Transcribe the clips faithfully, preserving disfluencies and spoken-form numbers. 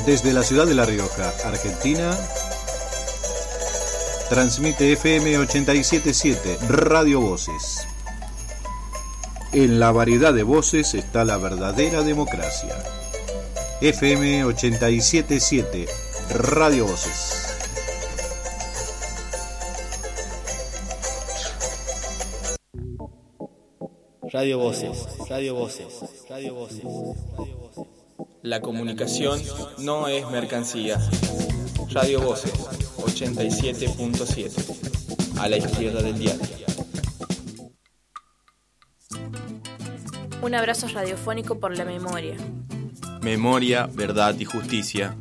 Desde la ciudad de La Rioja, Argentina, transmite F M ochenta y siete punto siete, Radio Voces. En la variedad de voces está la verdadera democracia. F M ochenta y siete punto siete, Radio Voces. Radio Voces, Radio Voces, Radio Voces, Radio Voces. La comunicación no es mercancía. Radio Voces, ochenta y siete punto siete, a la izquierda del diario. Un abrazo radiofónico por la memoria. Memoria, verdad y justicia.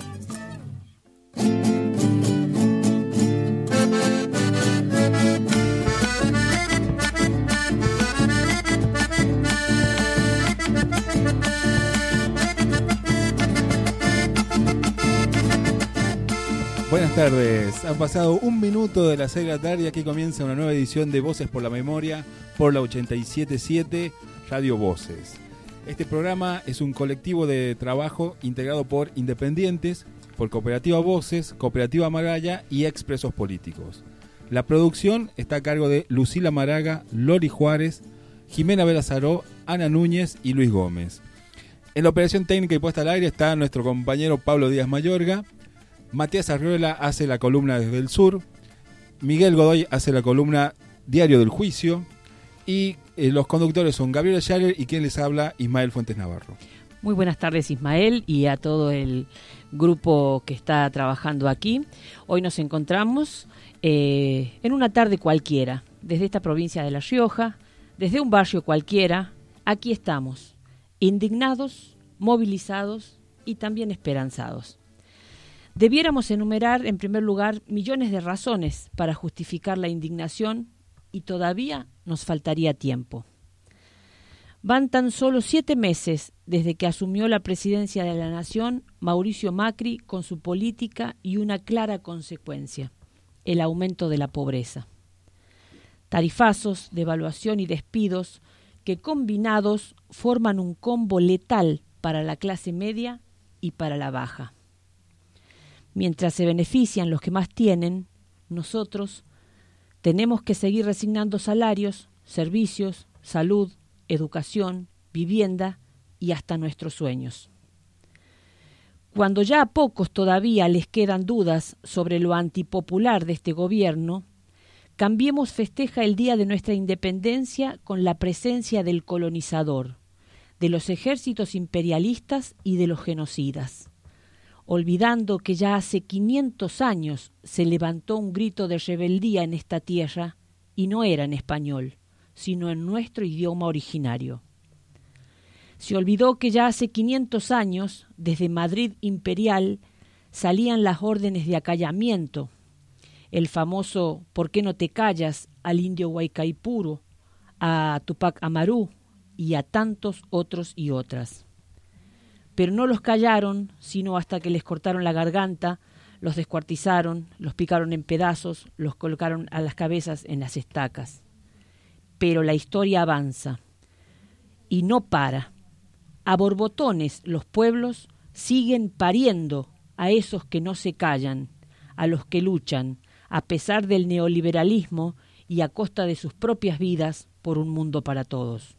Buenas tardes, han pasado un minuto de las seis de la tarde y aquí comienza una nueva edición de Voces por la Memoria por la ochenta y siete punto siete Radio Voces. Este programa es un colectivo de trabajo integrado por independientes, por Cooperativa Voces, Cooperativa Maragall y expresos políticos. La producción está a cargo de Lucila Maraga, Lori Juárez, Jimena Belazaró, Ana Núñez y Luis Gómez. En la operación técnica y puesta al aire está nuestro compañero Pablo Díaz Mayorga. Matías Arriola hace la columna Desde el Sur, Miguel Godoy hace la columna Diario del Juicio y eh, los conductores son Gabriela Schaller y quien les habla, Ismael Fuentes Navarro. Muy buenas tardes, Ismael, y a todo el grupo que está trabajando aquí. Hoy nos encontramos eh, en una tarde cualquiera, desde esta provincia de La Rioja, desde un barrio cualquiera. Aquí estamos, indignados, movilizados y también esperanzados. Debiéramos enumerar, en primer lugar, millones de razones para justificar la indignación y todavía nos faltaría tiempo. Van tan solo siete meses desde que asumió la presidencia de la Nación Mauricio Macri con su política y una clara consecuencia, el aumento de la pobreza. Tarifazos, devaluación y despidos que combinados forman un combo letal para la clase media y para la baja. Mientras se benefician los que más tienen, nosotros tenemos que seguir resignando salarios, servicios, salud, educación, vivienda y hasta nuestros sueños. Cuando ya a pocos todavía les quedan dudas sobre lo antipopular de este gobierno, Cambiemos festeja el día de nuestra independencia con la presencia del colonizador, de los ejércitos imperialistas y de los genocidas, olvidando que ya hace quinientos años se levantó un grito de rebeldía en esta tierra y no era en español, sino en nuestro idioma originario. Se olvidó que ya hace quinientos años, desde Madrid imperial, salían las órdenes de acallamiento, el famoso ¿por qué no te callas? Al indio Guaycaipuro, a Tupac Amaru y a tantos otros y otras. Pero no los callaron, sino hasta que les cortaron la garganta, los descuartizaron, los picaron en pedazos, los colocaron a las cabezas en las estacas. Pero la historia avanza y no para. A borbotones los pueblos siguen pariendo a esos que no se callan, a los que luchan, a pesar del neoliberalismo y a costa de sus propias vidas por un mundo para todos.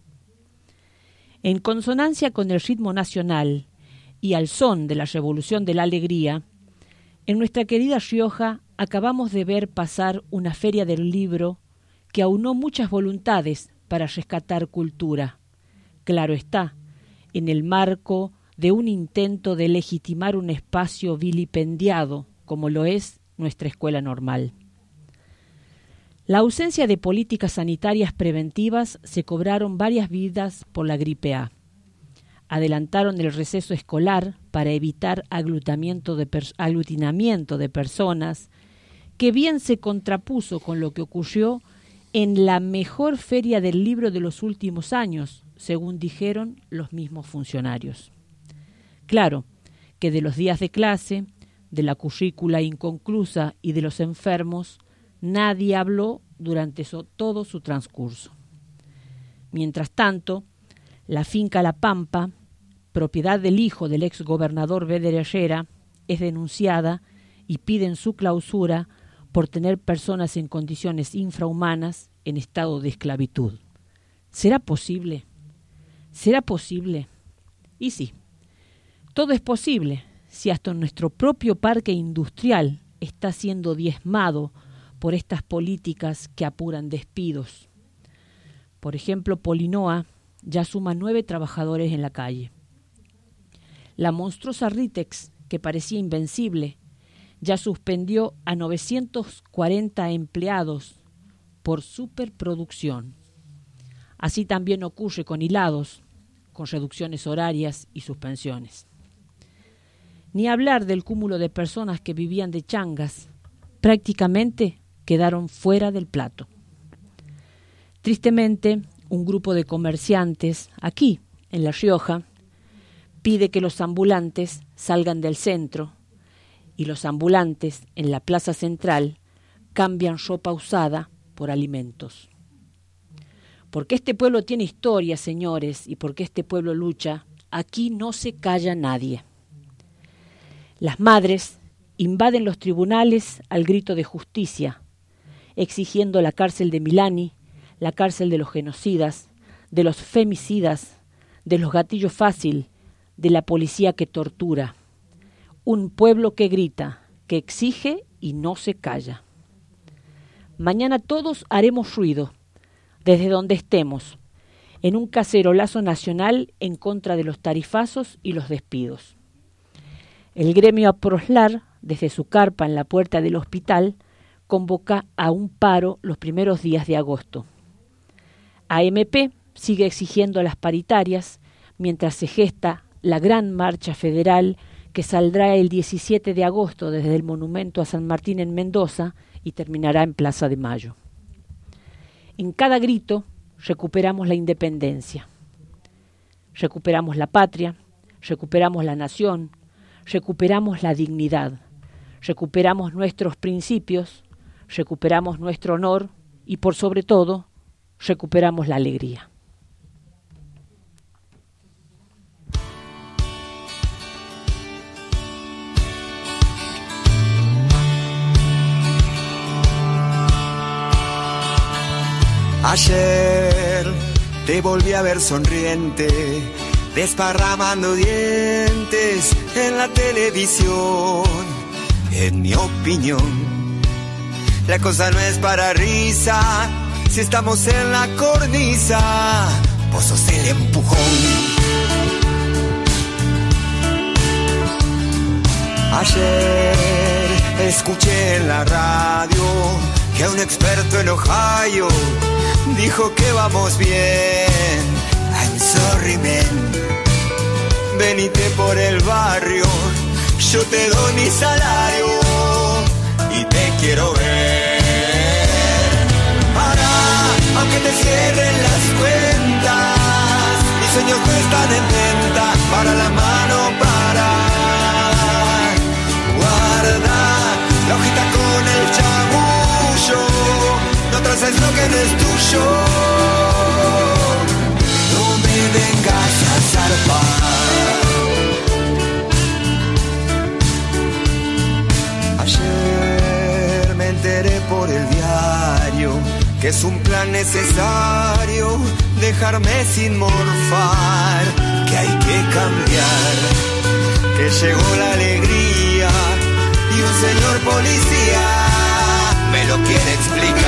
En consonancia con el ritmo nacional y al son de la Revolución de la Alegría, en nuestra querida Rioja acabamos de ver pasar una feria del libro que aunó muchas voluntades para rescatar cultura. Claro está, en el marco de un intento de legitimar un espacio vilipendiado como lo es nuestra escuela normal. La ausencia de políticas sanitarias preventivas se cobraron varias vidas por la gripe A. Adelantaron el receso escolar para evitar aglutinamiento de, pers- aglutinamiento de personas, que bien se contrapuso con lo que ocurrió en la mejor feria del libro de los últimos años, según dijeron los mismos funcionarios. Claro que de los días de clase, de la currícula inconclusa y de los enfermos, nadie habló durante so, todo su transcurso. Mientras tanto, la finca La Pampa, propiedad del hijo del ex gobernador Bederallera, es denunciada y piden su clausura por tener personas en condiciones infrahumanas en estado de esclavitud. ¿Será posible? ¿Será posible? Y sí, todo es posible si hasta nuestro propio parque industrial está siendo diezmado por estas políticas que apuran despidos. Por ejemplo, Polinoa ya suma nueve trabajadores en la calle. La monstruosa Ritex, que parecía invencible, ya suspendió a novecientos cuarenta empleados por superproducción. Así también ocurre con Hilados, con reducciones horarias y suspensiones. Ni hablar del cúmulo de personas que vivían de changas, prácticamente quedaron fuera del plato. Tristemente, un grupo de comerciantes aquí, en La Rioja, pide que los ambulantes salgan del centro y los ambulantes en la plaza central cambian ropa usada por alimentos. Porque este pueblo tiene historia, señores, y porque este pueblo lucha, aquí no se calla nadie. Las madres invaden los tribunales al grito de justicia, exigiendo la cárcel de Milani, la cárcel de los genocidas, de los femicidas, de los gatillos fácil, de la policía que tortura. Un pueblo que grita, que exige y no se calla. Mañana todos haremos ruido, desde donde estemos, en un cacerolazo nacional en contra de los tarifazos y los despidos. El gremio Aproslar, desde su carpa en la puerta del hospital, convoca a un paro los primeros días de agosto. A M P sigue exigiendo las paritarias mientras se gesta la gran marcha federal que saldrá el diecisiete de agosto desde el monumento a San Martín en Mendoza y terminará en Plaza de Mayo. En cada grito recuperamos la independencia, recuperamos la patria, recuperamos la nación, recuperamos la dignidad, recuperamos nuestros principios, recuperamos nuestro honor y, por sobre todo, recuperamos la alegría. Ayer te volví a ver sonriente, desparramando dientes en la televisión. En mi opinión, la cosa no es para risa. Si estamos en la cornisa, vos sos el empujón. Ayer escuché en la radio que un experto en Ohio dijo que vamos bien. I'm sorry, man. Venite por el barrio, yo te doy mi salario y te quiero ver. Para, aunque te cierren las cuentas, mis sueños no están en venta. Para la mano, para. Guarda la hojita con el chamullo, no traces lo que no es tuyo. No me vengas a zarpar. Ayer me enteré por el diario que es un plan necesario dejarme sin morfar, que hay que cambiar, que llegó la alegría y un señor policía me lo quiere explicar.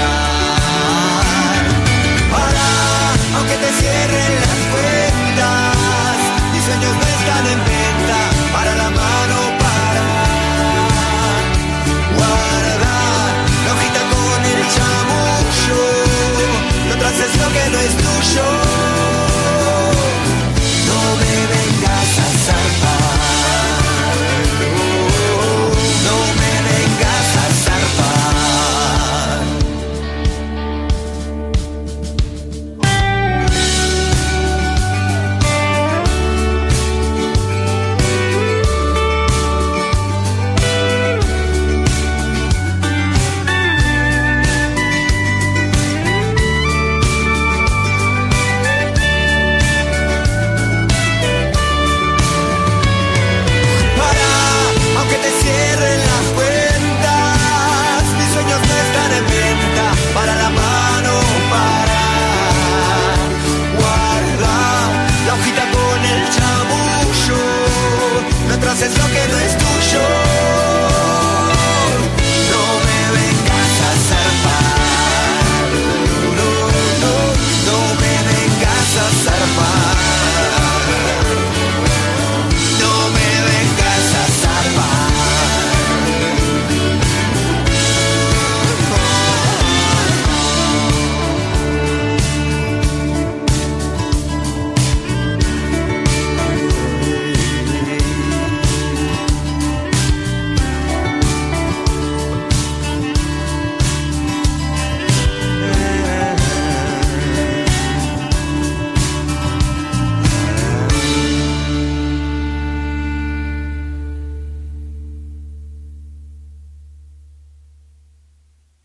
Para, aunque te cierren las cuentas, mis sueños no están en venta. Para la mano, para. Guarda la hojita con el chamullo, no traces lo que no es tuyo. No me vengas a zarpar.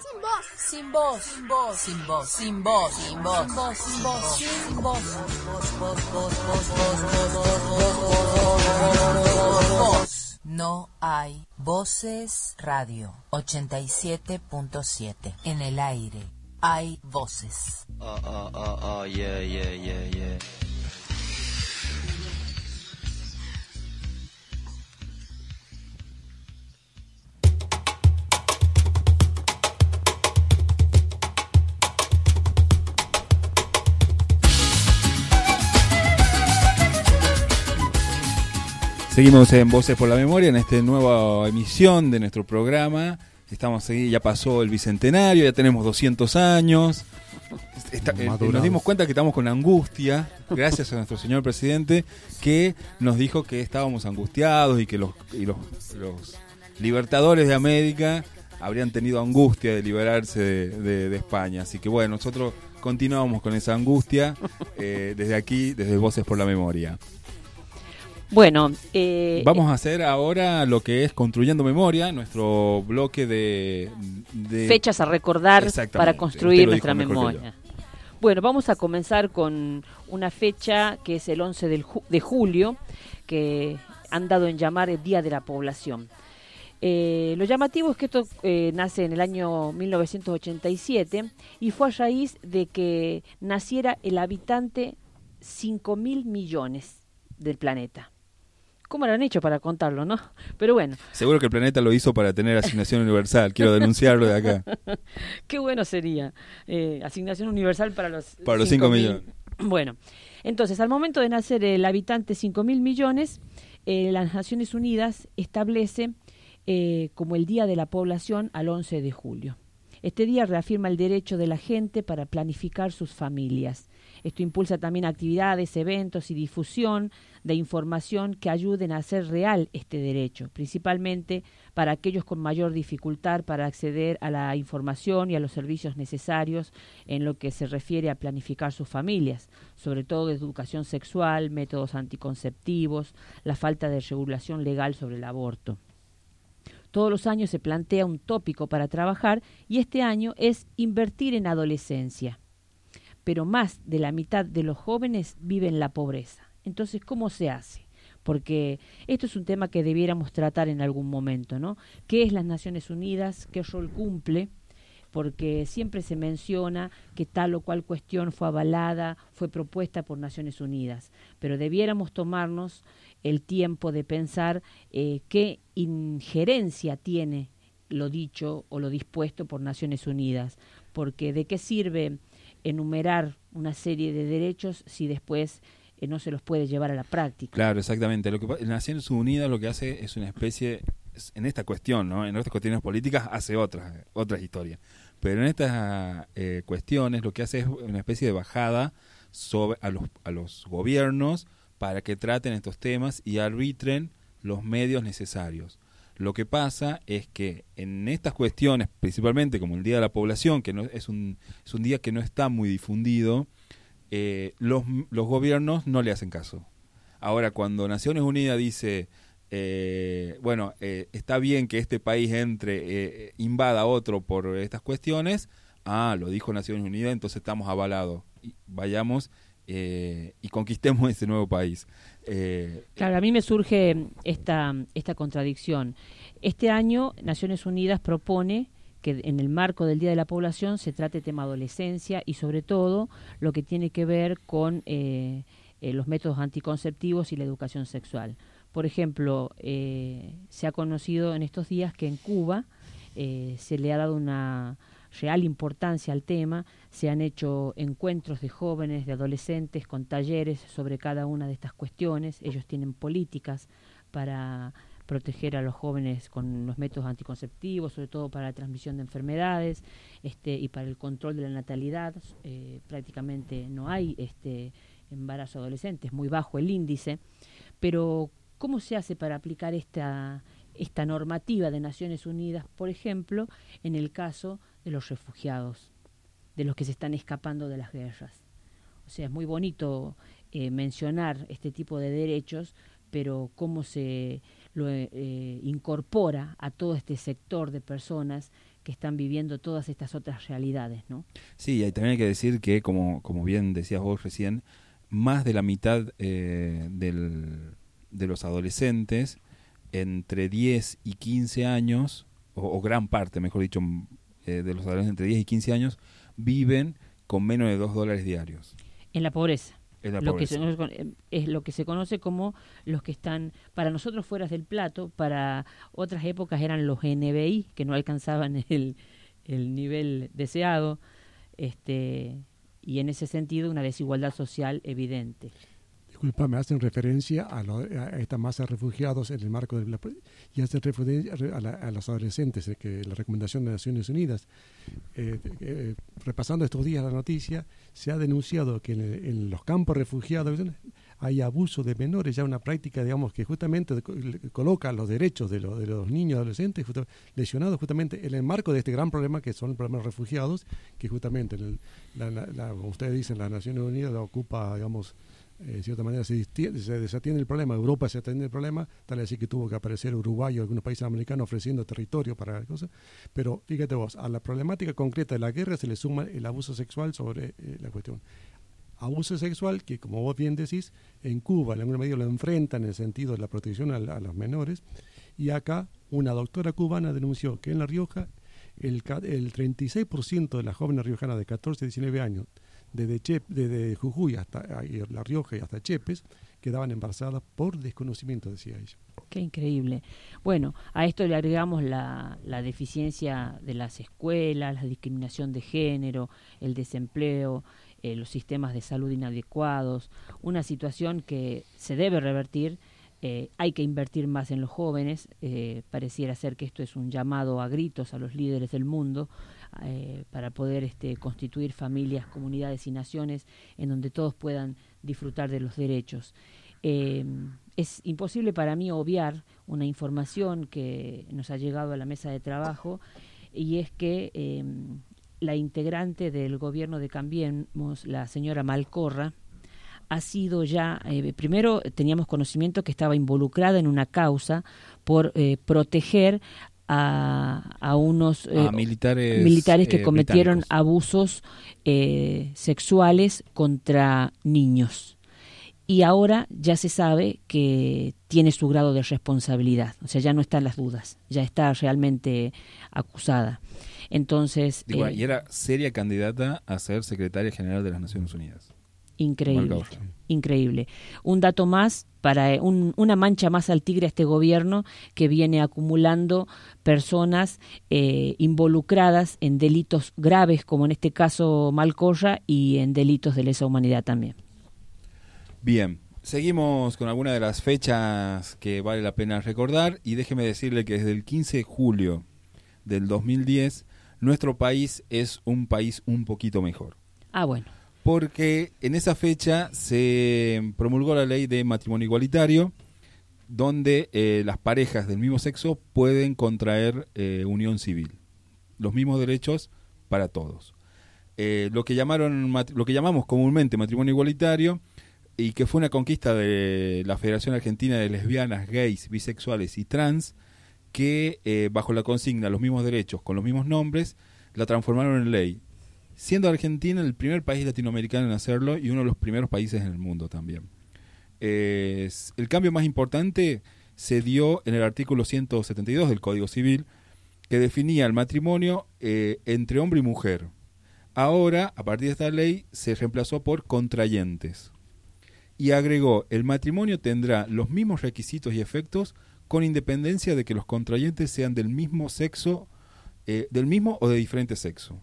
Sin voz, sin voz, sin voz, sin voz, sin voz, sin voz, sin voz, sin voz, sin voz. No hay voces. Radio ochenta y siete punto siete. En el aire hay voces. Oh, oh, oh, oh, yeah, yeah, yeah, yeah. Seguimos en Voces por la Memoria, en esta nueva emisión de nuestro programa. Estamos ahí, ya pasó el bicentenario, ya tenemos doscientos años. Está, eh, nos dimos cuenta que estamos con angustia, gracias a nuestro señor presidente, que nos dijo que estábamos angustiados y que los, y los, los libertadores de América habrían tenido angustia de liberarse de, de, de España. Así que bueno, nosotros continuamos con esa angustia eh, desde aquí, desde Voces por la Memoria. Bueno, eh, vamos a hacer ahora lo que es Construyendo Memoria, nuestro bloque de, de... fechas a recordar para construir nuestra memoria. Bueno, vamos a comenzar con una fecha que es el once de julio, que han dado en llamar el Día de la Población. Eh, lo llamativo es que esto eh, nace en el año mil novecientos ochenta y siete y fue a raíz de que naciera el habitante cinco mil millones del planeta. ¿Cómo lo han hecho para contarlo, no? Pero bueno. Seguro que el planeta lo hizo para tener asignación universal. Quiero denunciarlo de acá. Qué bueno sería. Eh, asignación universal para los... Para los cinco millones. Bueno, entonces, al momento de nacer el habitante cinco mil millones, eh, las Naciones Unidas establece eh, como el Día de la Población al once de julio. Este día reafirma el derecho de la gente para planificar sus familias. Esto impulsa también actividades, eventos y difusión de información que ayuden a hacer real este derecho, principalmente para aquellos con mayor dificultad para acceder a la información y a los servicios necesarios en lo que se refiere a planificar sus familias, sobre todo educación sexual, métodos anticonceptivos, la falta de regulación legal sobre el aborto. Todos los años se plantea un tópico para trabajar y este año es invertir en adolescencia. Pero más de la mitad de los jóvenes viven en la pobreza. Entonces, ¿cómo se hace? Porque esto es un tema que debiéramos tratar en algún momento, ¿no? ¿Qué es las Naciones Unidas? ¿Qué rol cumple? Porque siempre se menciona que tal o cual cuestión fue avalada, fue propuesta por Naciones Unidas. Pero debiéramos tomarnos el tiempo de pensar eh, qué injerencia tiene lo dicho o lo dispuesto por Naciones Unidas. Porque ¿de qué sirve enumerar una serie de derechos si después eh, no se los puede llevar a la práctica? Claro, exactamente. Lo que Naciones Unidas lo que hace es una especie, en esta cuestión, ¿no? En otras cuestiones políticas hace otras otras historias, pero en estas eh, cuestiones lo que hace es una especie de bajada sobre a los a los gobiernos para que traten estos temas y arbitren los medios necesarios. Lo que pasa es que en estas cuestiones, principalmente como el Día de la Población, que no, es, un, es un día que no está muy difundido, eh, los, los gobiernos no le hacen caso. Ahora, cuando Naciones Unidas dice, eh, bueno, eh, está bien que este país entre, eh, invada a otro por estas cuestiones, ah, lo dijo Naciones Unidas, entonces estamos avalados. Y vayamos eh, y conquistemos ese nuevo país. Eh, claro, a mí me surge esta, esta contradicción. Este año Naciones Unidas propone que en el marco del Día de la Población se trate tema adolescencia y sobre todo lo que tiene que ver con eh, eh, los métodos anticonceptivos y la educación sexual. Por ejemplo, eh, se ha conocido en estos días que en Cuba eh, se le ha dado una real importancia al tema, se han hecho encuentros de jóvenes, de adolescentes con talleres sobre cada una de estas cuestiones, ellos tienen políticas para proteger a los jóvenes con los métodos anticonceptivos, sobre todo para la transmisión de enfermedades este, y para el control de la natalidad, eh, prácticamente no hay este embarazo adolescente, es muy bajo el índice, pero ¿cómo se hace para aplicar esta, esta normativa de Naciones Unidas, por ejemplo, en el caso de los refugiados, de los que se están escapando de las guerras? O sea, es muy bonito eh, mencionar este tipo de derechos, pero cómo se lo eh, incorpora a todo este sector de personas que están viviendo todas estas otras realidades, ¿no? Sí, y también hay que decir que, como, como bien decías vos recién, más de la mitad eh, del, de los adolescentes entre diez y quince años, o, o gran parte, mejor dicho, eh, de los adolescentes entre diez y quince años, viven con menos de dos dólares diarios. En la pobreza. En la lo pobreza. que se, es lo que se conoce como los que están, para nosotros fuera del plato, para otras épocas eran los N B I, que no alcanzaban el, el nivel deseado, este y en ese sentido una desigualdad social evidente. Disculpa, me hacen referencia a, lo, a esta masa de refugiados en el marco de la, y hacen referencia a, la, a los adolescentes, eh, que la recomendación de Naciones Unidas, eh, eh, repasando estos días la noticia, se ha denunciado que en, en los campos refugiados hay abuso de menores, ya una práctica, digamos, que justamente coloca los derechos de, lo, de los niños y adolescentes lesionados justamente en el marco de este gran problema que son los problemas refugiados, que justamente, en el, la, la, la, como ustedes dicen, las Naciones Unidas la ocupa, digamos, Eh, de cierta manera se, distiende, se desatiende el problema, Europa se atiende el problema, tal así que tuvo que aparecer Uruguay o algunos países americanos ofreciendo territorio para cosas, pero fíjate vos, a la problemática concreta de la guerra se le suma el abuso sexual sobre eh, la cuestión. Abuso sexual que, como vos bien decís, en Cuba en algún medio lo enfrentan en el sentido de la protección a, a los menores, y acá una doctora cubana denunció que en La Rioja el, el treinta y seis por ciento de las jóvenes riojanas de catorce a diecinueve años desde, Che, desde Jujuy hasta La Rioja y hasta Chepes, quedaban embarazadas por desconocimiento, decía ella. Qué increíble. Bueno, a esto le agregamos la, la deficiencia de las escuelas, la discriminación de género, el desempleo, eh, los sistemas de salud inadecuados, una situación que se debe revertir. Eh, hay que invertir más en los jóvenes, eh, pareciera ser que esto es un llamado a gritos a los líderes del mundo, eh, para poder este, constituir familias, comunidades y naciones en donde todos puedan disfrutar de los derechos. Eh, es imposible para mí obviar una información que nos ha llegado a la mesa de trabajo, y es que eh, la integrante del gobierno de Cambiemos, la señora Malcorra, ha sido ya, eh, primero teníamos conocimiento que estaba involucrada en una causa por eh, proteger a, a unos eh, a militares, militares que eh, cometieron británicos. abusos eh, sexuales contra niños. Y ahora ya se sabe que tiene su grado de responsabilidad, o sea, ya no están las dudas, ya está realmente acusada. Entonces, Digo, eh, y era seria candidata a ser secretaria general de las Naciones Unidas. Increíble, increíble. Un dato más, para un, una mancha más al tigre a este gobierno que viene acumulando personas eh, involucradas en delitos graves, como en este caso Malcorra, y en delitos de lesa humanidad también. Bien, seguimos con algunas de las fechas que vale la pena recordar, y déjeme decirle que desde el quince de julio del dos mil diez, nuestro país es un país un poquito mejor. Ah, bueno. Porque en esa fecha se promulgó la ley de matrimonio igualitario, donde eh, las parejas del mismo sexo pueden contraer eh, unión civil. Los mismos derechos para todos. Eh, lo que llamaron lo que llamamos comúnmente matrimonio igualitario, y que fue una conquista de la Federación Argentina de Lesbianas, Gays, Bisexuales y Trans, que eh, bajo la consigna los mismos derechos con los mismos nombres, la transformaron en ley, siendo Argentina el primer país latinoamericano en hacerlo y uno de los primeros países en el mundo también. Eh, el cambio más importante se dio en el artículo ciento setenta y dos del Código Civil, que definía el matrimonio eh, entre hombre y mujer. Ahora, a partir de esta ley, se reemplazó por contrayentes. Y agregó, el matrimonio tendrá los mismos requisitos y efectos con independencia de que los contrayentes sean del mismo sexo, eh, del mismo o de diferente sexo.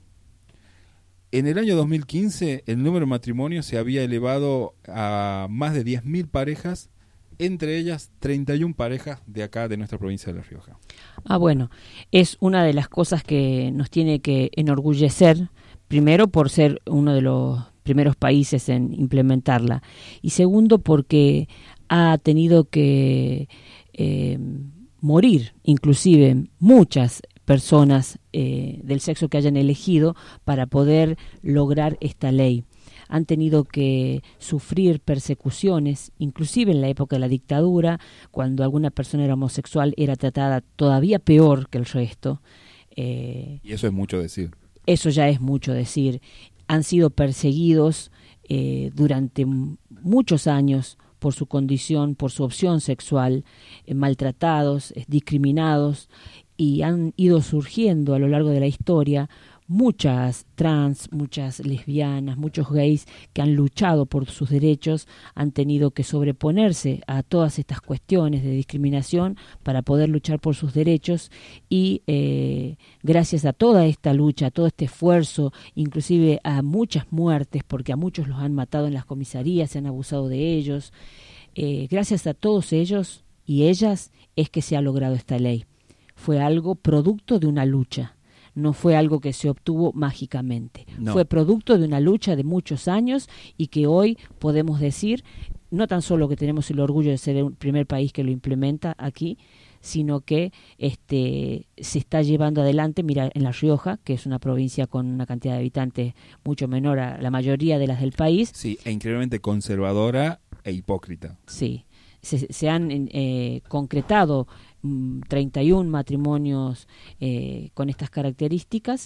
En el año dos mil quince, el número de matrimonios se había elevado a más de diez mil parejas, entre ellas treinta y una parejas de acá, de nuestra provincia de La Rioja. Ah, bueno, es una de las cosas que nos tiene que enorgullecer, primero por ser uno de los primeros países en implementarla, y segundo porque ha tenido que eh, morir, inclusive muchas personas eh, del sexo que hayan elegido para poder lograr esta ley. han tenido que sufrir persecuciones, inclusive en la época de la dictadura, cuando alguna persona era homosexual era tratada todavía peor que el resto. Eh, y eso es mucho decir. Eso ya es mucho decir. Han sido perseguidos eh, durante m- muchos años por su condición, por su opción sexual, eh, maltratados, eh, discriminados, y han ido surgiendo a lo largo de la historia muchas trans, muchas lesbianas, muchos gays que han luchado por sus derechos, han tenido que sobreponerse a todas estas cuestiones de discriminación para poder luchar por sus derechos, y eh, gracias a toda esta lucha, a todo este esfuerzo, inclusive a muchas muertes, porque a muchos los han matado en las comisarías, se han abusado de ellos, eh, gracias a todos ellos y ellas es que se ha logrado esta ley. Fue algo producto de una lucha. No fue algo que se obtuvo mágicamente. No. Fue producto de una lucha de muchos años y que hoy podemos decir, no tan solo que tenemos el orgullo de ser el primer país que lo implementa aquí, sino que este se está llevando adelante, mira, en La Rioja, que es una provincia con una cantidad de habitantes mucho menor a la mayoría de las del país. Sí, e increíblemente conservadora e hipócrita. Sí, se, se han eh, concretado treinta y uno matrimonios eh, con estas características,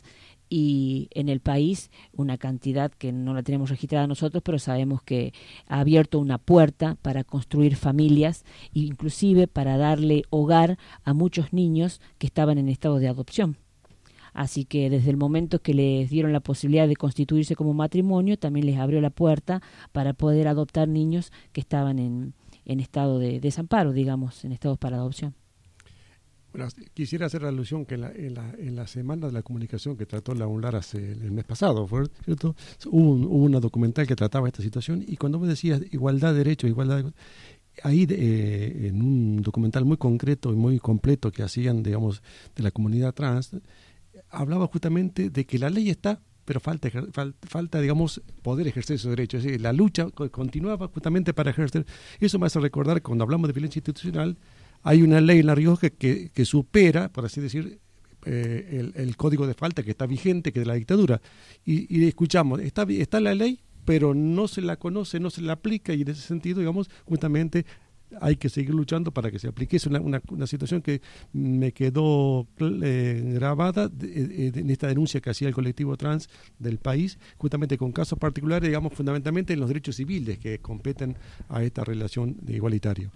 y en el país una cantidad que no la tenemos registrada nosotros, pero sabemos que ha abierto una puerta para construir familias, inclusive para darle hogar a muchos niños que estaban en estado de adopción. Así que desde el momento que les dieron la posibilidad de constituirse como matrimonio, también les abrió la puerta para poder adoptar niños que estaban en, en estado de desamparo, digamos, en estados para adopción. Bueno, quisiera hacer la alusión que en la, en, la, en la semana de la comunicación que trató la UNLAR hace el mes pasado, ¿cierto? Hubo, un, hubo una documental que trataba esta situación, y cuando vos decías igualdad de derechos, igualdad de, ahí eh, en un documental muy concreto y muy completo que hacían, digamos, de la comunidad trans, hablaba justamente de que la ley está, pero falta, falta, falta, digamos, poder ejercer esos derechos. Es decir, la lucha continuaba justamente para ejercer. Eso me hace recordar, cuando hablamos de violencia institucional, hay una ley en La Rioja que, que supera, por así decir, eh, el, el código de falta que está vigente, que es de la dictadura. Y, y escuchamos, está, está la ley, pero no se la conoce, no se la aplica, y en ese sentido, digamos, justamente hay que seguir luchando para que se aplique. Es una, una, una situación que me quedó eh, grabada de, de, en esta denuncia que hacía el colectivo trans del país, justamente con casos particulares, digamos, fundamentalmente en los derechos civiles que competen a esta relación igualitaria.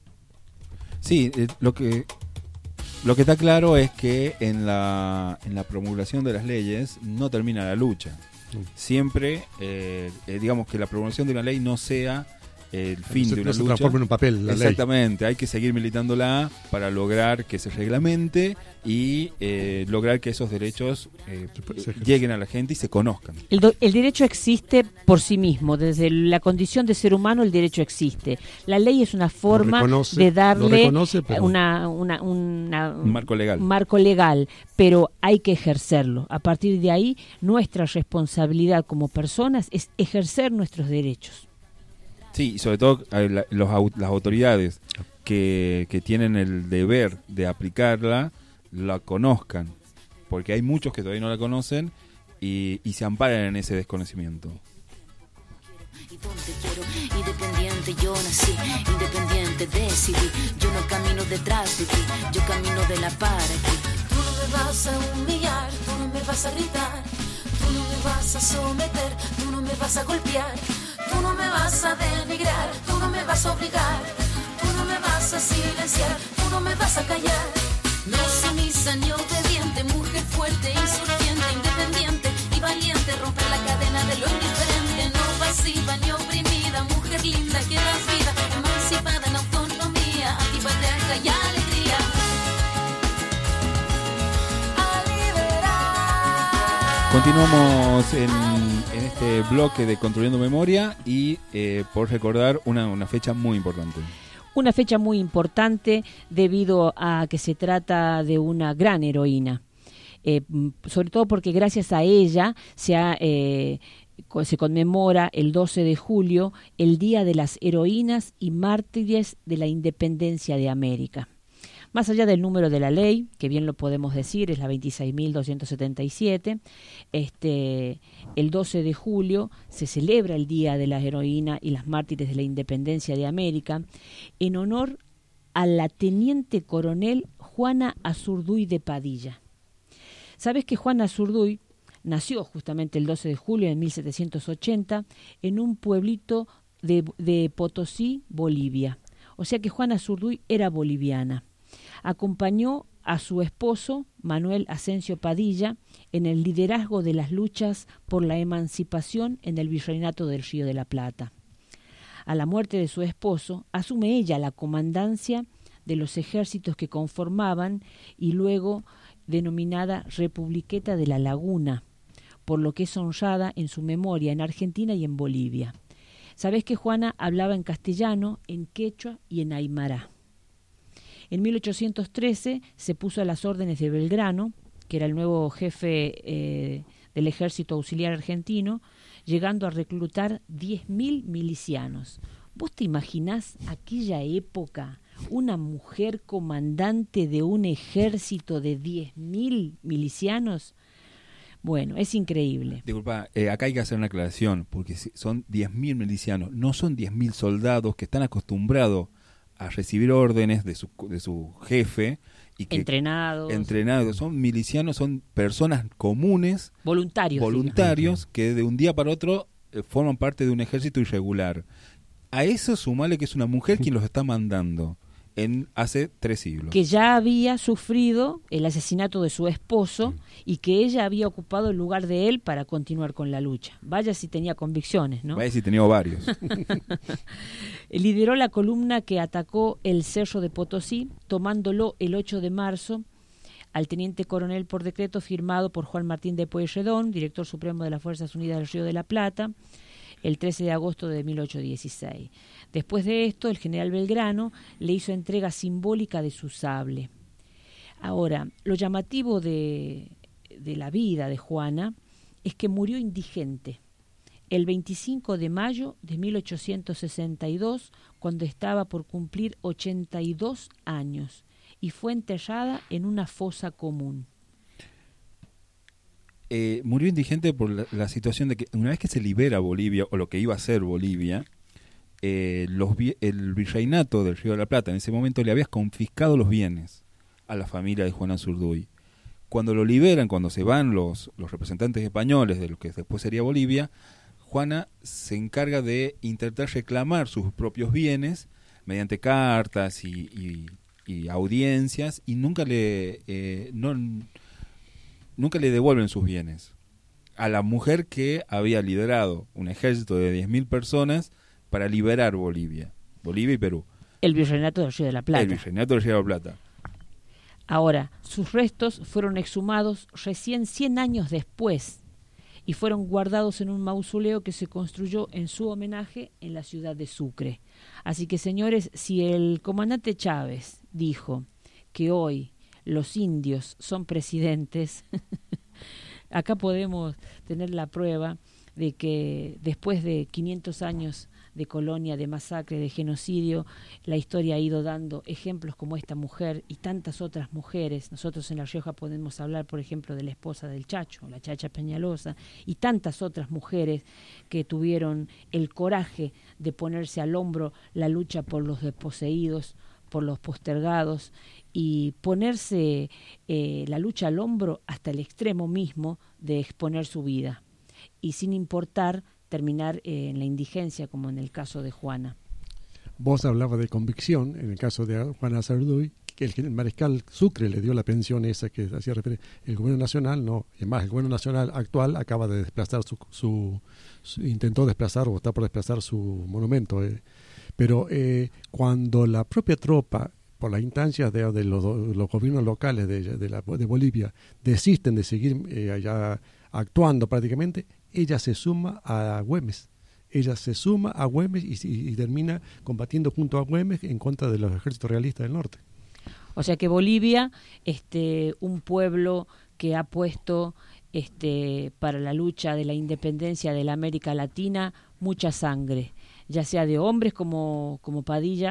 Sí, eh, lo que lo que está claro es que en la en la promulgación de las leyes no termina la lucha. Siempre, eh, eh, digamos que la promulgación de una ley no sea el fin no se, de una no se lucha. transforma en un papel la Exactamente, ley. Hay que seguir militándola para lograr que se reglamente y eh, lograr que esos derechos eh, lleguen a la gente y se conozcan. El, do, el derecho existe por sí mismo, desde la condición de ser humano el derecho existe. La ley es una forma reconoce, de darle pero... una, una, una, un marco legal. Un marco legal, pero hay que ejercerlo. A partir de ahí, nuestra responsabilidad como personas es ejercer nuestros derechos. Sí, y sobre todo la, los, las autoridades que, que tienen el deber de aplicarla, la conozcan, porque hay muchos que todavía no la conocen y, y se amparan en ese desconocimiento. Y donde quiero, independiente yo nací, independiente decidí, yo no camino detrás de ti, yo camino de la para ti. Tú no me vas a humillar, tú no me vas a gritar, tú no me vas a someter, tú no me vas a golpear. Tú no me vas a denigrar, tú no me vas a obligar, tú no me vas a silenciar, tú no me vas a callar. No sumisa ni obediente, mujer fuerte, insurgente, independiente y valiente, romper la cadena de lo indiferente, no pasiva ni oprimida, mujer linda que das vida, emancipada en autonomía, antipatriarca y alegría. Continuamos en, en este bloque de Construyendo Memoria y eh, por recordar una, una fecha muy importante. Una fecha muy importante debido a que se trata de una gran heroína, eh, sobre todo porque gracias a ella se, ha, eh, se conmemora el doce de julio el Día de las Heroínas y Mártires de la Independencia de América. Más allá del número de la ley, que bien lo podemos decir, es la veintiséis mil doscientos setenta y siete, este, el doce de julio se celebra el Día de las Heroínas y las Mártires de la Independencia de América en honor a la teniente coronel Juana Azurduy de Padilla. ¿Sabes que Juana Azurduy nació justamente el doce de julio de mil setecientos ochenta en un pueblito de, de Potosí, Bolivia? O sea que Juana Azurduy era boliviana. Acompañó a su esposo, Manuel Asensio Padilla, en el liderazgo de las luchas por la emancipación en el Virreinato del Río de la Plata. A la muerte de su esposo, asume ella la comandancia de los ejércitos que conformaban y luego denominada Republiqueta de la Laguna, por lo que es honrada en su memoria en Argentina y en Bolivia. Sabés que Juana hablaba en castellano, en quechua y en aymara. En mil ochocientos trece se puso a las órdenes de Belgrano, que era el nuevo jefe eh, del ejército auxiliar argentino, llegando a reclutar diez mil milicianos. ¿Vos te imaginás aquella época, una mujer comandante de un ejército de diez mil milicianos? Bueno, es increíble. Disculpa, eh, acá hay que hacer una aclaración, porque son diez mil milicianos, no son diez mil soldados que están acostumbrados a recibir órdenes de su, de su jefe. Y que, entrenados. Entrenados, son milicianos, son personas comunes. Voluntarios. Voluntarios, digamos, que de un día para otro eh, forman parte de un ejército irregular. A eso sumale que es una mujer quien los está mandando. En hace tres siglos. Que ya había sufrido el asesinato de su esposo y que ella había ocupado el lugar de él para continuar con la lucha. Vaya si tenía convicciones, ¿no? Vaya si tenía varios. Lideró la columna que atacó el Cerro de Potosí, tomándolo el ocho de marzo al teniente coronel por decreto firmado por Juan Martín de Pueyrredón, director supremo de las Fuerzas Unidas del Río de la Plata, el trece de agosto de mil ochocientos dieciséis. Después de esto, el general Belgrano le hizo entrega simbólica de su sable. Ahora, lo llamativo de, de la vida de Juana es que murió indigente el veinticinco de mayo de mil ochocientos sesenta y dos, cuando estaba por cumplir ochenta y dos años, y fue enterrada en una fosa común. Eh, murió indigente por la, la situación de que una vez que se libera Bolivia, o lo que iba a ser Bolivia, eh, los, el virreinato del Río de la Plata en ese momento le había confiscado los bienes a la familia de Juana Azurduy. Cuando lo liberan, cuando se van los, los representantes españoles de lo que después sería Bolivia, Juana se encarga de intentar reclamar sus propios bienes mediante cartas y, y, y audiencias, y nunca le... Eh, no, nunca le devuelven sus bienes a la mujer que había liderado un ejército de diez mil personas para liberar Bolivia, Bolivia y Perú. El Virreinato del Río de la Plata. El Virreinato del Río de la Plata. Ahora, sus restos fueron exhumados recién cien años después y fueron guardados en un mausoleo que se construyó en su homenaje en la ciudad de Sucre. Así que, señores, si el comandante Chávez dijo que hoy los indios son presidentes, acá podemos tener la prueba de que después de quinientos años de colonia, de masacre, de genocidio, la historia ha ido dando ejemplos como esta mujer y tantas otras mujeres. Nosotros en La Rioja podemos hablar, por ejemplo, de la esposa del Chacho, la Chacha Peñalosa, y tantas otras mujeres que tuvieron el coraje de ponerse al hombro la lucha por los desposeídos, por los postergados, y ponerse eh, la lucha al hombro hasta el extremo mismo de exponer su vida, y sin importar terminar eh, en la indigencia, como en el caso de Juana. Vos hablabas de convicción, en el caso de Juana Azurduy, que el, el mariscal Sucre le dio la pensión esa que hacía referencia. El gobierno nacional no, es más, el gobierno nacional actual acaba de desplazar su, su, su intentó desplazar o está por desplazar su monumento, eh. pero eh, cuando la propia tropa, por las instancias de, de los, los gobiernos locales de, de, la, de Bolivia, desisten de seguir eh, allá actuando prácticamente, ella se suma a Güemes. Ella se suma a Güemes y, y, y termina combatiendo junto a Güemes en contra de los ejércitos realistas del norte. O sea que Bolivia, este, un pueblo que ha puesto este, para la lucha de la independencia de la América Latina mucha sangre, ya sea de hombres como, como Padilla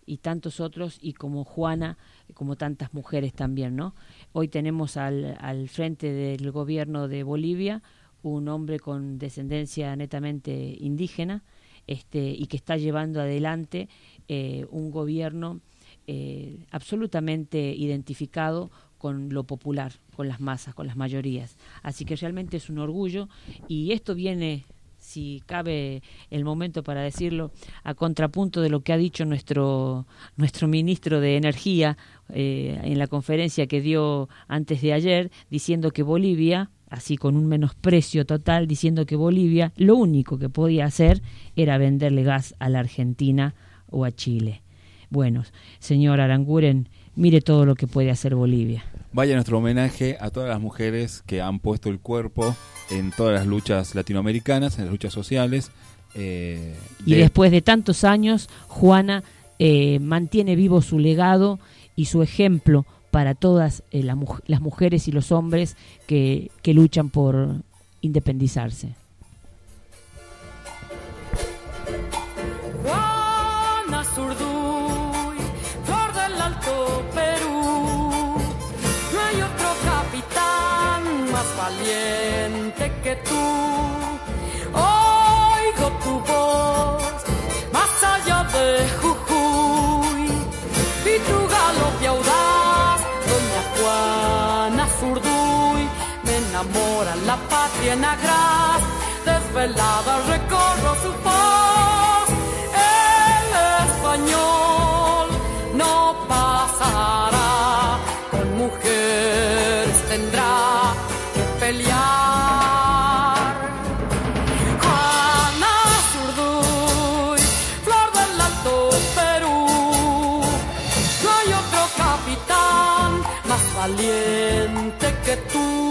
y tantos otros, y como Juana, como tantas mujeres también, ¿no? Hoy tenemos al, al frente del gobierno de Bolivia un hombre con descendencia netamente indígena, este, y que está llevando adelante eh, un gobierno eh, absolutamente identificado con lo popular, con las masas, con las mayorías. Así que realmente es un orgullo, y esto viene, si cabe el momento para decirlo, a contrapunto de lo que ha dicho nuestro nuestro ministro de Energía eh, en la conferencia que dio antes de ayer, diciendo que Bolivia, así con un menosprecio total, diciendo que Bolivia lo único que podía hacer era venderle gas a la Argentina o a Chile. Bueno, señor Aranguren, mire todo lo que puede hacer Bolivia. Vaya nuestro homenaje a todas las mujeres que han puesto el cuerpo en todas las luchas latinoamericanas, en las luchas sociales. Eh, y de... después de tantos años, Juana eh, mantiene vivo su legado y su ejemplo para todas eh, la, las mujeres y los hombres que, que luchan por independizarse. Juana Zurduy, flor del Alto Perú, no hay otro capitán más valiente que tú. Oigo tu voz más allá de Jujuy y tu galope audaz, doña Juana Zurduy, me enamora la patria en agraz, desvelada recorro su voz. El español no pasará, con mujeres tendrá que pelear. Juana Zurduy, flor del Alto Perú, no hay otro capitán más valiente que tú.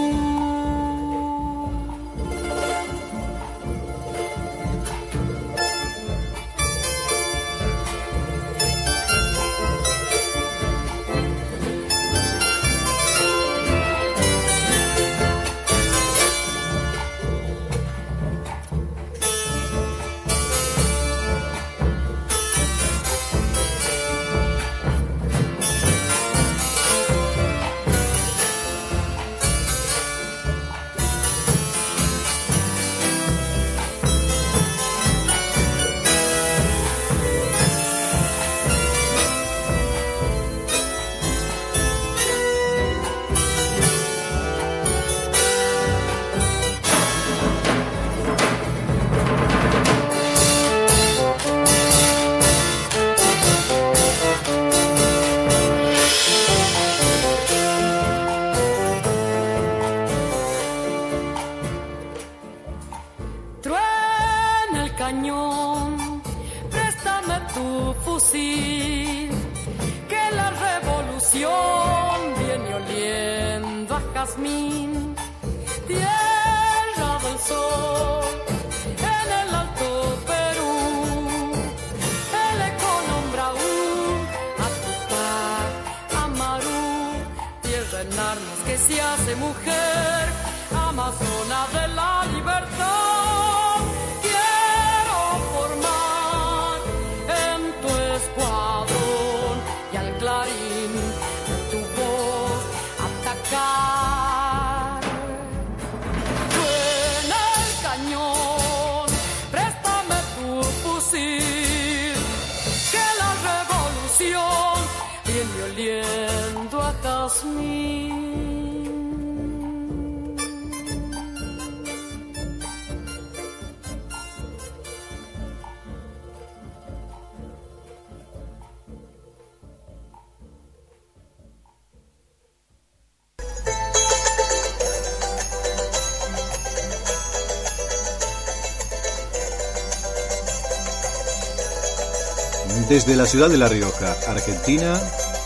Desde la ciudad de La Rioja, Argentina,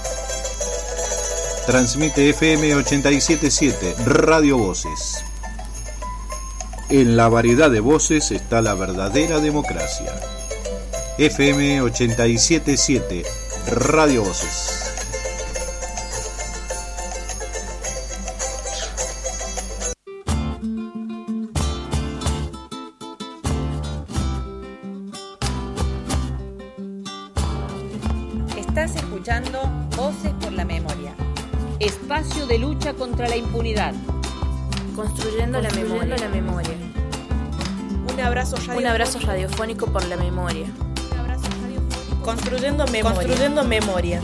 transmite F M ochenta y siete punto siete, Radio Voces. En la variedad de voces está la verdadera democracia. F M ochenta y siete punto siete, Radio Voces. Estás escuchando Voces por la Memoria. Espacio de lucha contra la impunidad. Construyendo, Construyendo la, memoria. la memoria. Un abrazo radiofónico. Un abrazo radiofónico por la memoria. Un abrazo radiofónico. Construyendo memoria. Construyendo memoria.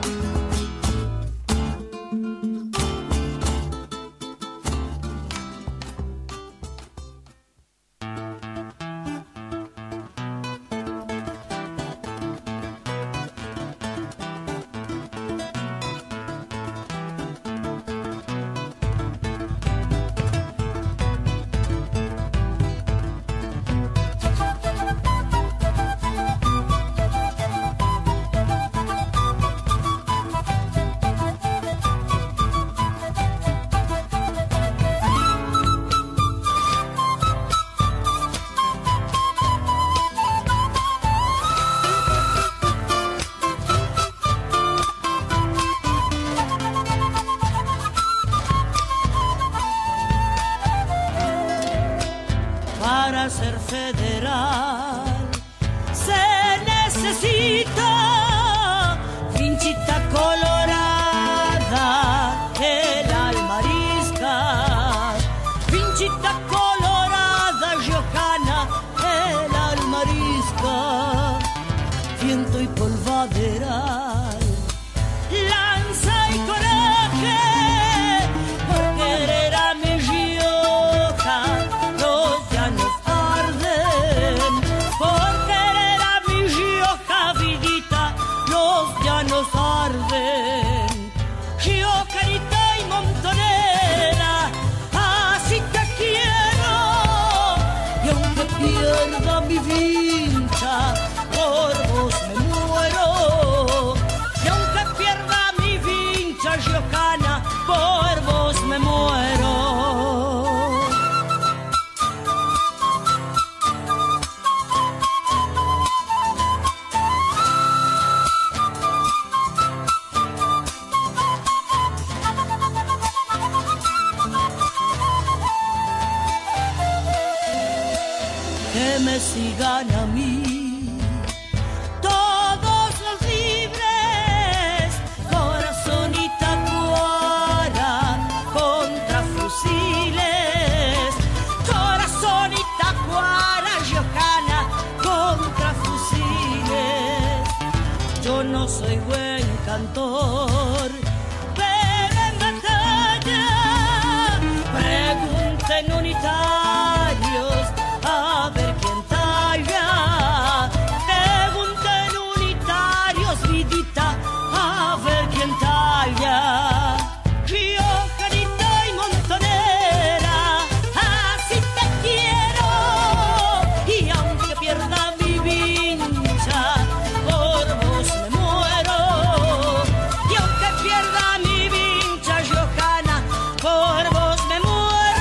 Para ser federal se necesita vinchita colorada, el almarisca, vinchita colorada, riojana, el almarisca, viento y polvaderal, lanza y coraje, por querer a mi Rioja. Los llanos arden, por querer a mi Rioja vidita, los llanos arden. Riojanita y montonera, así te quiero, y aunque pierda mi vincha, por vos me muero. Y aunque pierda mi vincha riojana, por vos me muero. Que me sigan a mí todos los libres, corazón y tacuara contra fusiles, corazón y tacuara riojana contra fusiles. Yo no soy buen cantor, pero en batalla pregunten unitarios a ver quién talla, pregunten unitarios, vidita, a ver quién talla. Riojanita y montonera, así te quiero, y aunque pierda mi vincha, por vos me muero. Y aunque pierda mi vincha riojana, por vos me muero.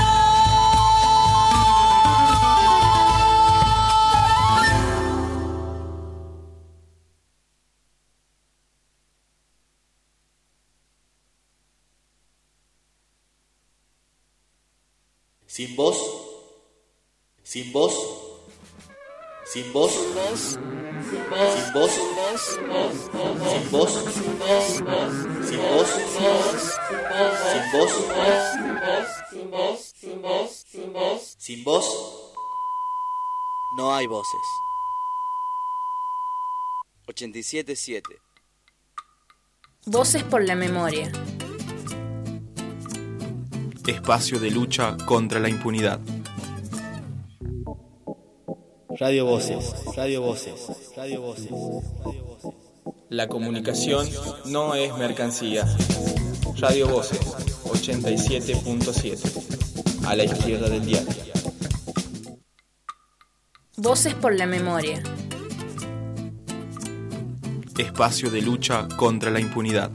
Sin voz, sin voz, sin voz, sin voz, sin voz, sin voz, sin voz, sin voz, sin voz, no hay voces. ochenta y siete punto siete. Voces por la memoria. Espacio de lucha contra la impunidad. Radio Voces, Radio Voces, Radio Voces, Radio Voces. La comunicación no es mercancía. Radio Voces, ochenta y siete punto siete. A la izquierda del diario. Voces por la memoria. Espacio de lucha contra la impunidad.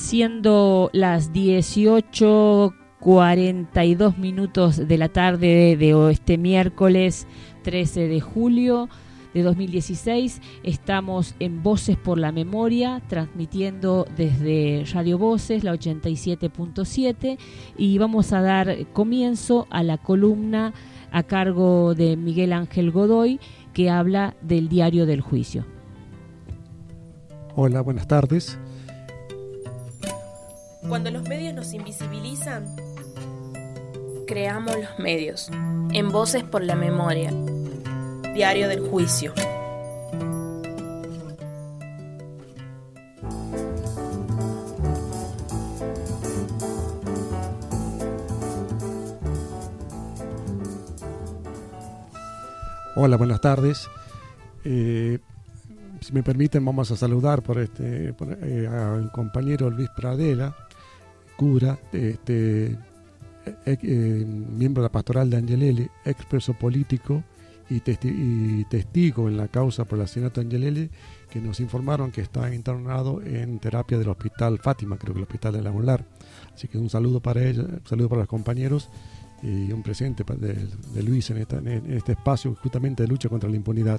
siendo las dieciocho cuarenta y dos minutos de la tarde de este miércoles trece de julio de dos mil dieciséis. Estamos en Voces por la Memoria, transmitiendo desde Radio Voces, la ochenta y siete punto siete, y vamos a dar comienzo a la columna a cargo de Miguel Ángel Godoy, que habla del Diario del Juicio. Hola, buenas tardes. Cuando los medios nos invisibilizan, creamos los medios. En Voces por la Memoria. Diario del Juicio. Hola, buenas tardes. Eh, si me permiten, vamos a saludar por este por, eh, al compañero Luis Pradera, cura, este, eh, eh, miembro de la pastoral de Angelelli, expreso político y, testi- y testigo en la causa por el asesinato de Angelelli, que nos informaron que está internado en terapia del Hospital Fátima, creo que el Hospital de la Molar. Así que un saludo para ella, un saludo para los compañeros y un presente de, de Luis en, esta, en este espacio justamente de lucha contra la impunidad.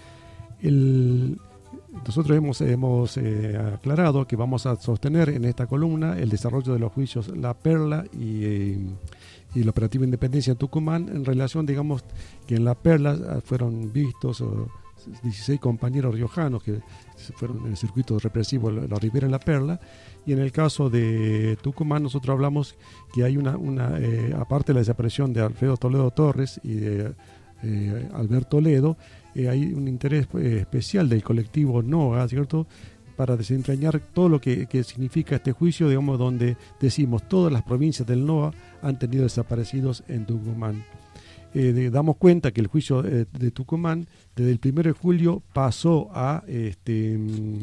El, nosotros hemos, hemos eh, aclarado que vamos a sostener en esta columna el desarrollo de los juicios La Perla y, eh, y la Operativa Independencia en Tucumán, en relación, digamos, que en La Perla fueron vistos oh, dieciséis compañeros riojanos que fueron en el circuito represivo La Ribera en La Perla, y en el caso de Tucumán nosotros hablamos que hay una, una eh, aparte de la desaparición de Alfredo Toledo Torres y de eh, Alberto Toledo, eh, hay un interés eh, especial del colectivo NOA, ¿cierto?, para desentrañar todo lo que, que significa este juicio, digamos, donde decimos todas las provincias del NOA han tenido desaparecidos en Tucumán. Eh, de, damos cuenta que el juicio eh, de Tucumán desde el primero de julio pasó a, este,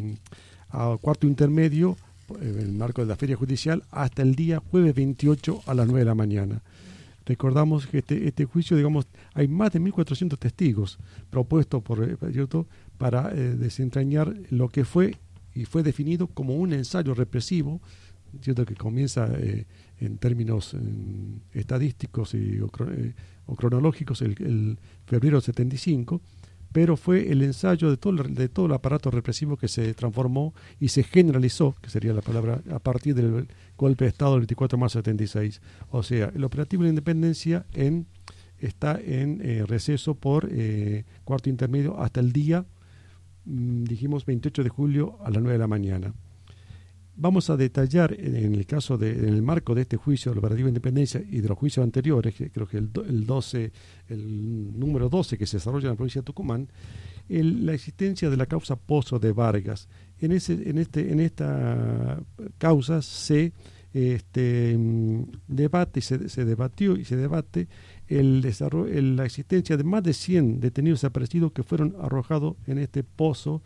a cuarto intermedio en el marco de la feria judicial hasta el día jueves veintiocho a las nueve de la mañana. Recordamos que este, este juicio, digamos, hay más de mil cuatrocientos testigos propuestos por, ¿cierto?, para eh, desentrañar lo que fue y fue definido como un ensayo represivo, ¿cierto?, que comienza eh, en términos eh, estadísticos y, o, eh, o cronológicos el, el febrero del setenta y cinco, pero fue el ensayo de todo, de todo el aparato represivo que se transformó y se generalizó, que sería la palabra, a partir del golpe de Estado del veinticuatro de marzo del setenta y seis. O sea, el operativo de la independencia en, está en eh, receso por eh, cuarto intermedio hasta el día, mmm, dijimos, veintiocho de julio a las nueve de la mañana. Vamos a detallar en el caso de, en el marco de este juicio de la operativa de independencia y de los juicios anteriores, que creo que el, el doce, el número doce que se desarrolla en la provincia de Tucumán, el, la existencia de la causa Pozo de Vargas. En ese, en este, en esta causa se este, debate, se, se debatió y se debate el desarrollo, el, la existencia de más de cien detenidos desaparecidos que fueron arrojados en este pozo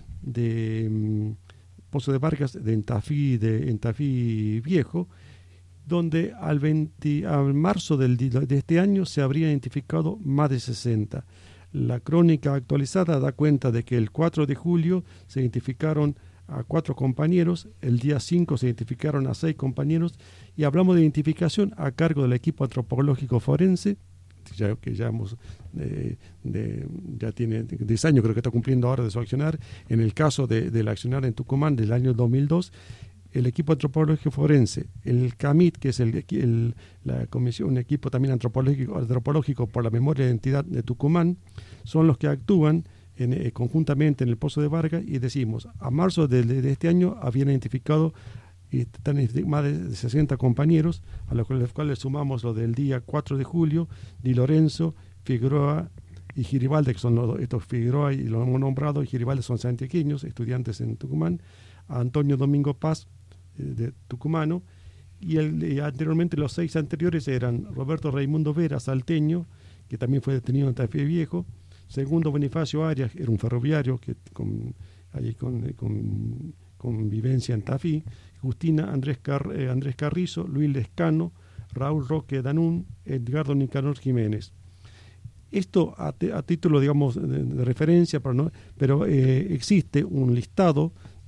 de Pozo de Vargas de Entafí, de Entafí Viejo, donde al, veinte, al marzo del, de este año se habría identificado más de sesenta. La crónica actualizada da cuenta de que el cuatro de julio se identificaron a cuatro compañeros, el día cinco se identificaron a seis compañeros, y hablamos de identificación a cargo del equipo antropológico forense, Ya, que ya, hemos, eh, de, ya tiene diez años, creo que está cumpliendo ahora de su accionar. En el caso de, del accionar en Tucumán del año dos mil dos, el equipo antropológico forense, el CAMIT, que es el, el, la comisión, un equipo también antropológico, antropológico por la memoria y identidad de Tucumán, son los que actúan en, eh, conjuntamente en el Pozo de Vargas, y decimos, a marzo de, de este año habían identificado y están más de sesenta compañeros, a los cuales sumamos lo del día cuatro de julio, Di Lorenzo, Figueroa y Giribaldi, que son los, estos Figueroa y lo hemos nombrado, y Giribaldi son santiagueños, estudiantes en Tucumán, a Antonio Domingo Paz, eh, de tucumano, y, el, y anteriormente los seis anteriores eran Roberto Raimundo Vera, salteño, que también fue detenido en Tafí Viejo, segundo Bonifacio Arias, era un ferroviario que con, ahí con, con, con vivencia en Tafí, Justina Andrés, Car, eh, Andrés Carrizo, Luis Lescano, Raúl Roque Danún, Edgardo Nicanor Jiménez. Esto a, te, a título, digamos, de, de referencia, pero, no, pero eh, existe un listado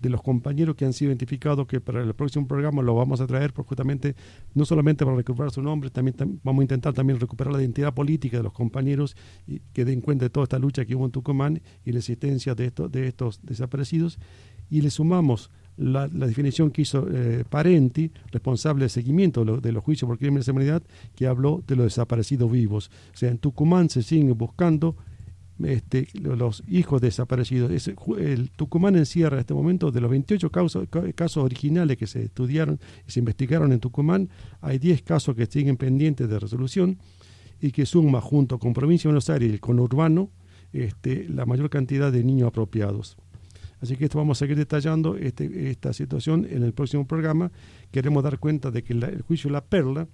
de los compañeros que han sido identificados, que para el próximo programa lo vamos a traer, por justamente, no solamente para recuperar su nombre, también tam, vamos a intentar también recuperar la identidad política de los compañeros y que den cuenta de toda esta lucha que hubo en Tucumán y la existencia de, esto, de estos desaparecidos. Y le sumamos la, la definición que hizo eh, Parenti, responsable de seguimiento de, lo, de los juicios por crímenes de humanidad, que habló de los desaparecidos vivos. O sea, en Tucumán se siguen buscando Este, los hijos desaparecidos. Es, el Tucumán encierra en este momento, de los veintiocho casos, casos originales que se estudiaron y se investigaron en Tucumán, hay diez casos que siguen pendientes de resolución y que suma, junto con Provincia de Buenos Aires y el conurbano, este, la mayor cantidad de niños apropiados. Así que esto vamos a seguir detallando este, esta situación en el próximo programa. Queremos dar cuenta de que la, el juicio La Perla,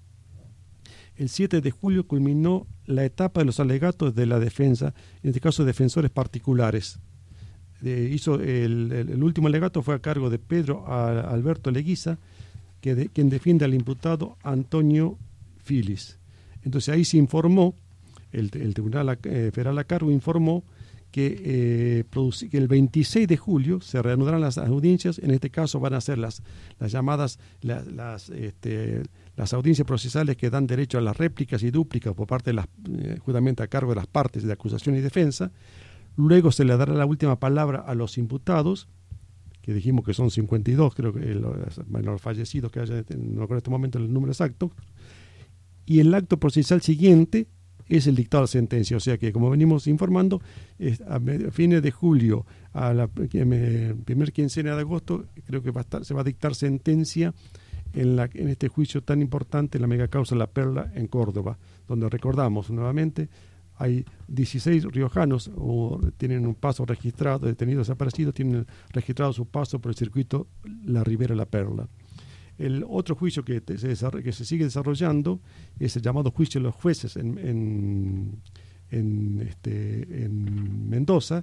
el siete de julio culminó la etapa de los alegatos de la defensa, en este caso defensores particulares. Eh, hizo el, el, el último alegato fue a cargo de Pedro a, Alberto Leguiza, que de, quien defiende al imputado Antonio Filis. Entonces ahí se informó, el, el Tribunal eh, Federal a cargo informó que, eh, produce, que el veintiséis de julio se reanudarán las audiencias. En este caso van a ser las, las llamadas, las, las este, las audiencias procesales que dan derecho a las réplicas y dúplicas por parte de las, eh, justamente a cargo de las partes de acusación y defensa. Luego se le dará la última palabra a los imputados, que dijimos que son cincuenta y dos, creo que los, los fallecidos que haya, no recuerdo en este momento el número exacto. Y el acto procesal siguiente es el dictado de la sentencia. O sea que, como venimos informando, es a fines de julio, a la primer quincena de agosto, creo que va a estar, se va a dictar sentencia En, la, en este juicio tan importante, la megacausa La Perla en Córdoba, donde recordamos nuevamente, hay dieciséis riojanos o tienen un paso registrado, detenidos desaparecidos, tienen registrado su paso por el circuito La Ribera La Perla. El otro juicio que se, que se sigue desarrollando es el llamado juicio de los jueces en, en, en, este, en Mendoza,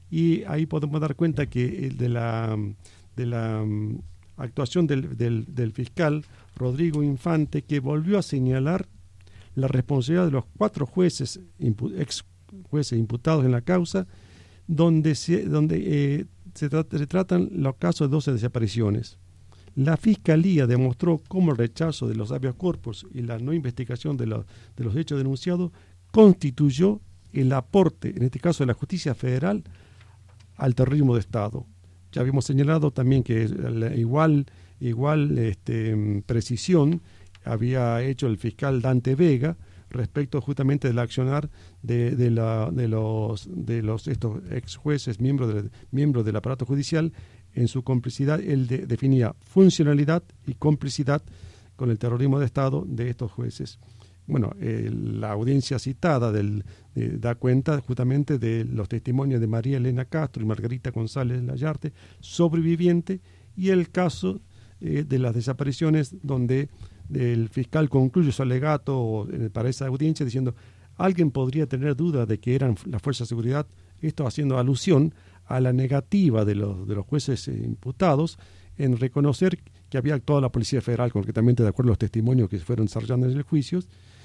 y ahí podemos dar cuenta que de la... De la actuación del, del, del fiscal Rodrigo Infante, que volvió a señalar la responsabilidad de los cuatro jueces, impu, ex jueces imputados en la causa, donde se, donde, eh, se, tra se tratan los casos de doce desapariciones. La Fiscalía demostró cómo el rechazo de los habeas corpus y la no investigación de, lo, de los hechos denunciados constituyó el aporte, en este caso de la justicia federal, al terrorismo de Estado. Ya habíamos señalado también que igual, igual este, precisión había hecho el fiscal Dante Vega respecto justamente del accionar de, de, la, de los de los estos ex jueces, miembros, de, miembros del aparato judicial. En su complicidad, él de, definía funcionalidad y complicidad con el terrorismo de Estado de estos jueces. Bueno, eh, la audiencia citada del, eh, da cuenta justamente de los testimonios de María Elena Castro y Margarita González Layarte, sobreviviente, y el caso eh, de las desapariciones, donde el fiscal concluye su alegato eh, para esa audiencia diciendo: alguien podría tener duda de que eran las fuerzas de seguridad, esto haciendo alusión a la negativa de los, de los jueces eh, imputados en reconocer que había actuado la Policía Federal, concretamente de acuerdo a los testimonios que fueron desarrollando en el juicio,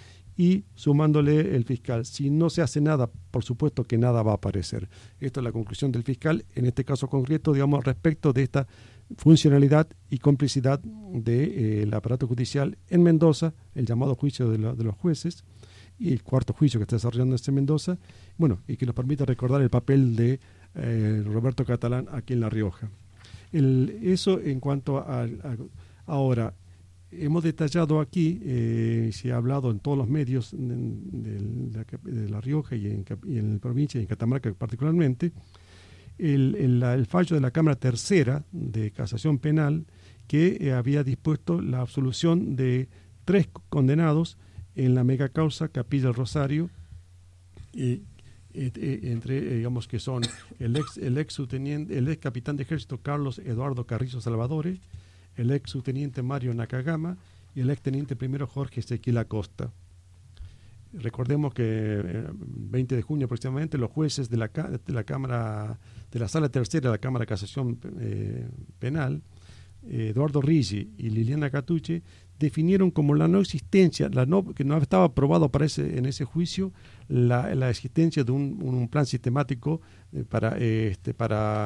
y sumándole el fiscal: si no se hace nada, por supuesto que nada va a aparecer. Esta es la conclusión del fiscal, en este caso concreto, digamos, respecto de esta funcionalidad y complicidad del de, eh, aparato judicial en Mendoza, el llamado juicio de, la, de los jueces, y el cuarto juicio que está desarrollando en Mendoza, bueno, y que nos permite recordar el papel de eh, Roberto Catalán aquí en La Rioja. El, eso en cuanto a, a ahora, hemos detallado aquí, eh, se ha hablado en todos los medios de, de, la, de La Rioja y en, y en la provincia y en Catamarca particularmente, el, el, el fallo de la Cámara Tercera de Casación Penal, que eh, había dispuesto la absolución de tres condenados en la megacausa Capilla del Rosario, y eh, eh, entre eh, digamos que son el ex el ex subteniente, el ex capitán de ejército Carlos Eduardo Carrizo Salvadores, el ex subteniente Mario Nakagama y el ex teniente primero Jorge Ezequiel Acosta. Recordemos que el veinte de junio aproximadamente los jueces de la, de la Cámara, de la Sala Tercera de la Cámara de Casación eh, Penal, eh, Eduardo Rigi y Liliana Catuche, definieron como la no existencia, la no, que no estaba aprobado para ese, en ese juicio, la, la existencia de un, un plan sistemático eh, para, eh, este, para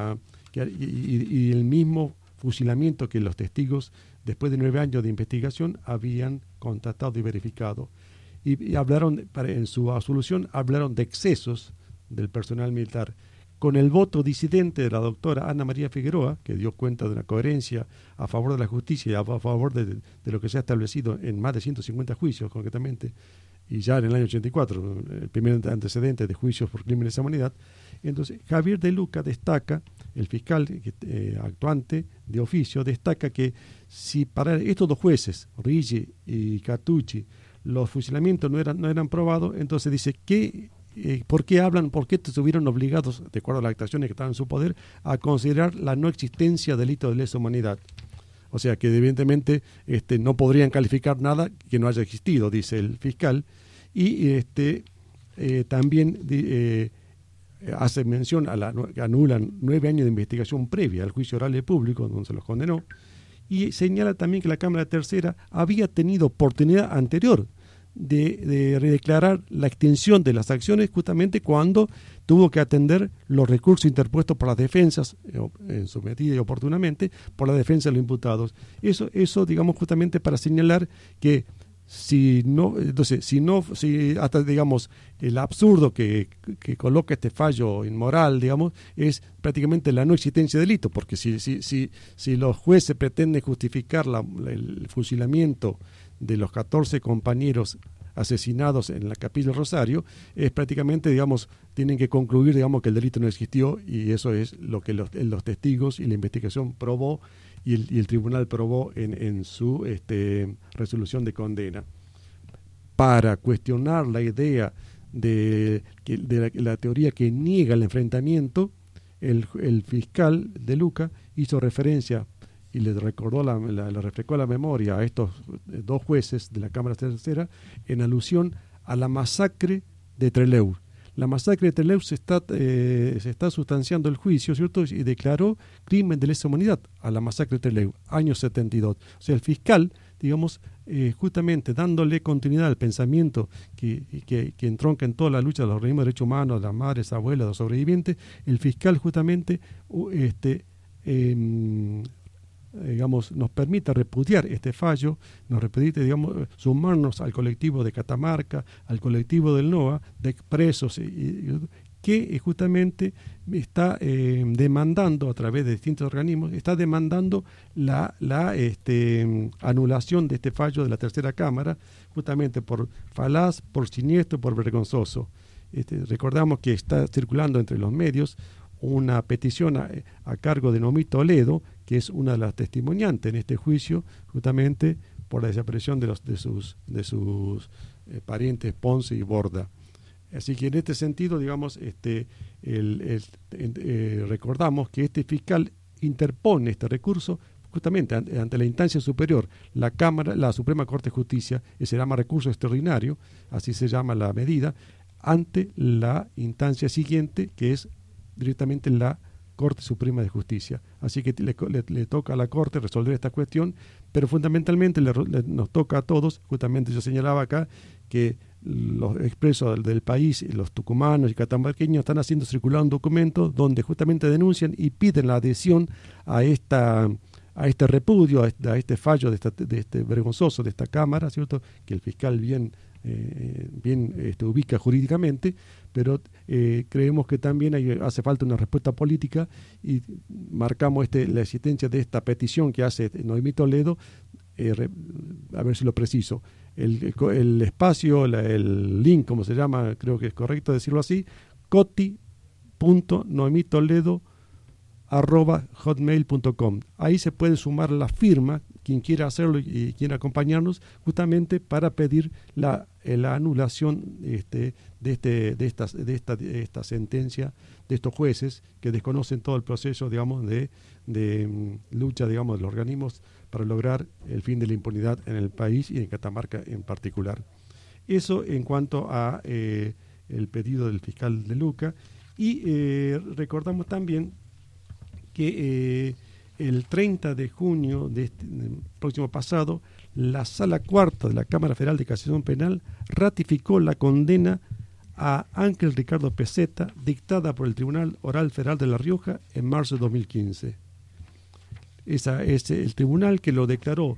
que, y, y el mismo fusilamiento que los testigos, después de nueve años de investigación, habían constatado y verificado. Y, y hablaron, para, en su absolución, hablaron de excesos del personal militar. Con el voto disidente de la doctora Ana María Figueroa, que dio cuenta de una coherencia a favor de la justicia y a favor de, de lo que se ha establecido en más de ciento cincuenta juicios, concretamente, y ya en el año ochenta y cuatro, el primer antecedente de juicios por crímenes de lesa humanidad. Entonces, Javier De Luca destaca, el fiscal eh, actuante de oficio, destaca que si para estos dos jueces, Riggi y Cartucci, los fusilamientos no eran, no eran probados, entonces dice que Eh, ¿por qué hablan, por qué estuvieron obligados, de acuerdo a las acciones que estaban en su poder, a considerar la no existencia de delito de lesa humanidad? O sea, que evidentemente este, no podrían calificar nada que no haya existido, dice el fiscal. Y este eh, también eh, hace mención a la, anulan nueve años de investigación previa al juicio oral y público, donde se los condenó, y señala también que la Cámara Tercera había tenido oportunidad anterior De, de redeclarar la extinción de las acciones justamente cuando tuvo que atender los recursos interpuestos por las defensas, en su medida y oportunamente, por la defensa de los imputados. Eso, eso digamos, justamente para señalar que si no, entonces, si no, si hasta, digamos, el absurdo que, que coloca este fallo inmoral, digamos, es prácticamente la no existencia de delito, porque si, si, si, si los jueces pretenden justificar la, el fusilamiento de los catorce compañeros asesinados en la Capilla del Rosario, es prácticamente, digamos, tienen que concluir, digamos, que el delito no existió, y eso es lo que los, los testigos y la investigación probó, y el, y el tribunal probó en, en su este, resolución de condena. Para cuestionar la idea de, de la, la teoría que niega el enfrentamiento, el, el fiscal De Luca hizo referencia y le recordó la, la, le refrescó la memoria a estos dos jueces de la Cámara Tercera en alusión a la masacre de Trelew. La masacre de Trelew se está, eh, se está sustanciando el juicio, ¿cierto? Y declaró crimen de lesa humanidad a la masacre de Trelew, año setenta y dos. O sea, el fiscal, digamos, eh, justamente dándole continuidad al pensamiento que, que, que entronca en toda la lucha de los organismos de derechos humanos, de las madres, abuelas, de los sobrevivientes, el fiscal justamente este, eh, digamos, nos permita repudiar este fallo, nos permite, digamos, sumarnos al colectivo de Catamarca, al colectivo del N O A, de expresos, y, y, que justamente está eh, demandando a través de distintos organismos, está demandando la, la este, anulación de este fallo de la tercera Cámara, justamente por falaz, por siniestro, por vergonzoso. Este, recordamos que está circulando entre los medios una petición a, a cargo de Noemí Toledo, que es una de las testimoniantes en este juicio, justamente por la desaparición de, los, de sus, de sus eh, parientes Ponce y Borda. Así que en este sentido, digamos, este, el, el, eh, recordamos que este fiscal interpone este recurso justamente ante, ante la instancia superior, la Cámara, la Suprema Corte de Justicia, que se llama recurso extraordinario, así se llama la medida, ante la instancia siguiente, que es directamente la Corte Suprema de Justicia. Así que le, le, le toca a la Corte resolver esta cuestión, pero fundamentalmente le, le, nos toca a todos. Justamente yo señalaba acá que los expresos del, del país, los tucumanos y catamarqueños, están haciendo circular un documento donde justamente denuncian y piden la adhesión a esta a este repudio, a este, a este fallo de, esta, de este vergonzoso de esta Cámara, ¿cierto?, que el fiscal bien Eh, bien este, ubica jurídicamente, pero eh, creemos que también hay, hace falta una respuesta política, y marcamos este, la existencia de esta petición que hace Noemí Toledo, eh, re, a ver si lo preciso, el, el, el espacio, la, el link, como se llama, creo que es correcto decirlo así, coti punto noemitoledo arroba hotmail punto com. Ahí se puede sumar la firma, quien quiera hacerlo y quiera acompañarnos, justamente para pedir la, la anulación este, de, este, de, estas, de, esta, de esta sentencia de estos jueces que desconocen todo el proceso, digamos, de, de um, lucha, digamos, de los organismos para lograr el fin de la impunidad en el país y en Catamarca en particular. Eso en cuanto a eh, el pedido del fiscal De Luca. Y eh, recordamos también que eh, el treinta de junio de este, del próximo pasado, la Sala Cuarta de la Cámara Federal de Casación Penal ratificó la condena a Ángel Ricardo Pezeta, dictada por el Tribunal Oral Federal de La Rioja en marzo de dos mil quince. Esa es el tribunal que lo declaró,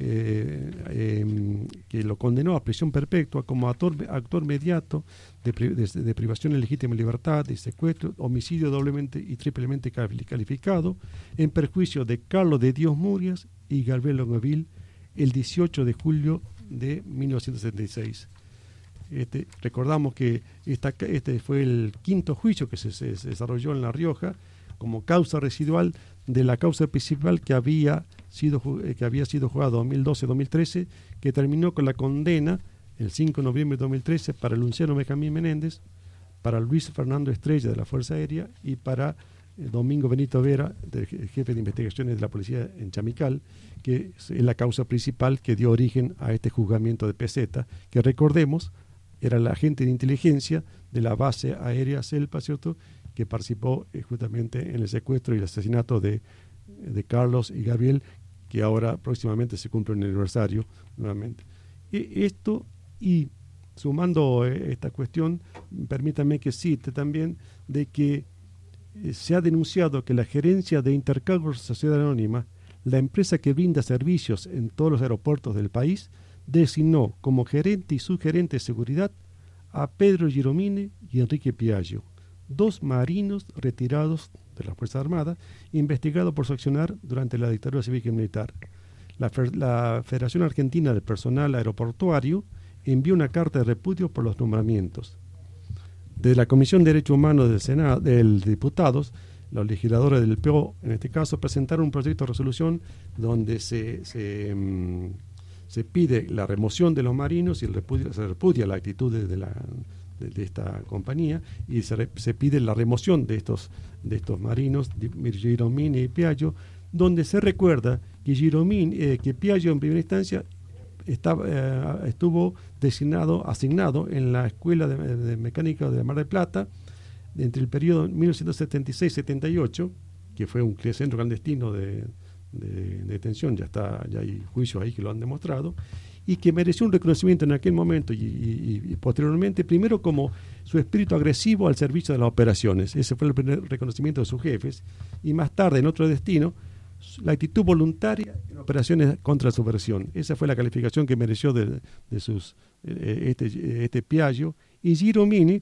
eh, eh, que lo condenó a prisión perpetua como actor, actor mediato de, de, de privación de legítima libertad, de secuestro, homicidio doblemente y triplemente calificado, en perjuicio de Carlos de Dios Murias y Gabriel Longueville, el dieciocho de julio de mil novecientos setenta y seis. Este, recordamos que esta, este fue el quinto juicio que se, se, se desarrolló en La Rioja como causa residual de la causa principal que había sido, que había sido jugada dos mil doce dos mil trece, que terminó con la condena el cinco de noviembre de dos mil trece para Luciano Benjamín Menéndez, para Luis Fernando Estrella de la Fuerza Aérea y para eh, Domingo Benito Vera, de, jefe de investigaciones de la policía en Chamical, que es la causa principal que dio origen a este juzgamiento de Pezeta, que recordemos era el agente de inteligencia de la base aérea Selpa, ¿cierto?, que participó eh, justamente en el secuestro y el asesinato de, de Carlos y Gabriel, que ahora próximamente se cumple un aniversario nuevamente. Y esto, y sumando eh, esta cuestión, permítanme que cite también de que eh, se ha denunciado que la gerencia de Intercargos Sociedad Anónima, la empresa que brinda servicios en todos los aeropuertos del país, designó como gerente y subgerente de seguridad a Pedro Giromini y Enrique Piaggio, dos marinos retirados de la Fuerza Armada, investigados por su accionar durante la dictadura cívica y militar. La, la Federación Argentina del Personal Aeroportuario envió una carta de repudio por los nombramientos. Desde la Comisión de Derechos Humanos del Senado, del Diputados, los legisladores del P O, en este caso, presentaron un proyecto de resolución donde se... se um, se pide la remoción de los marinos y el repudio, se repudia la actitud de, de, la, de, de esta compañía y se, re, se pide la remoción de estos, de estos marinos, Giromini y Piaggio, donde se recuerda que Giromini, eh, que Piaggio en primera instancia estaba, eh, estuvo designado, asignado en la Escuela de, de Mecánica de Mar del Plata entre el periodo mil novecientos setenta y seis setenta y ocho, que fue un centro clandestino de De, de detención, ya está, ya hay juicios ahí que lo han demostrado, y que mereció un reconocimiento en aquel momento y, y, y posteriormente, primero como su espíritu agresivo al servicio de las operaciones, ese fue el primer reconocimiento de sus jefes, y más tarde en otro destino, la actitud voluntaria en operaciones contra la subversión, esa fue la calificación que mereció de, de sus eh, este, este Piaggio. Y Giromini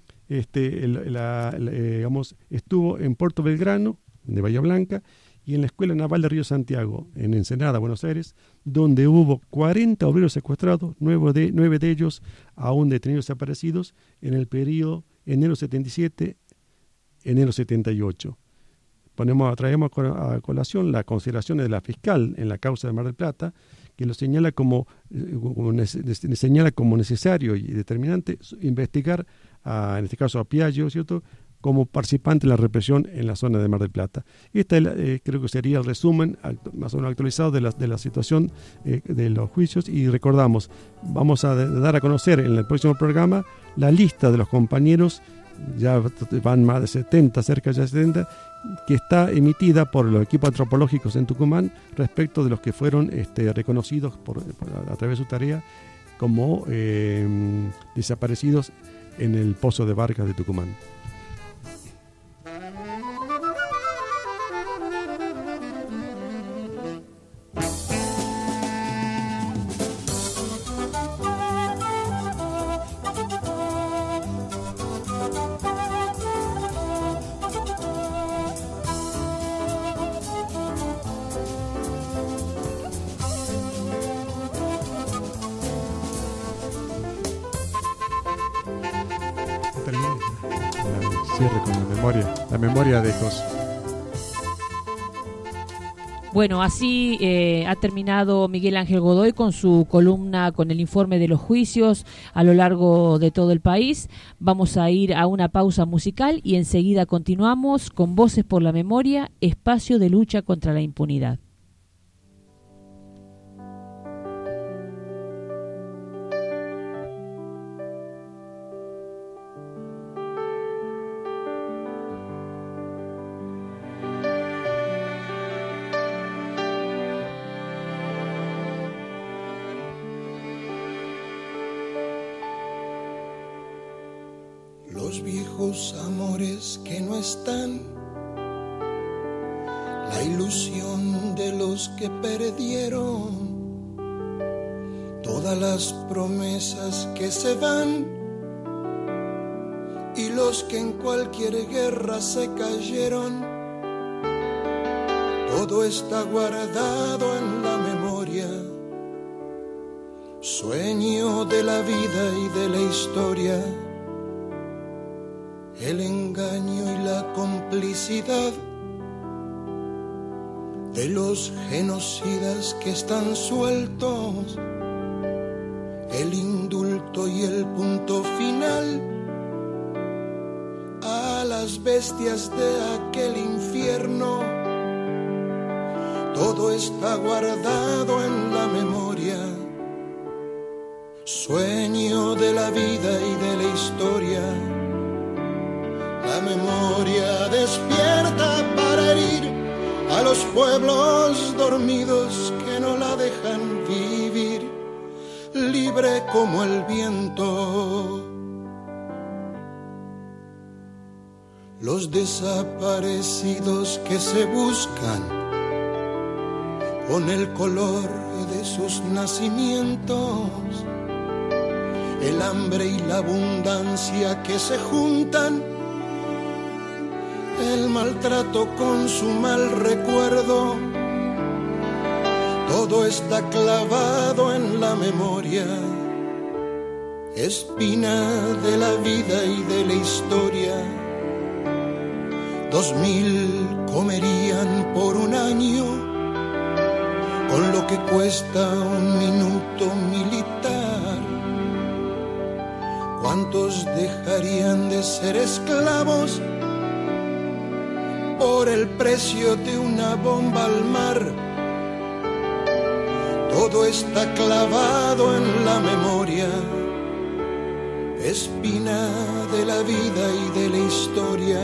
este, el, la, la, eh, digamos, estuvo en Puerto Belgrano, de Bahía Blanca, y en la Escuela Naval de Río Santiago, en Ensenada, Buenos Aires, donde hubo cuarenta obreros secuestrados, nueve de, nueve de ellos aún detenidos desaparecidos, en el periodo enero setenta y siete, enero setenta y ocho. Ponemos, traemos a colación las consideraciones de la fiscal en la causa de Mar del Plata, que lo señala como, como, señala como necesario y determinante investigar, a, en este caso a Piaggio, ¿cierto?, como participante en la represión en la zona de Mar del Plata. Este eh, creo que sería el resumen más o menos actualizado de la, de la situación eh, de los juicios, y recordamos, vamos a de, dar a conocer en el próximo programa la lista de los compañeros, ya van más de setenta, cerca de setenta, que está emitida por los equipos antropológicos en Tucumán respecto de los que fueron este, reconocidos por, por, a través de su tarea como eh, desaparecidos en el Pozo de Vargas de Tucumán. Con la memoria, la memoria de José. Bueno, así eh, ha terminado Miguel Ángel Godoy con su columna, con el informe de los juicios a lo largo de todo el país. Vamos a ir a una pausa musical y enseguida continuamos con Voces por la Memoria, espacio de lucha contra la impunidad. los viejos amores que no están, la ilusión de los que perdieron, todas las promesas que se van y los que en cualquier guerra se cayeron. Todo está guardado en la memoria, sueño de la vida y de la historia, el engaño y la complicidad de los genocidas que están sueltos, el indulto y el punto final a las bestias de aquel infierno. Todo está guardado en la memoria, sueño de la vida y de la historia. La memoria despierta para herir a los pueblos dormidos que no la dejan vivir, libre como el viento. Los desaparecidos que se buscan con el color de sus nacimientos, el hambre y la abundancia que se juntan, el maltrato con su mal recuerdo, todo está clavado en la memoria, espina de la vida y de la historia. Dos mil comerían por un año con lo que cuesta un minuto militar. ¿Cuántos dejarían de ser esclavos por el precio de una bomba al mar? Todo está clavado en la memoria, espina de la vida y de la historia.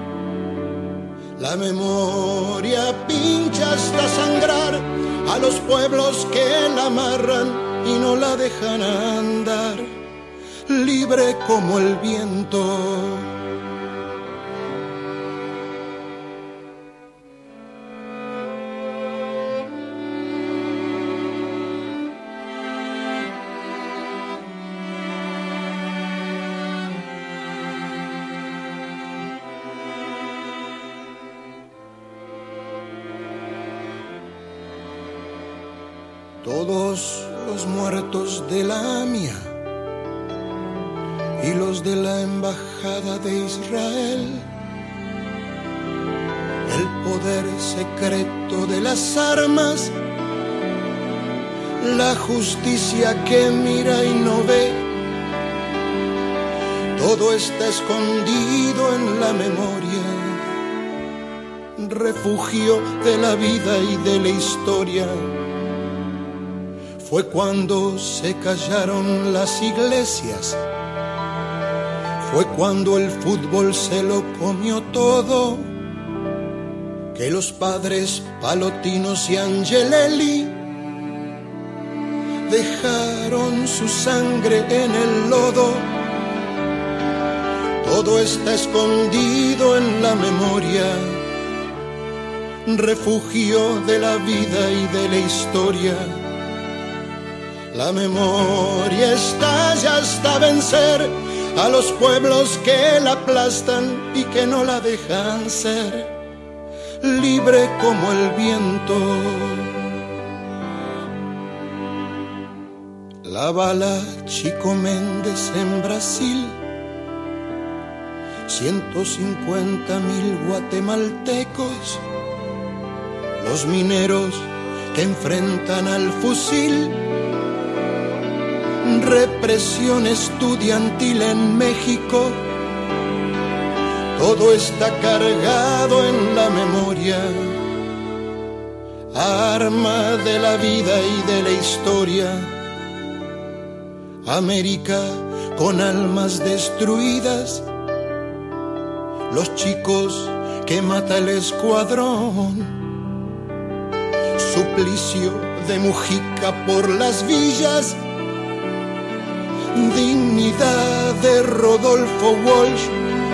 La memoria pincha hasta sangrar a los pueblos que la amarran y no la dejan andar, libre como el viento. Todos los muertos de la A M I A y los de la Embajada de Israel, el poder secreto de las armas, la justicia que mira y no ve, todo está escondido en la memoria, refugio de la vida y de la historia. Fue cuando se callaron las iglesias, fue cuando el fútbol se lo comió todo, que los padres Palotinos y Angelelli dejaron su sangre en el lodo. Todo está escondido en la memoria, refugio de la vida y de la historia. La memoria estalla hasta vencer a los pueblos que la aplastan y que no la dejan ser, libre como el viento. La bala Chico Méndez en Brasil, ciento cincuenta mil guatemaltecos, los mineros que enfrentan al fusil, represión estudiantil en México, todo está cargado en la memoria, arma de la vida y de la historia. América con almas destruidas, los chicos que mata el escuadrón, suplicio de Mujica por las villas, dignidad de Rodolfo Walsh.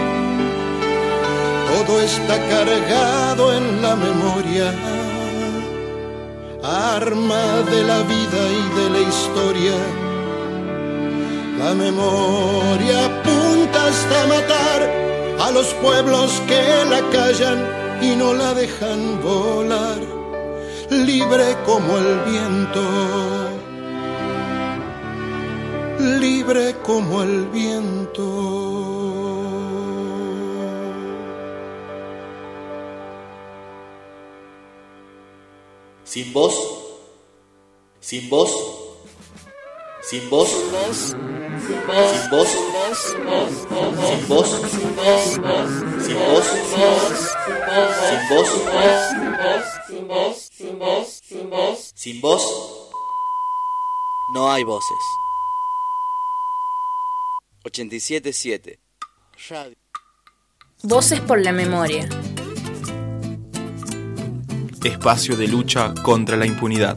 Todo está cargado en la memoria, arma de la vida y de la historia. La memoria apunta hasta matar a los pueblos que la callan y no la dejan volar, libre como el viento, libre como el viento. Sin voz, sin voz, sin voz, sin voz, sin voz, sin voz, sin voz, sin voz, sin voz, sin voz, sin voz, sin voz, no hay voces. ochenta y siete punto siete Radio. Voces por la memoria. Espacio de lucha contra la impunidad.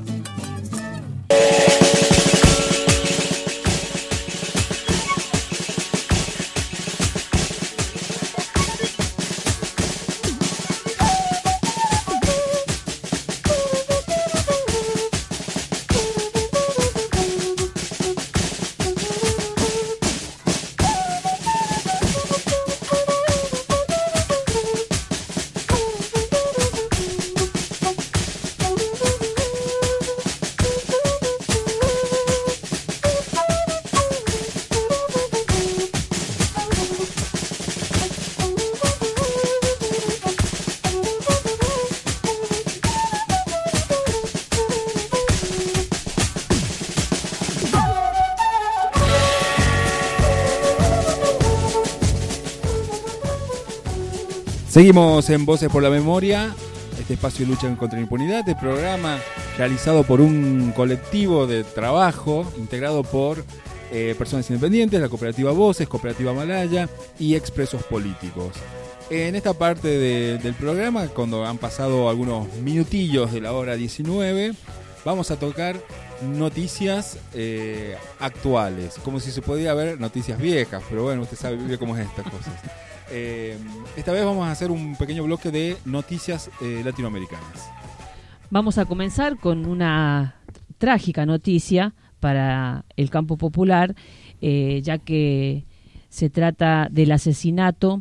Seguimos en Voces por la Memoria, este espacio de lucha contra la impunidad, este programa realizado por un colectivo de trabajo integrado por eh, personas independientes, la cooperativa Voces, cooperativa Malaya y expresos políticos. En esta parte de, del programa, cuando han pasado algunos minutillos de la hora diecinueve, vamos a tocar noticias eh, actuales, como si se podía ver noticias viejas, pero bueno, usted sabe cómo es estas cosas. Eh, esta vez vamos a hacer un pequeño bloque de noticias eh, latinoamericanas. Vamos a comenzar con una trágica noticia para el campo popular, eh, ya que se trata del asesinato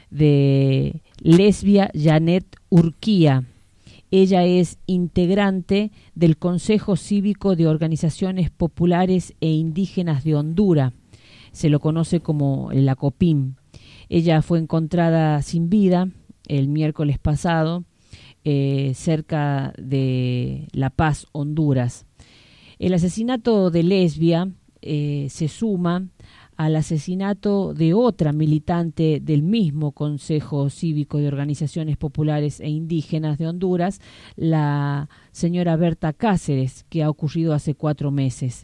de Lesbia Janet Urquía. Ella es integrante del Consejo Cívico de Organizaciones Populares e Indígenas de Honduras. Se lo conoce como la COPIM. Ella fue encontrada sin vida el miércoles pasado eh, cerca de La Paz, Honduras. El asesinato de Lesbia eh, se suma al asesinato de otra militante del mismo Consejo Cívico de Organizaciones Populares e Indígenas de Honduras, la señora Berta Cáceres, que ha ocurrido hace cuatro meses.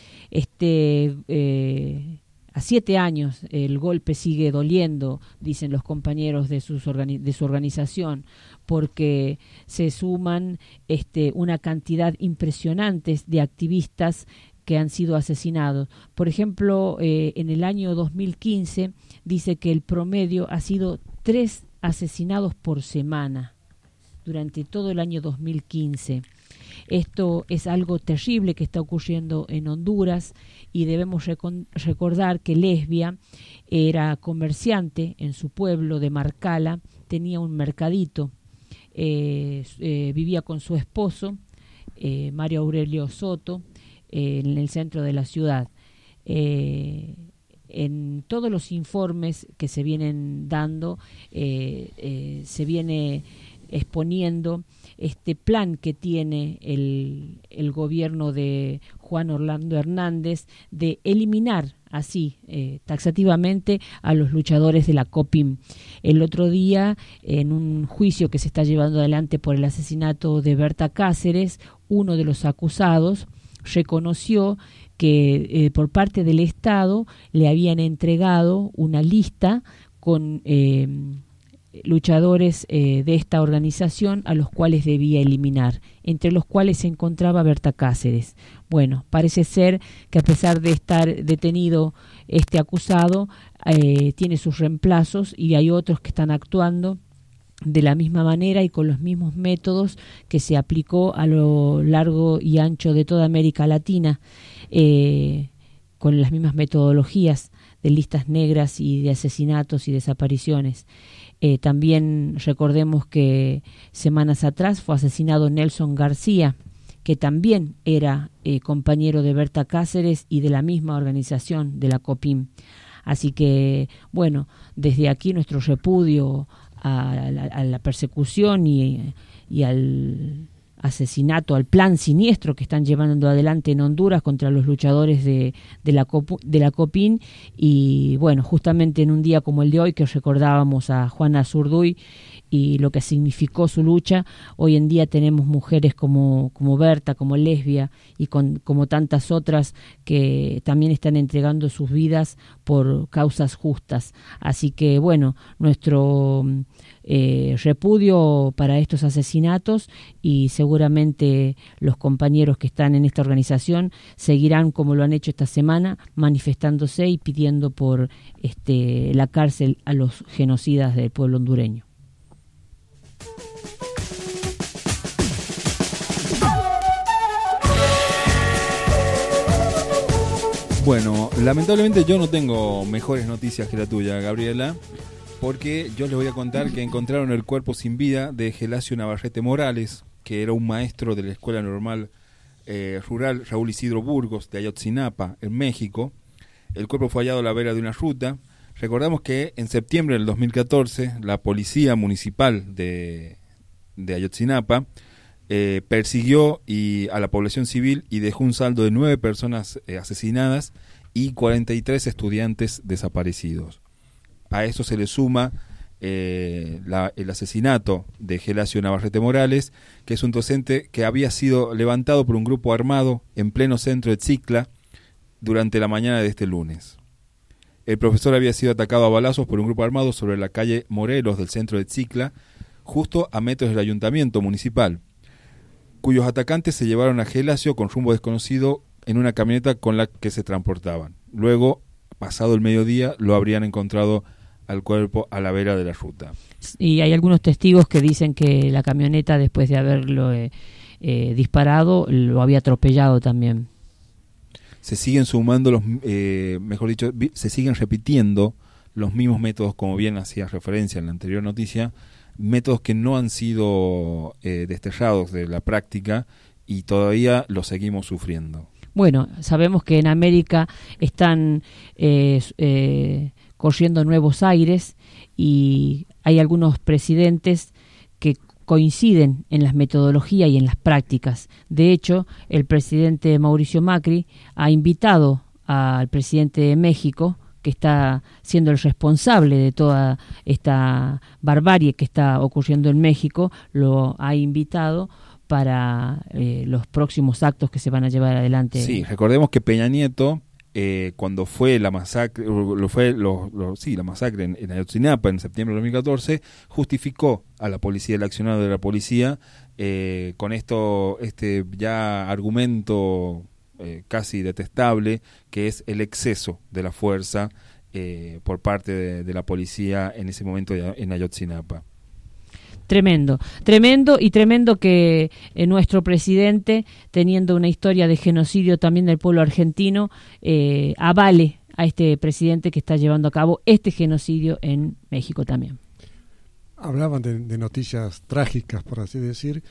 Este... Eh, A siete años el golpe sigue doliendo, dicen los compañeros de, sus organi- de su organización, porque se suman este, una cantidad impresionante de activistas que han sido asesinados. Por ejemplo, eh, en el año dos mil quince dice que el promedio ha sido tres asesinados por semana durante todo el año dos mil quince. Esto es algo terrible que está ocurriendo en Honduras y debemos recon- recordar que Lesbia era comerciante en su pueblo de Marcala, tenía un mercadito, eh, eh, vivía con su esposo, eh, Mario Aurelio Soto, eh, en el centro de la ciudad. Eh, en todos los informes que se vienen dando, eh, eh, se viene exponiendo este plan que tiene el, el gobierno de Juan Orlando Hernández de eliminar así eh, taxativamente a los luchadores de la COPIM. El otro día, en un juicio que se está llevando adelante por el asesinato de Berta Cáceres, uno de los acusados reconoció que eh, por parte del Estado le habían entregado una lista con eh, luchadores eh, de esta organización a los cuales debía eliminar, entre los cuales se encontraba Berta Cáceres. Bueno, parece ser que a pesar de estar detenido este acusado, eh, tiene sus reemplazos y hay otros que están actuando de la misma manera y con los mismos métodos que se aplicó a lo largo y ancho de toda América Latina, eh, con las mismas metodologías de listas negras y de asesinatos y desapariciones. Eh, también recordemos que semanas atrás fue asesinado Nelson García, que también era eh, compañero de Berta Cáceres y de la misma organización, de la COPIM. Así que, bueno, desde aquí nuestro repudio a la, a la persecución y, y al asesinato, al plan siniestro que están llevando adelante en Honduras contra los luchadores de, de, la, Copu, de la COPIN. Y bueno, justamente en un día como el de hoy, que recordábamos a Juana Zurduy y lo que significó su lucha, hoy en día tenemos mujeres como, como Berta, como Lesbia y con, como tantas otras que también están entregando sus vidas por causas justas. Así que bueno, nuestro eh, repudio para estos asesinatos, y seguramente los compañeros que están en esta organización seguirán como lo han hecho esta semana, manifestándose y pidiendo por este, la cárcel a los genocidas del pueblo hondureño. Bueno, lamentablemente yo no tengo mejores noticias que la tuya, Gabriela, porque yo les voy a contar que encontraron el cuerpo sin vida de Gelasio Navarrete Morales, que era un maestro de la Escuela Normal eh, Rural Raúl Isidro Burgos de Ayotzinapa, en México. El cuerpo fue hallado a la vera de una ruta. Recordamos que en septiembre del dos mil catorce la policía municipal de, de Ayotzinapa eh, persiguió y, a la población civil y dejó un saldo de nueve personas eh, asesinadas y cuarenta y tres estudiantes desaparecidos. A eso se le suma eh, la, el asesinato de Gelasio Navarrete Morales, que es un docente que había sido levantado por un grupo armado en pleno centro de Tzicla durante la mañana de este lunes. El profesor había sido atacado a balazos por un grupo armado sobre la calle Morelos del centro de Tzicla, justo a metros del ayuntamiento municipal, cuyos atacantes se llevaron a Gelasio con rumbo desconocido en una camioneta con la que se transportaban. Luego, pasado el mediodía, lo habrían encontrado al cuerpo a la vera de la ruta. Y hay algunos testigos que dicen que la camioneta, después de haberlo eh, eh, disparado, lo había atropellado también. Se siguen sumando los, eh, mejor dicho, se siguen repitiendo los mismos métodos, como bien hacía referencia en la anterior noticia, métodos que no han sido eh, desterrados de la práctica y todavía los seguimos sufriendo. Bueno, sabemos que en América están eh, eh, corriendo nuevos aires y hay algunos presidentes que coinciden en las metodologías y en las prácticas. De hecho, el presidente Mauricio Macri ha invitado al presidente de México, que está siendo el responsable de toda esta barbarie que está ocurriendo en México, lo ha invitado para eh, los próximos actos que se van a llevar adelante. Sí, recordemos que Peña Nieto, eh, cuando fue la masacre, lo fue lo, lo, sí, la masacre en, en Ayotzinapa en septiembre de dos mil catorce, justificó a la policía, el accionado de la policía, eh, con esto, este ya argumento eh, casi detestable, que es el exceso de la fuerza eh, por parte de, de la policía en ese momento en Ayotzinapa. Tremendo, tremendo y tremendo que eh, nuestro presidente, teniendo una historia de genocidio también del pueblo argentino, eh, avale a este presidente que está llevando a cabo este genocidio en México también. Hablaban de, de noticias trágicas, por así decir,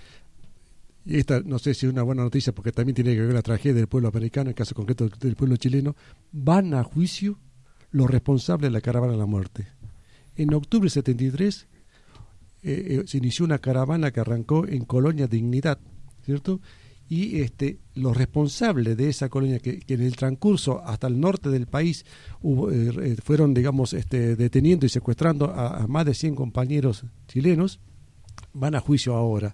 y esta no sé si es una buena noticia porque también tiene que ver la tragedia del pueblo americano, en el caso concreto del pueblo chileno. Van a juicio los responsables de la caravana de la muerte. En octubre de setenta y tres Eh, eh, se inició una caravana que arrancó en Colonia Dignidad, ¿cierto? Y este, los responsables de esa colonia, que, que en el transcurso hasta el norte del país hubo, eh, fueron, digamos, este, deteniendo y secuestrando a, a más de cien compañeros chilenos, van a juicio ahora.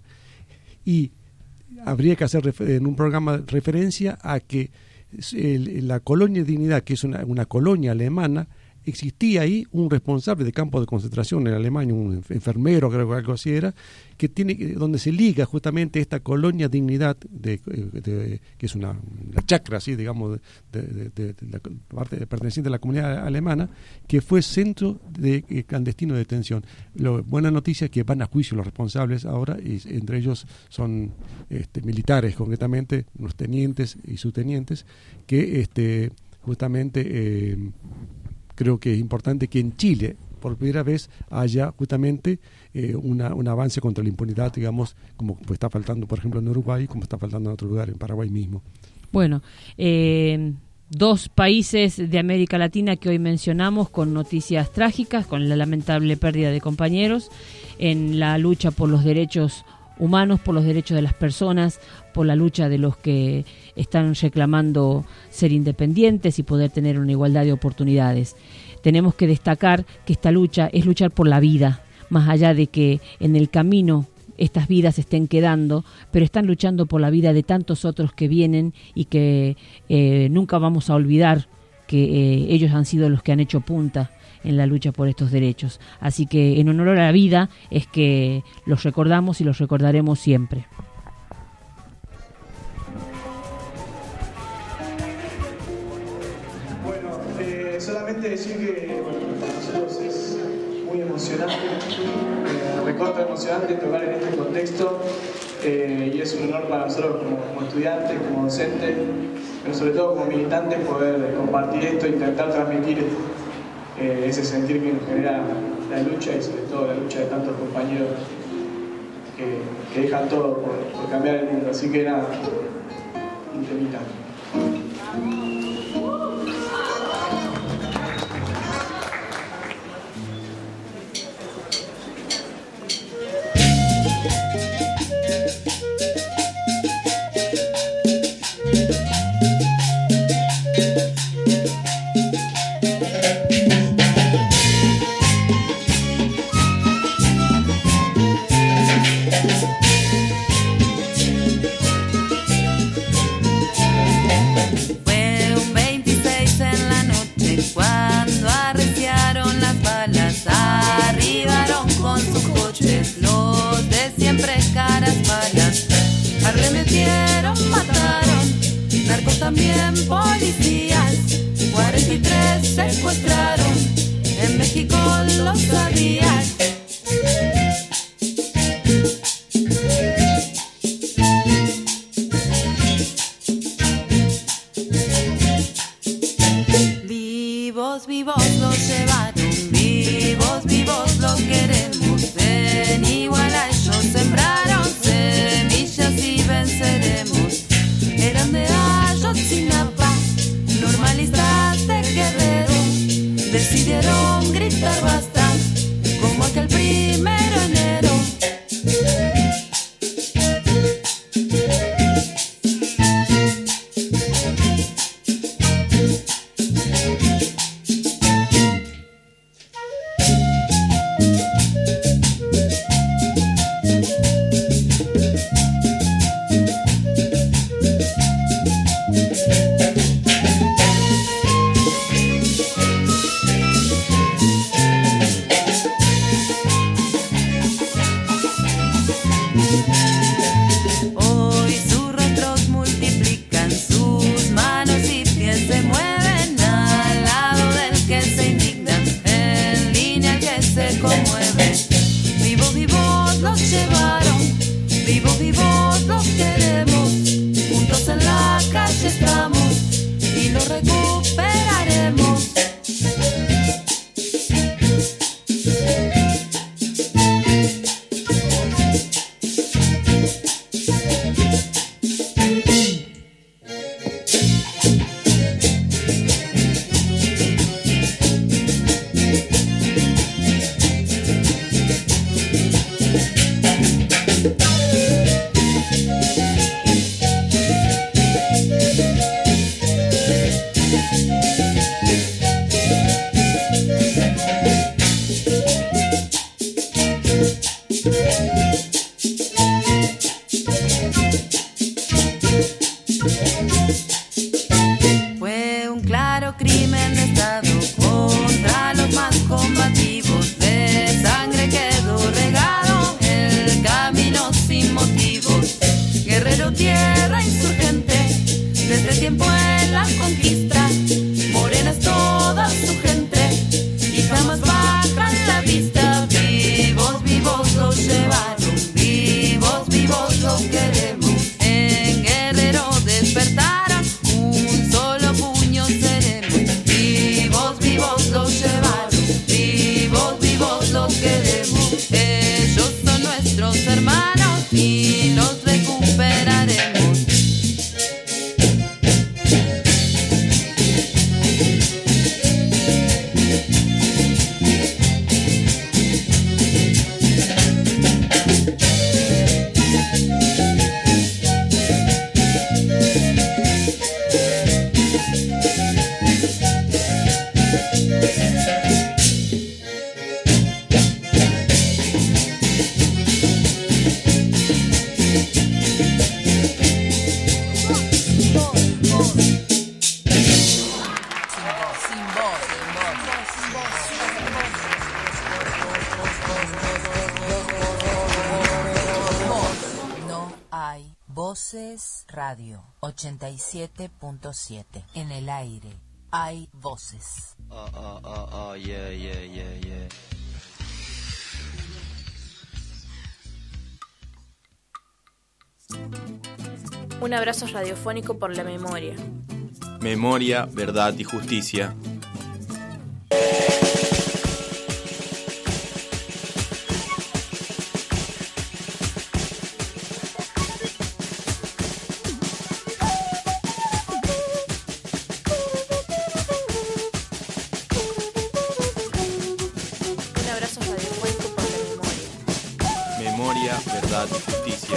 Y habría que hacer en un programa referencia a que el, la Colonia Dignidad, que es una, una colonia alemana, existía ahí un responsable de campo de concentración en Alemania, un enfermero, creo que algo así era, que tiene, donde se liga justamente esta colonia Dignidad, de, de, de, que es una, una chacra, así, digamos, de, de, de, de la parte perteneciente a la comunidad alemana, que fue centro de eh, clandestino de detención. Lo, buena noticia es que van a juicio los responsables ahora, y entre ellos son este, militares, concretamente, los tenientes y subtenientes, que este, justamente eh, creo que es importante que en Chile por primera vez haya justamente eh, una, un avance contra la impunidad, digamos, como pues, está faltando, por ejemplo, en Uruguay, como está faltando en otro lugar, en Paraguay mismo. Bueno, eh, dos países de América Latina que hoy mencionamos con noticias trágicas, con la lamentable pérdida de compañeros en la lucha por los derechos humanos, por los derechos de las personas, por la lucha de los que están reclamando ser independientes y poder tener una igualdad de oportunidades. Tenemos que destacar que esta lucha es luchar por la vida, más allá de que en el camino estas vidas estén quedando, pero están luchando por la vida de tantos otros que vienen y que eh, nunca vamos a olvidar que eh, ellos han sido los que han hecho punta en la lucha por estos derechos. Así que en honor a la vida es que los recordamos y los recordaremos siempre. Bueno, eh, solamente decir que bueno, para nosotros es muy emocionante, eh, recontra emocionante tocar en este contexto, eh, y es un honor para nosotros como, como estudiantes, como docentes, pero sobre todo como militantes poder compartir esto e intentar transmitir Eh, ese sentir que nos genera la lucha y sobre todo la lucha de tantos compañeros que, que dejan todo por, por cambiar el mundo. Así que nada, un temita. También policías, cuarenta y tres secuestraron, en México lo sabías. Vivos, vivos los llevaron, vivos, vivos los queremos, en Iguala ellos sembraron semillas y venceremos. Eran de Ayotzinapa, normalistas de Guerrero, decidieron gritar basta, como aquel primero de enero. Fue un claro crimen de Estado contra Voces Radio ochenta y siete punto siete. En el aire hay voces. Ah, ah, ah, ah, yeah, yeah, yeah, yeah. Un abrazo radiofónico por la memoria. Memoria, verdad y justicia. Un abrazo radiofónico por la memoria. Memoria, verdad y justicia.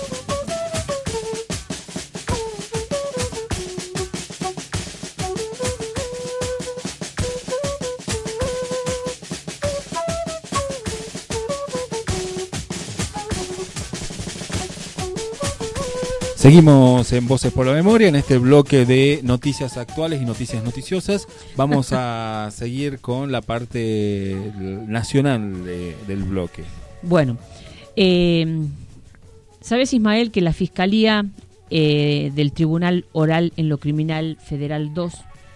Seguimos en Voces por la Memoria, en este bloque de noticias actuales y noticias noticiosas. Vamos a seguir con la parte nacional de, del bloque. Bueno, eh, ¿sabes, Ismael, que la Fiscalía eh, del Tribunal Oral en lo Criminal Federal dos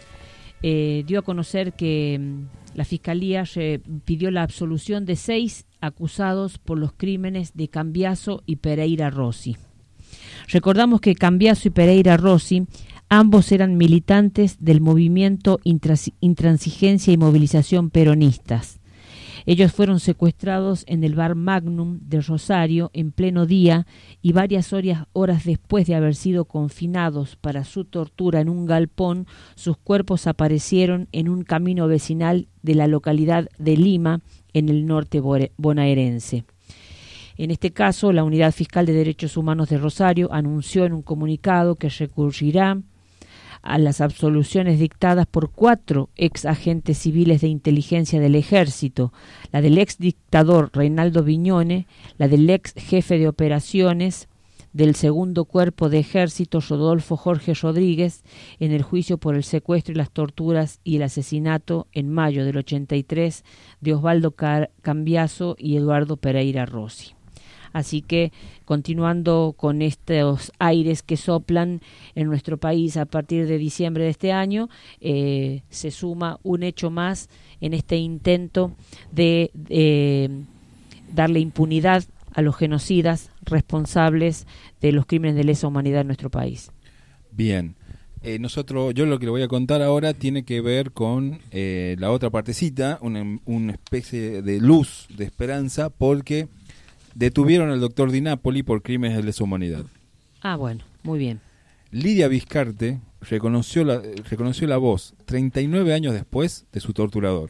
eh, dio a conocer que mm, la Fiscalía eh, pidió la absolución de seis acusados por los crímenes de Cambiaso y Pereira Rossi? Recordamos que Cambiaso y Pereira Rossi, ambos eran militantes del movimiento Intras- Intransigencia y Movilización Peronistas. Ellos fueron secuestrados en el bar Magnum de Rosario en pleno día y varias horas, horas después de haber sido confinados para su tortura en un galpón, sus cuerpos aparecieron en un camino vecinal de la localidad de Lima, en el norte bonaerense. En este caso, la Unidad Fiscal de Derechos Humanos de Rosario anunció en un comunicado que recurrirá a las absoluciones dictadas por cuatro ex agentes civiles de inteligencia del Ejército, la del ex dictador Reinaldo Viñone, la del ex jefe de operaciones del segundo cuerpo de ejército Rodolfo Jorge Rodríguez, en el juicio por el secuestro y las torturas y el asesinato en mayo del ochenta y tres de Osvaldo Cambiaso y Eduardo Pereira Rossi. Así que, continuando con estos aires que soplan en nuestro país a partir de diciembre de este año, eh, se suma un hecho más en este intento de eh, darle impunidad a los genocidas responsables de los crímenes de lesa humanidad en nuestro país. Bien. Eh, nosotros, yo lo que le voy a contar ahora tiene que ver con eh, la otra partecita, una, una especie de luz, de esperanza, porque detuvieron al doctor Di Napoli por crímenes de lesa humanidad. Ah, bueno, muy bien. Lidia Vizcarte reconoció la, reconoció la voz treinta y nueve años después de su torturador.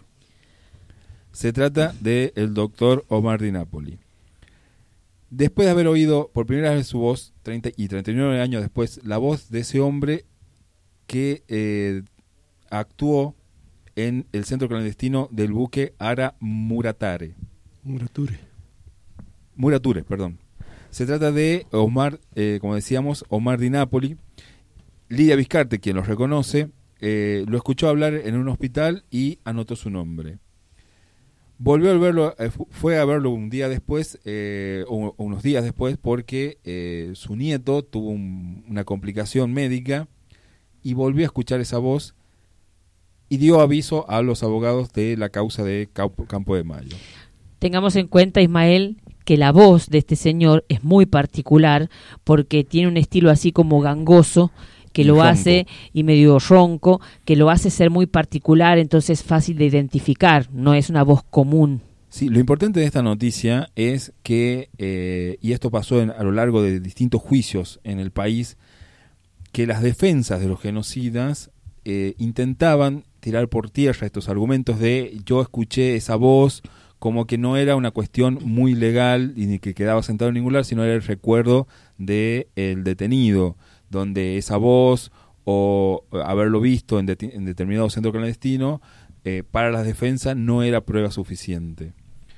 Se trata del doctor Omar Di Napoli. Después de haber oído por primera vez su voz, treinta y treinta y nueve años después, la voz de ese hombre que eh, actuó en el centro clandestino del buque Ara Muratare. Murature. Murature, perdón. Se trata de Omar, eh, como decíamos, Omar Di Napoli. Lidia Vizcarte, quien lo reconoce, eh, lo escuchó hablar en un hospital y anotó su nombre. Volvió a verlo, eh, fue a verlo un día después, eh, o, o unos días después, porque eh, su nieto tuvo un, una complicación médica y volvió a escuchar esa voz y dio aviso a los abogados de la causa de Campo de Mayo. Tengamos en cuenta, Ismael, que la voz de este señor es muy particular porque tiene un estilo así como gangoso, que lo ronco. hace, y medio ronco, que lo hace ser muy particular, entonces fácil de identificar, no es una voz común. Sí, lo importante de esta noticia es que, eh, y esto pasó en, a lo largo de distintos juicios en el país, que las defensas de los genocidas eh, intentaban tirar por tierra estos argumentos de yo escuché esa voz, como que no era una cuestión muy legal y ni que quedaba sentado en ningún lugar, sino era el recuerdo del detenido, donde esa voz o haberlo visto en, de, en determinado centro clandestino, eh, para las defensas no era prueba suficiente.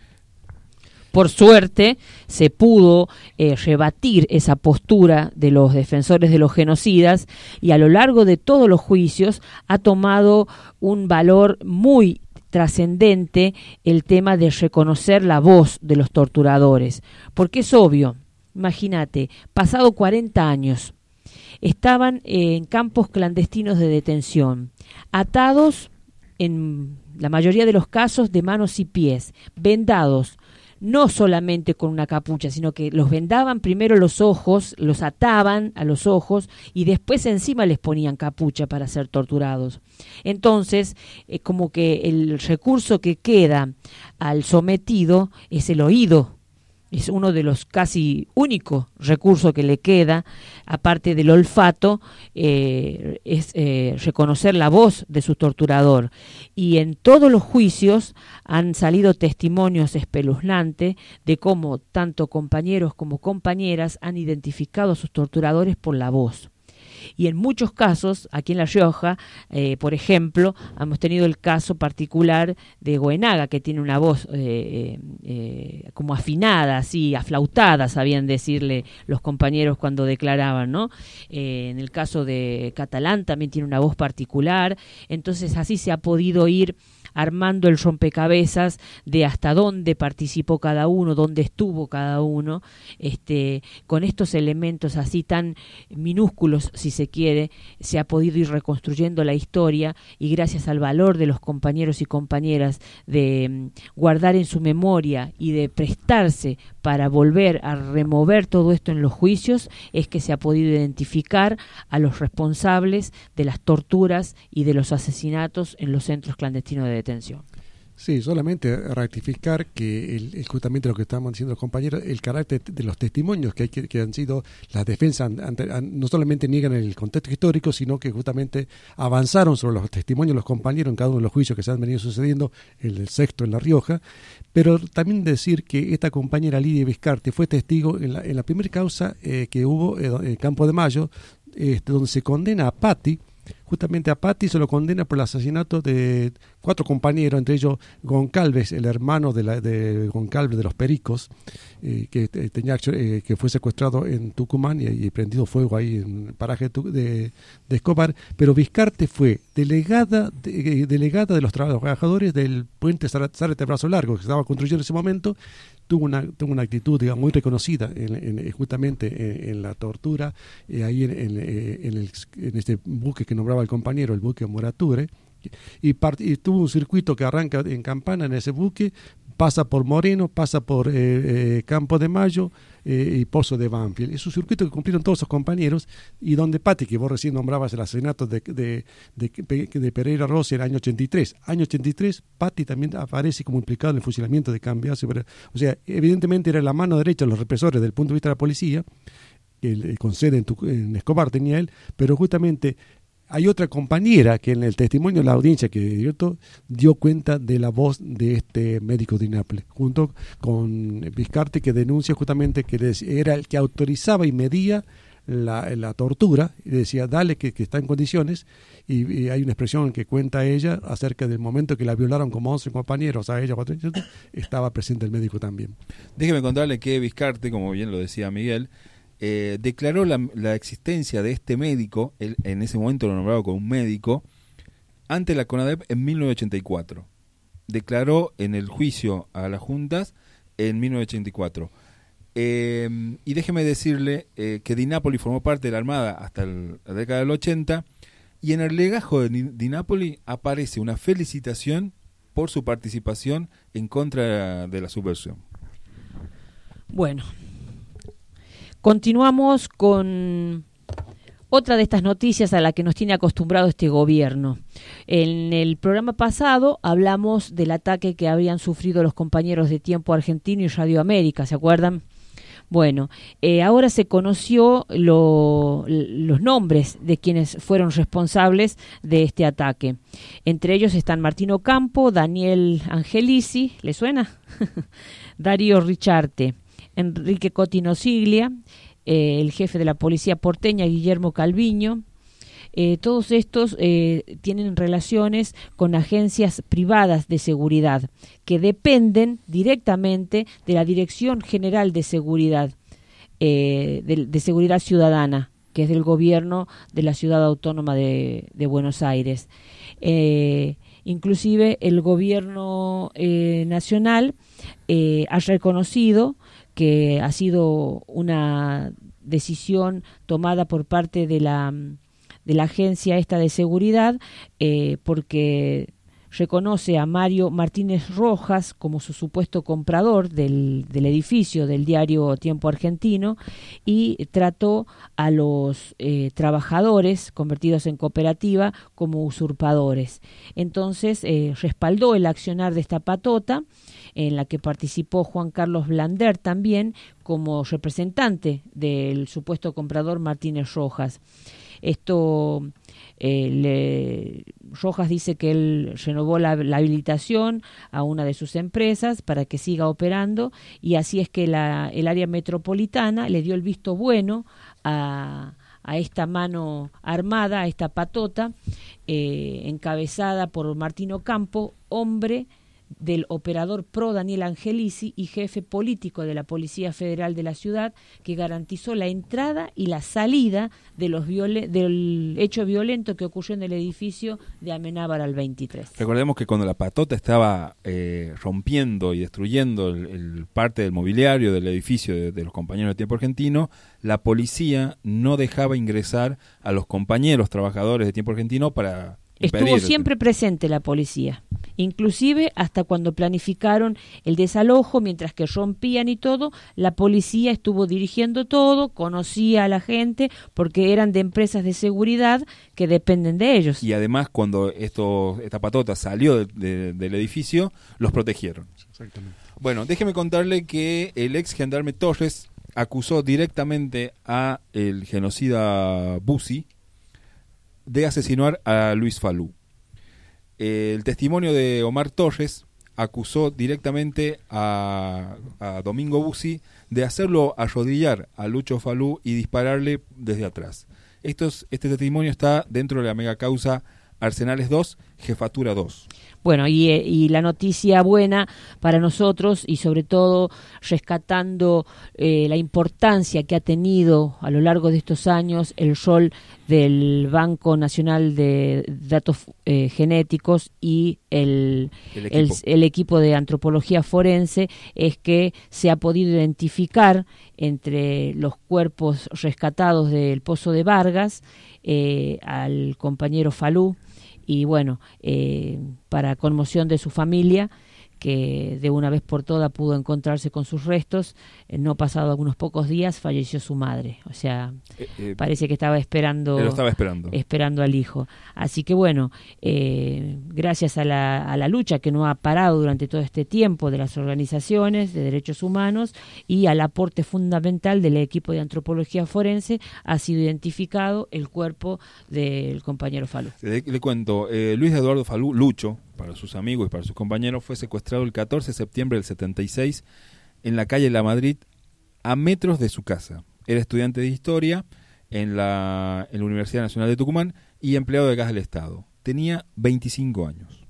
Por suerte, se pudo eh, rebatir esa postura de los defensores de los genocidas y a lo largo de todos los juicios ha tomado un valor muy trascendente el tema de reconocer la voz de los torturadores, porque es obvio, imagínate, pasado cuarenta años estaban en campos clandestinos de detención, atados en la mayoría de los casos de manos y pies, vendados, no solamente con una capucha, sino que los vendaban primero los ojos, los ataban a los ojos y después encima les ponían capucha para ser torturados. Entonces, eh, como que el recurso que queda al sometido es el oído. Es uno de los casi únicos recursos que le queda, aparte del olfato, eh, es eh, reconocer la voz de su torturador. Y en todos los juicios han salido testimonios espeluznantes de cómo tanto compañeros como compañeras han identificado a sus torturadores por la voz. Y en muchos casos, aquí en La Rioja, eh, por ejemplo, hemos tenido el caso particular de Goenaga, que tiene una voz eh, eh, como afinada, así, aflautada, sabían decirle los compañeros cuando declaraban, ¿no? Eh, en el caso de Catalán también tiene una voz particular, entonces así se ha podido ir armando el rompecabezas de hasta dónde participó cada uno, dónde estuvo cada uno, este, con estos elementos así tan minúsculos, si se quiere, se ha podido ir reconstruyendo la historia y gracias al valor de los compañeros y compañeras de mm, guardar en su memoria y de prestarse para volver a remover todo esto en los juicios, es que se ha podido identificar a los responsables de las torturas y de los asesinatos en los centros clandestinos de detención. Sí, solamente ratificar que el, el, justamente lo que estaban diciendo los compañeros, el carácter de los testimonios que, hay, que, que han sido las defensas, ante, an, no solamente niegan el contexto histórico, sino que justamente avanzaron sobre los testimonios de los compañeros en cada uno de los juicios que se han venido sucediendo, el, el sexto en La Rioja, pero también decir que esta compañera Lidia Vizcarte fue testigo en la, en la primera causa eh, que hubo eh, en Campo de Mayo, este, donde se condena a Patti. Justamente a Patti se lo condena por el asesinato de cuatro compañeros, entre ellos Goncalves, el hermano de, la, de Goncalves de los Pericos, eh, que eh, tenía eh, que fue secuestrado en Tucumán y, y prendido fuego ahí en el paraje de, de Escobar. Pero Vizcarte fue delegada de, delegada de los trabajadores del puente Zárate Brazo Largo, que se estaba construyendo en ese momento. Tuvo una, tuvo una actitud, digamos, muy reconocida en, en, justamente en, en la tortura, eh, ahí en, en, en, el, en este buque que nombraba el compañero, el buque Morature, y, part, y tuvo un circuito que arranca en Campana, en ese buque, pasa por Moreno, pasa por eh, eh, Campo de Mayo eh, y Pozo de Banfield. Es un circuito que cumplieron todos sus compañeros y donde Patti, que vos recién nombrabas el asesinato de, de, de, de Pereira Rossi en el año ochenta y tres. Año ochenta y tres, Patti también aparece como implicado en el fusilamiento de Cambiaso. O sea, evidentemente era la mano derecha de los represores desde el punto de vista de la policía, el, con sede en, tu, en Escobar tenía él, pero justamente hay otra compañera que en el testimonio de la audiencia que dio, dio cuenta de la voz de este médico de Nápoles, junto con Vizcarte, que denuncia justamente que era el que autorizaba y medía la, la tortura, y decía, dale que, que está en condiciones, y, y hay una expresión que cuenta ella acerca del momento que la violaron como once compañeros, a ella, estaba presente el médico también. Déjeme contarle que Vizcarte, como bien lo decía Miguel, Eh, declaró la, la existencia de este médico, él en ese momento lo nombraba como un médico, ante la CONADEP en mil novecientos ochenta y cuatro. Declaró en el juicio a las juntas en mil novecientos ochenta y cuatro. Eh, y déjeme decirle eh, que Di Napoli formó parte de la Armada hasta el, la década del ochenta, y en el legajo de Di Napoli aparece una felicitación por su participación en contra de la subversión. Bueno, continuamos con otra de estas noticias a la que nos tiene acostumbrado este gobierno. En el programa pasado hablamos del ataque que habían sufrido los compañeros de Tiempo Argentino y Radio América, ¿se acuerdan? Bueno, eh, ahora se conoció lo, los nombres de quienes fueron responsables de este ataque. Entre ellos están Martino Campo, Daniel Angelici, ¿le suena? Darío Richarte, Enrique Cotino Siglia, eh, el jefe de la policía porteña, Guillermo Calviño. Eh, todos estos eh, tienen relaciones con agencias privadas de seguridad que dependen directamente de la Dirección General de Seguridad, eh, de, de Seguridad Ciudadana, que es del gobierno de la Ciudad Autónoma de, de Buenos Aires. Eh, inclusive el gobierno eh, nacional eh, ha reconocido que ha sido una decisión tomada por parte de la, de la agencia esta de seguridad, eh, porque reconoce a Mario Martínez Rojas como su supuesto comprador del, del edificio del diario Tiempo Argentino y trató a los eh, trabajadores convertidos en cooperativa como usurpadores. Entonces eh, respaldó el accionar de esta patota, en la que participó Juan Carlos Blander también como representante del supuesto comprador Martínez Rojas. Esto eh, le, Rojas dice que él renovó la, la habilitación a una de sus empresas para que siga operando, y así es que la, el área metropolitana le dio el visto bueno a, a esta mano armada, a esta patota, eh, encabezada por Martino Campo, hombre del operador pro Daniel Angelici y jefe político de la Policía Federal de la ciudad, que garantizó la entrada y la salida de los viole- del hecho violento que ocurrió en el edificio de Amenábar al veintitrés. Recordemos que cuando la patota estaba eh, rompiendo y destruyendo el, el parte del mobiliario del edificio de, de los compañeros de Tiempo Argentino, la policía no dejaba ingresar a los compañeros trabajadores de Tiempo Argentino para Estuvo impedir. siempre presente la policía, inclusive hasta cuando planificaron el desalojo, mientras que rompían y todo, la policía estuvo dirigiendo todo, conocía a la gente, porque eran de empresas de seguridad que dependen de ellos. Y además, cuando esto, esta patota salió de, de, del edificio, los protegieron. Exactamente. Bueno, déjeme contarle que el ex gendarme Torres acusó directamente a el genocida Bussi de asesinar a Luis Falú. El testimonio de Omar Torres acusó directamente a, a Domingo Bussi de hacerlo arrodillar a Lucho Falú y dispararle desde atrás. Estos, este testimonio está dentro de la mega causa Arsenales dos, Jefatura dos. Bueno, y, y la noticia buena para nosotros, y sobre todo rescatando eh, la importancia que ha tenido a lo largo de estos años el rol del Banco Nacional de Datos eh, Genéticos y el, el, equipo. el, el equipo de antropología forense, es que se ha podido identificar entre los cuerpos rescatados del Pozo de Vargas eh, al compañero Falú. Y bueno, eh, para conmoción de su familia, que de una vez por todas pudo encontrarse con sus restos, eh, no pasado algunos pocos días falleció su madre. O sea, eh, eh, parece que estaba esperando, lo estaba esperando esperando al hijo. Así que bueno, eh, gracias a la, a la lucha que no ha parado durante todo este tiempo de las organizaciones de derechos humanos y al aporte fundamental del equipo de antropología forense, ha sido identificado el cuerpo del compañero Falú. Le, le cuento, eh, Luis Eduardo Falú, Lucho, para sus amigos y para sus compañeros, fue secuestrado el catorce de septiembre del setenta y seis en la calle La Madrid, a metros de su casa. Era estudiante de historia en la, en la Universidad Nacional de Tucumán y empleado de gas del Estado. Tenía veinticinco años.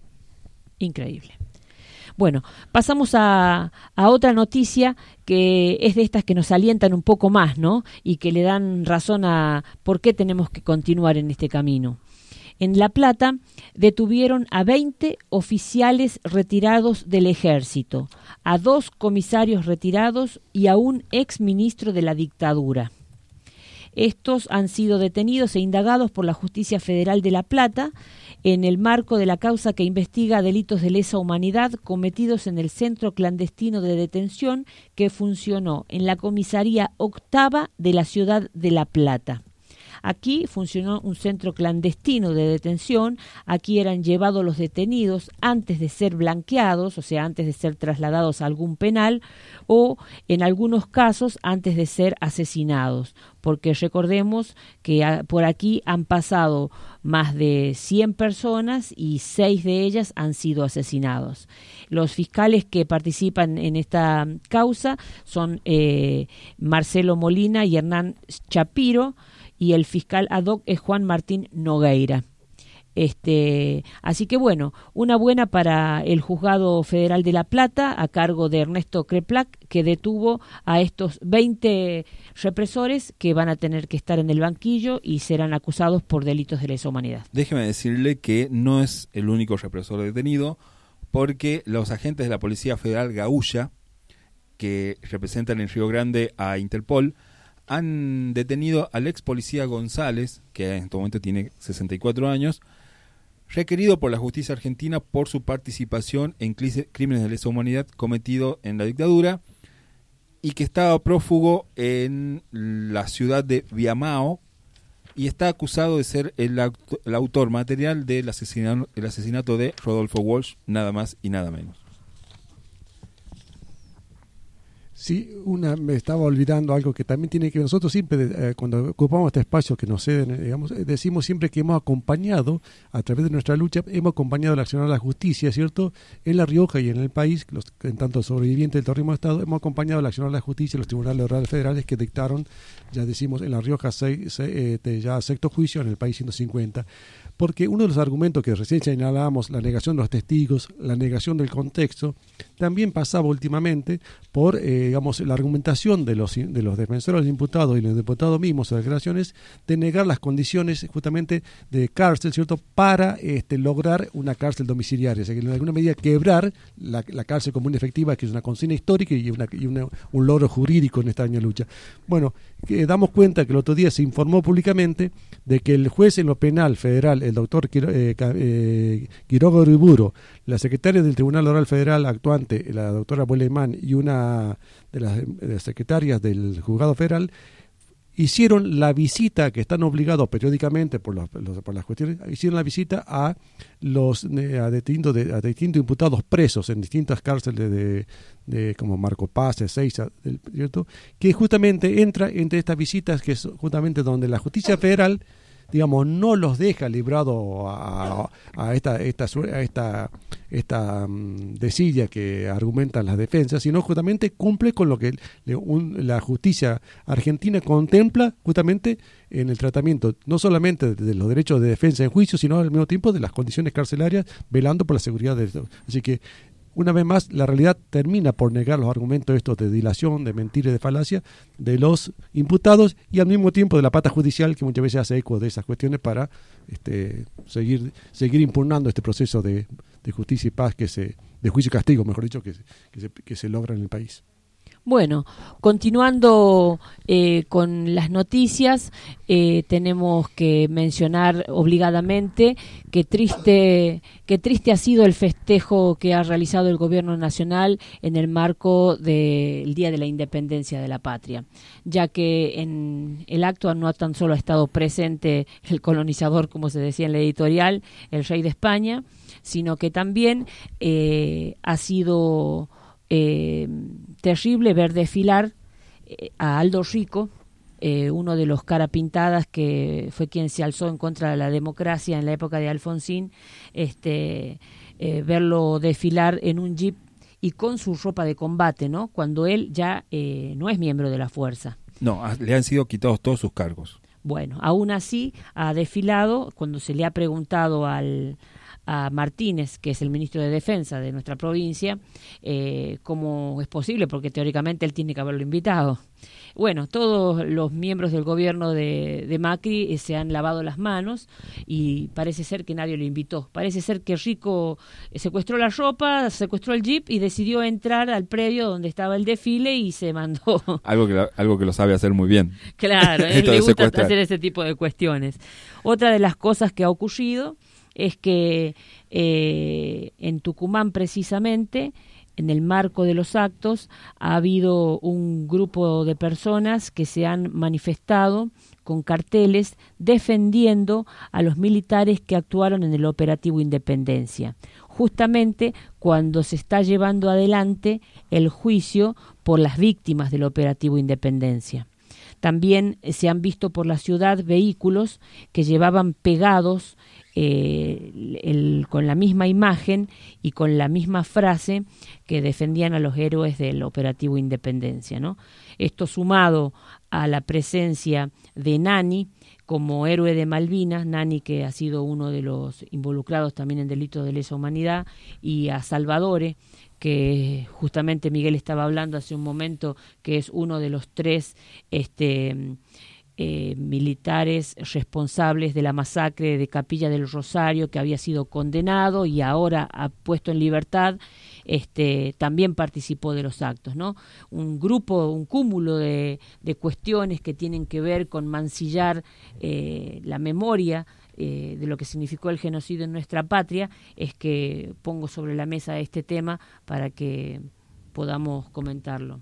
Increíble. Bueno, pasamos a, a otra noticia que es de estas que nos alientan un poco más, ¿no? Y que le dan razón a por qué tenemos que continuar en este camino. En La Plata detuvieron a veinte oficiales retirados del ejército, a dos comisarios retirados y a un exministro de la dictadura. Estos han sido detenidos e indagados por la Justicia Federal de La Plata en el marco de la causa que investiga delitos de lesa humanidad cometidos en el centro clandestino de detención que funcionó en la comisaría octava de la ciudad de La Plata. Aquí funcionó un centro clandestino de detención, aquí eran llevados los detenidos antes de ser blanqueados, o sea, antes de ser trasladados a algún penal, o en algunos casos antes de ser asesinados, porque recordemos que a, por aquí han pasado más de cien personas y seis de ellas han sido asesinados. Los fiscales que participan en esta causa son eh, Marcelo Molina y Hernán Chapiro, y el fiscal ad hoc es Juan Martín Nogueira. Este, así que bueno, una buena para el Juzgado Federal de La Plata, a cargo de Ernesto Creplac, que detuvo a estos veinte represores que van a tener que estar en el banquillo y serán acusados por delitos de lesa humanidad. Déjeme decirle que no es el único represor detenido, porque los agentes de la Policía Federal Gaulla, que representan en Río Grande a Interpol, han detenido al ex policía González, que en este momento tiene sesenta y cuatro años, requerido por la justicia argentina por su participación en crímenes de lesa humanidad cometidos en la dictadura, y que estaba prófugo en la ciudad de Viamao, y está acusado de ser el, auto, el autor material del asesinato, el asesinato de Rodolfo Walsh, nada más y nada menos. Sí, una, me estaba olvidando algo que también tiene que ver. Nosotros siempre, eh, cuando ocupamos este espacio que nos ceden, digamos, decimos siempre que hemos acompañado, a través de nuestra lucha, hemos acompañado el accionar de la justicia, ¿cierto? En La Rioja y en el país, los, en tanto sobrevivientes del terrorismo de Estado, hemos acompañado el accionar de la justicia, los tribunales orales federales que dictaron, ya decimos, en La Rioja seis, seis, eh, ya sexto juicio, en el país ciento cincuenta. Porque uno de los argumentos que recién señalábamos, la negación de los testigos, la negación del contexto, también pasaba últimamente por, eh, digamos, la argumentación de los de los defensores del imputado y los diputados mismos, las declaraciones, de negar las condiciones justamente de cárcel, ¿cierto?, para este, lograr una cárcel domiciliaria, o sea, que en alguna medida quebrar la, la cárcel común efectiva, que es una consigna histórica y, una, y una, un logro jurídico en esta año lucha. Bueno, que damos cuenta que el otro día se informó públicamente de que el juez en lo penal federal, el doctor Quiro, eh, eh, Quiroga Uriburu, la secretaria del Tribunal Oral Federal actuante, la doctora Boilemán, y una de las, de las secretarias del Juzgado Federal, hicieron la visita que están obligados periódicamente por, los, los, por las cuestiones, hicieron la visita a los a distintos, de, a distintos imputados presos en distintas cárceles de, de como Marco Paz, Ezeiza, ¿cierto?, que justamente entra entre estas visitas, que es justamente donde la justicia federal, digamos, no los deja librado a, a esta esta a esta esta um, desidia que argumentan las defensas, sino justamente cumple con lo que le, un, la justicia argentina contempla justamente en el tratamiento, no solamente de, de los derechos de defensa en juicio, sino al mismo tiempo de las condiciones carcelarias, velando por la seguridad de todos. Así que, una vez más, la realidad termina por negar los argumentos estos de dilación, de mentira y de falacia de los imputados, y al mismo tiempo de la pata judicial, que muchas veces hace eco de esas cuestiones para este, seguir seguir impugnando este proceso de, de justicia y paz, que se de juicio y castigo, mejor dicho, que, que, se, que se logra en el país. Bueno, continuando eh, con las noticias, eh, tenemos que mencionar obligadamente que triste, que triste ha sido el festejo que ha realizado el Gobierno Nacional en el marco del Día de la Independencia de la Patria, ya que en el acto no tan solo ha estado presente el colonizador, como se decía en la editorial, el rey de España, sino que también eh, ha sido Eh, terrible ver desfilar eh, a Aldo Rico, eh, uno de los carapintadas que fue quien se alzó en contra de la democracia en la época de Alfonsín, este, eh, verlo desfilar en un jeep y con su ropa de combate, ¿no?, cuando él ya eh, no es miembro de la fuerza. No, le han sido quitados todos sus cargos. Bueno, aún así ha desfilado. Cuando se le ha preguntado al a Martínez, que es el ministro de Defensa de nuestra provincia, eh, cómo es posible, porque teóricamente él tiene que haberlo invitado. Bueno, todos los miembros del gobierno de, de Macri eh, se han lavado las manos y parece ser que nadie lo invitó. Parece ser que Rico secuestró la ropa, secuestró el jeep y decidió entrar al predio donde estaba el desfile y se mandó. Algo que, algo que lo sabe hacer muy bien. Claro, a él le gusta hacer ese tipo de cuestiones. Otra de las cosas que ha ocurrido es que eh, en Tucumán, precisamente, en el marco de los actos, ha habido un grupo de personas que se han manifestado con carteles defendiendo a los militares que actuaron en el operativo Independencia, justamente cuando se está llevando adelante el juicio por las víctimas del operativo Independencia. También se han visto por la ciudad vehículos que llevaban pegados eh, el, con la misma imagen y con la misma frase que defendían a los héroes del operativo Independencia, ¿no? Esto sumado a la presencia de Nani como héroe de Malvinas, Nani, que ha sido uno de los involucrados también en delitos de lesa humanidad, y a Salvadore, que justamente Miguel estaba hablando hace un momento, que es uno de los tres este, eh, militares responsables de la masacre de Capilla del Rosario, que había sido condenado y ahora ha puesto en libertad este, también participó de los actos, ¿no? Un grupo, un cúmulo de, de cuestiones que tienen que ver con mancillar eh, la memoria eh, de lo que significó el genocidio en nuestra patria, es que pongo sobre la mesa este tema para que podamos comentarlo.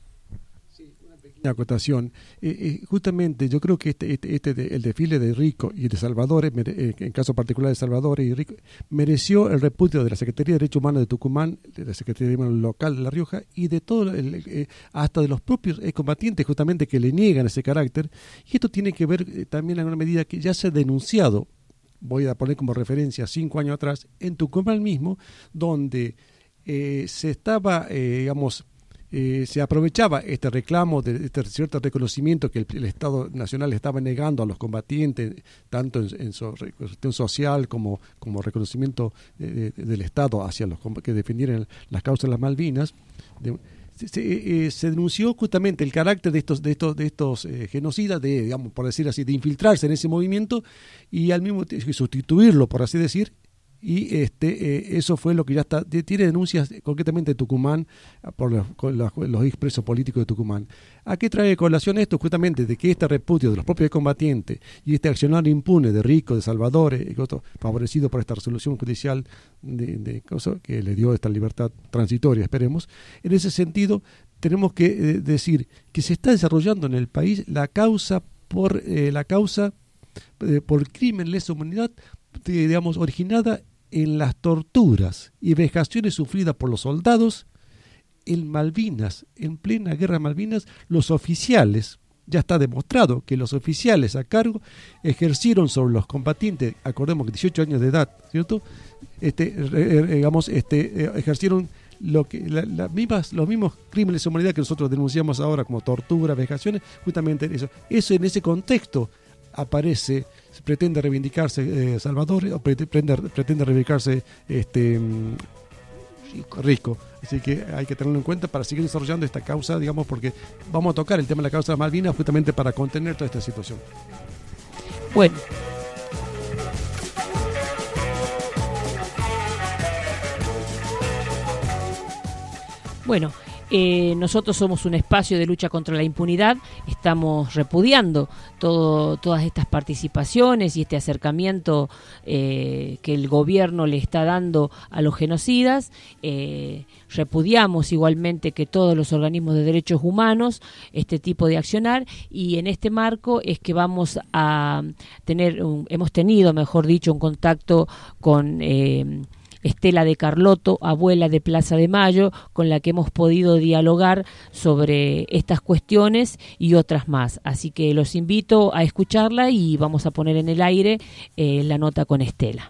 Una acotación. Eh, eh, justamente yo creo que este, este, este de, el desfile de Rico y de Salvador, eh, en caso particular de Salvador y Rico, mereció el repudio de la Secretaría de Derechos Humanos de Tucumán, de la Secretaría de Derechos Humanos local de La Rioja y de todo, el, eh, hasta de los propios eh, combatientes justamente que le niegan ese carácter. Y esto tiene que ver eh, también en una medida que ya se ha denunciado, voy a poner como referencia cinco años atrás, en Tucumán mismo, donde eh, se estaba, eh, digamos, Eh, se aprovechaba este reclamo de este cierto reconocimiento que el, el Estado Nacional estaba negando a los combatientes, tanto en, en su cuestión social como, como reconocimiento de, de, del Estado hacia los que defendieran las causas de las Malvinas. De, se, eh, se denunció justamente el carácter de estos de estos de estos eh, genocidas, de, digamos, por decir así, de infiltrarse en ese movimiento y al mismo tiempo sustituirlo, por así decir. Y este eh, eso fue lo que ya está, tiene denuncias concretamente de Tucumán por los, los, los expresos políticos de Tucumán. ¿A qué trae colación esto? Justamente de que este repudio de los propios combatientes y este accionar impune de Rico, de Salvador, eh, favorecido por esta resolución judicial de, de cosa, que le dio esta libertad transitoria, esperemos, en ese sentido tenemos que eh, decir que se está desarrollando en el país la causa por eh, la causa eh, por crimen lesa humanidad, digamos, originada en las torturas y vejaciones sufridas por los soldados en Malvinas, en plena guerra de Malvinas. Los oficiales, ya está demostrado que los oficiales a cargo ejercieron sobre los combatientes, acordemos que dieciocho años de edad, ¿cierto? Este, eh, digamos, este, eh, ejercieron lo que, la, la mismas, los mismos crímenes de humanidad que nosotros denunciamos ahora como tortura, vejaciones, justamente eso. Eso en ese contexto aparece, pretende reivindicarse eh, Salvador, o pretende, pretende reivindicarse este Rico. Rico. Así que hay que tenerlo en cuenta para seguir desarrollando esta causa, digamos, porque vamos a tocar el tema de la causa de Malvinas justamente para contener toda esta situación. Bueno. Bueno, eh, nosotros somos un espacio de lucha contra la impunidad, estamos repudiando todo, todas estas participaciones y este acercamiento eh, que el gobierno le está dando a los genocidas. Eh, repudiamos igualmente que todos los organismos de derechos humanos este tipo de accionar, y en este marco es que vamos a tener, un, hemos tenido, mejor dicho, un contacto con Eh, Estela de Carlotto, abuela de Plaza de Mayo, con la que hemos podido dialogar sobre estas cuestiones y otras más. Así que los invito a escucharla y vamos a poner en el aire eh, la nota con Estela.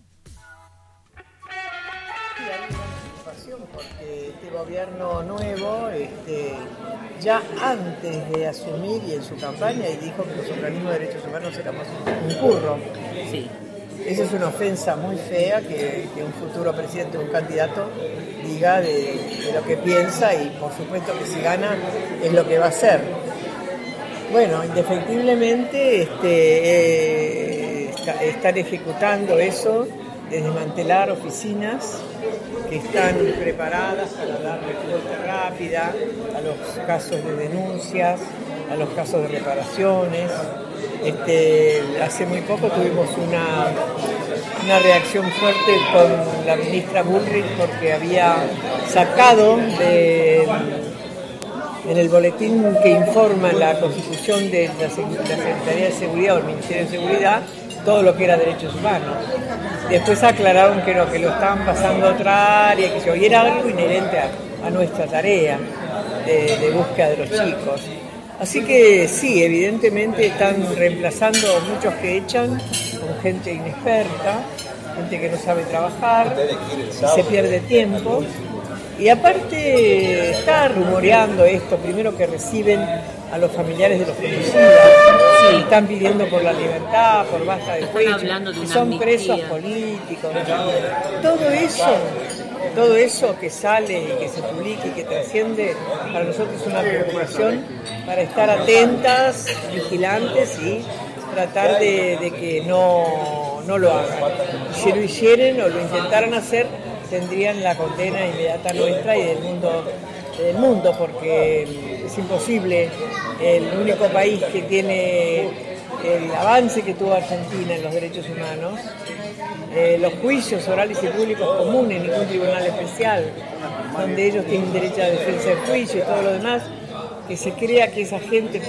Sí, hay una preocupación porque este gobierno nuevo, este, ya antes de asumir y en su campaña, y dijo que los organismos de derechos humanos éramos un curro. Sí. Esa es una ofensa muy fea que, que un futuro presidente o un candidato diga de, de lo que piensa, y por supuesto que si gana es lo que va a hacer. Bueno, indefectiblemente este, eh, está, están ejecutando eso de desmantelar oficinas que están preparadas para dar respuesta rápida a los casos de denuncias, a los casos de reparaciones. Este, hace muy poco tuvimos una, una reacción fuerte con la ministra Bullrich porque había sacado de, en el boletín que informa la constitución de la, la Secretaría de Seguridad o el Ministerio de Seguridad todo lo que era derechos humanos. Después aclararon que no, que lo estaban pasando a otra área, que y era algo inherente a, a nuestra tarea de, de búsqueda de los chicos. Así que sí, evidentemente están reemplazando a muchos que echan con gente inexperta, gente que no sabe trabajar, y se pierde tiempo. Y aparte está rumoreando esto, primero que reciben a los familiares de los genocidas, sí, están pidiendo por la libertad, por basta de juicio, son presos políticos. Todo eso, todo eso que sale y que se publica y que trasciende, para nosotros es una preocupación para estar atentas, vigilantes y tratar de, de que no, no lo hagan. Si lo hicieran o lo intentaran hacer, tendrían la condena inmediata nuestra y del mundo, del mundo, porque es imposible. El único país que tiene el avance que tuvo Argentina en los derechos humanos, eh, los juicios orales y públicos comunes, ningún tribunal especial, donde ellos tienen derecho a defensa del juicio y todo lo demás, que se crea que esa gente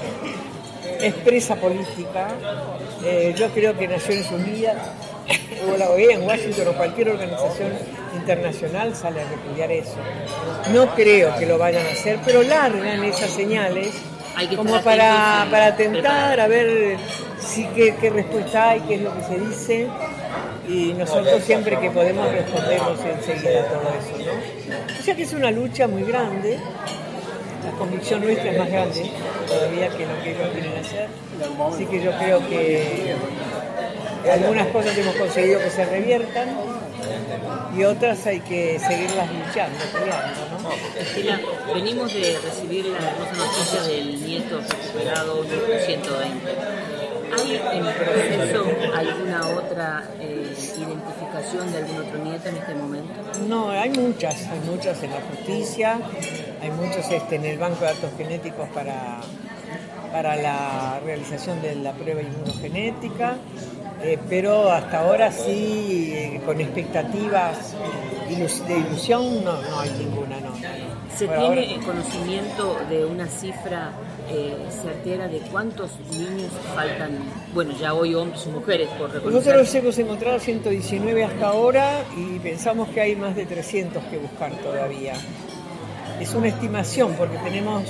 es presa política. Eh, yo creo que Naciones Unidas o la O E A en Washington o cualquier organización internacional sale a repudiar eso. No creo que lo vayan a hacer, pero largan esas señales como para, para atentar a ver si, qué, qué respuesta hay, qué es lo que se dice, y nosotros siempre que podemos respondemos enseguida a todo eso, ¿no? O sea que es una lucha muy grande. La convicción nuestra es más grande todavía que lo que ellos quieren hacer, así que yo creo que algunas cosas hemos conseguido que se reviertan y otras hay que seguirlas luchando, peleando, ¿no? Estela, venimos de recibir la hermosa noticia del nieto recuperado ciento veinte. ¿Hay en el proceso alguna otra eh, identificación de algún otro nieto en este momento? No, hay muchas, hay muchas en la justicia, hay muchos este, en el banco de datos genéticos para, para la realización de la prueba inmunogenética, eh, pero hasta ahora sí, eh, con expectativas de ilusión, no, no hay ninguna, no. ¿Se Por tiene ahora, conocimiento de una cifra eh, certera de cuántos niños faltan? Bueno, ya hoy hombres y mujeres, por reconocer. nosotros hemos encontrado ciento diecinueve hasta ahora y pensamos que hay más de trescientos que buscar todavía. Es una estimación porque tenemos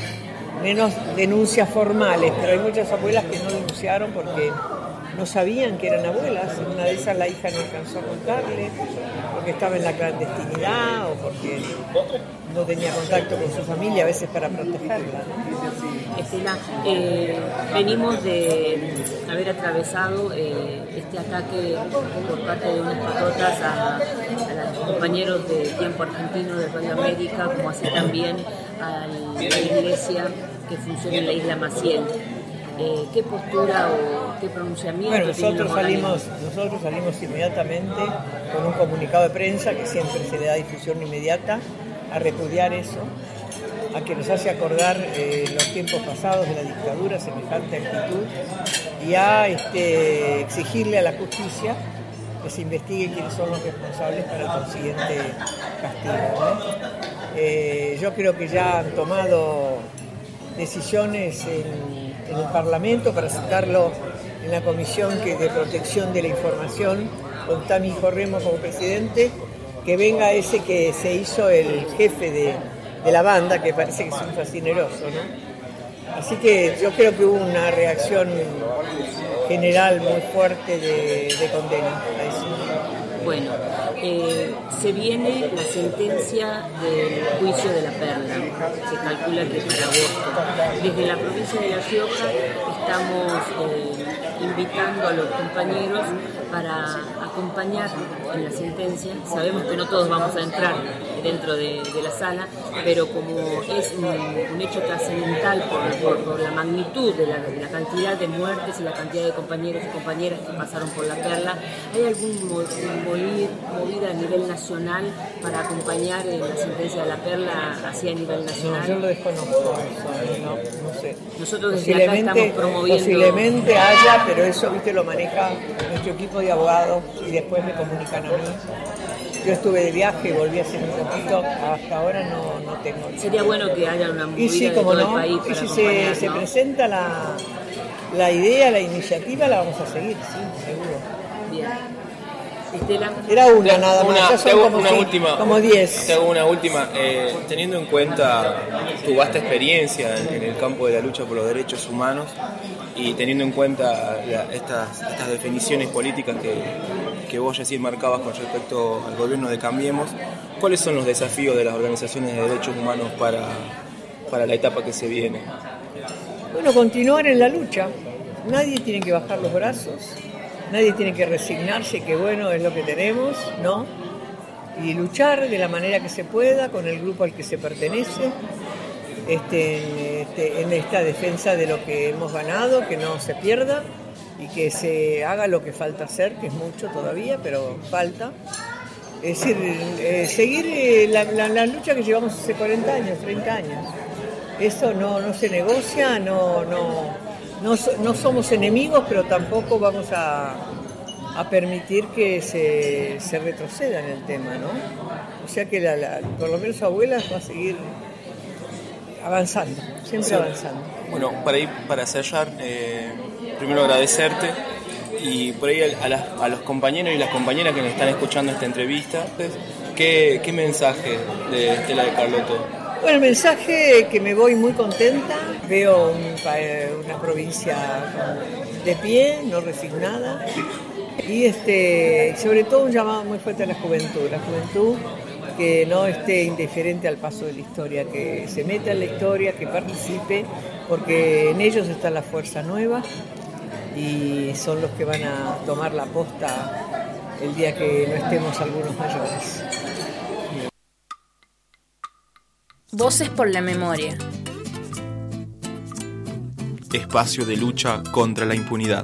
menos denuncias formales, pero hay muchas abuelas que no denunciaron porque no sabían que eran abuelas. En una de esas la hija no alcanzó a contarle porque estaba en la clandestinidad o porque no tenía contacto con su familia, a veces para protegerla, ¿no? Estela, eh, venimos de haber atravesado eh, este ataque por parte de unas patotas a, a los compañeros de Tiempo Argentino de Radio América, como así también a la iglesia que funciona en la isla Maciel. Eh, ¿Qué postura o qué pronunciamiento? Bueno, nosotros salimos, nosotros salimos inmediatamente con un comunicado de prensa que siempre se le da difusión inmediata a repudiar eso, a que nos hace acordar eh, los tiempos pasados de la dictadura, semejante actitud, y a este, exigirle a la justicia que se investigue quiénes son los responsables para el consiguiente castigo, ¿no? Eh, yo creo que ya han tomado decisiones en en el Parlamento para sacarlo en la Comisión que de Protección de la Información, con Tami Jorremo como presidente, que venga ese que se hizo el jefe de, de la banda, que parece que es un fascineroso, ¿no? Así que yo creo que hubo una reacción general muy fuerte de, de condena a eso. Bueno, eh, se viene la sentencia del juicio de la Perla, se calcula que para agosto. Desde la provincia de La Rioja estamos eh, invitando a los compañeros para acompañar en la sentencia. Sabemos que no todos vamos a entrar dentro de, de la sala, pero como es un, un hecho trascendental por, por, por la magnitud de la, de la cantidad de muertes y la cantidad de compañeros y compañeras que pasaron por la Perla, ¿hay algún movida a nivel nacional para acompañar en la sentencia de la Perla hacia nivel nacional? No, yo lo desconozco eso, no, no sé. Nosotros desde acá estamos promoviendo... Posiblemente haya, pero eso, viste, lo maneja nuestro equipo de abogados y después me comunican a mí. Yo estuve de viaje y volví hace un ratito, hasta ahora no, no tengo. Sería bueno que haya una movida y sí, de como todo no, el país y para si se, ¿no? se presenta la, la idea, la iniciativa, la vamos a seguir, sí, seguro. Bien. Estela. Era una nada más, una, ya son hago como, una sí, última, como diez. Te hago una última, eh, teniendo en cuenta tu vasta experiencia en, en el campo de la lucha por los derechos humanos y teniendo en cuenta la, estas, estas definiciones políticas que, que vos recién marcabas con respecto al gobierno de Cambiemos, ¿cuáles son los desafíos de las organizaciones de derechos humanos para, para la etapa que se viene? Bueno, continuar en la lucha. Nadie tiene que bajar los brazos, nadie tiene que resignarse que bueno, es lo que tenemos, ¿no? Y luchar de la manera que se pueda con el grupo al que se pertenece, este, este, en esta defensa de lo que hemos ganado, que no se pierda y que se haga lo que falta hacer, que es mucho todavía, pero falta. Es decir, eh, seguir eh, la, la, la lucha que llevamos hace cuarenta años, treinta años. Eso no, no se negocia, no, no, no, no somos enemigos, pero tampoco vamos a, a permitir que se, se retroceda en el tema, ¿no? O sea que la, la, por lo menos Abuelas va a seguir avanzando, siempre sí. avanzando. Bueno, para ir, para cerrar, eh, primero agradecerte y por ahí a, las, a los compañeros y las compañeras que nos están escuchando esta entrevista, ¿qué, qué mensaje de Estela de Carlotto? Bueno, el mensaje que me voy muy contenta, veo un, una provincia de pie, no resignada, y este, sobre todo un llamado muy fuerte a la juventud, la juventud que no esté indiferente al paso de la historia, que se meta en la historia, que participe, porque en ellos está la fuerza nueva y son los que van a tomar la posta el día que no estemos algunos mayores. Voces por la memoria. Espacio de lucha contra la impunidad.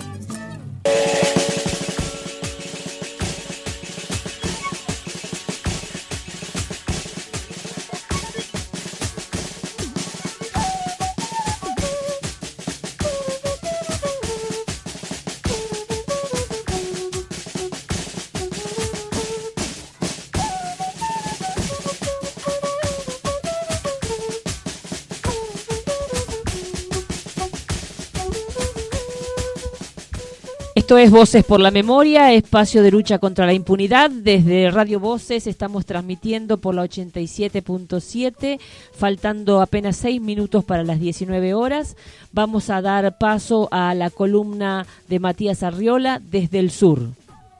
Esto es Voces por la Memoria, espacio de lucha contra la impunidad. Desde Radio Voces estamos transmitiendo por la ochenta y siete punto siete, faltando apenas seis minutos para las diecinueve horas. Vamos a dar paso a la columna de Matías Arriola desde el sur.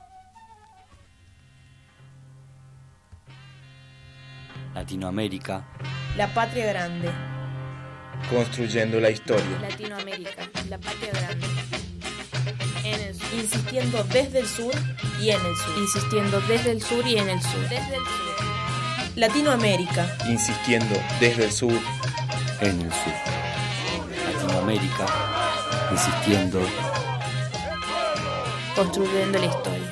Latinoamérica. La patria grande. Construyendo la historia. Latinoamérica, la patria grande. En el sur. Insistiendo desde el sur y en el sur. Insistiendo desde el sur y en el sur. Desde el sur. Latinoamérica. Insistiendo desde el sur. En el sur. Latinoamérica. Insistiendo. Construyendo la historia.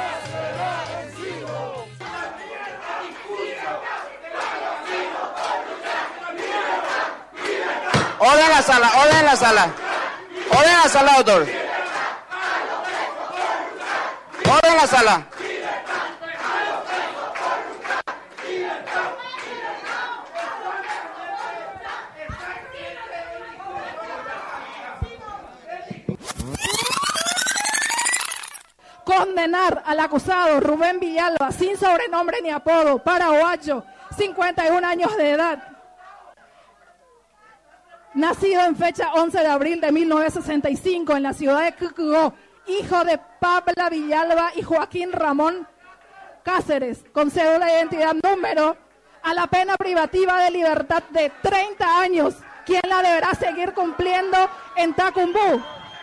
Orden en la sala, orden en la sala. Orden en la sala, doctor. Orden en la sala. Condenar al acusado Rubén Villalba, sin sobrenombre ni apodo, paraguayo, cincuenta y un años de edad, nacido en fecha once de abril de mil novecientos sesenta y cinco en la ciudad de Cucugó, hijo de Pabla Villalba y Joaquín Ramón Cáceres, con cédula de identidad número, a la pena privativa de libertad de treinta años, quien la deberá seguir cumpliendo en Tacumbú.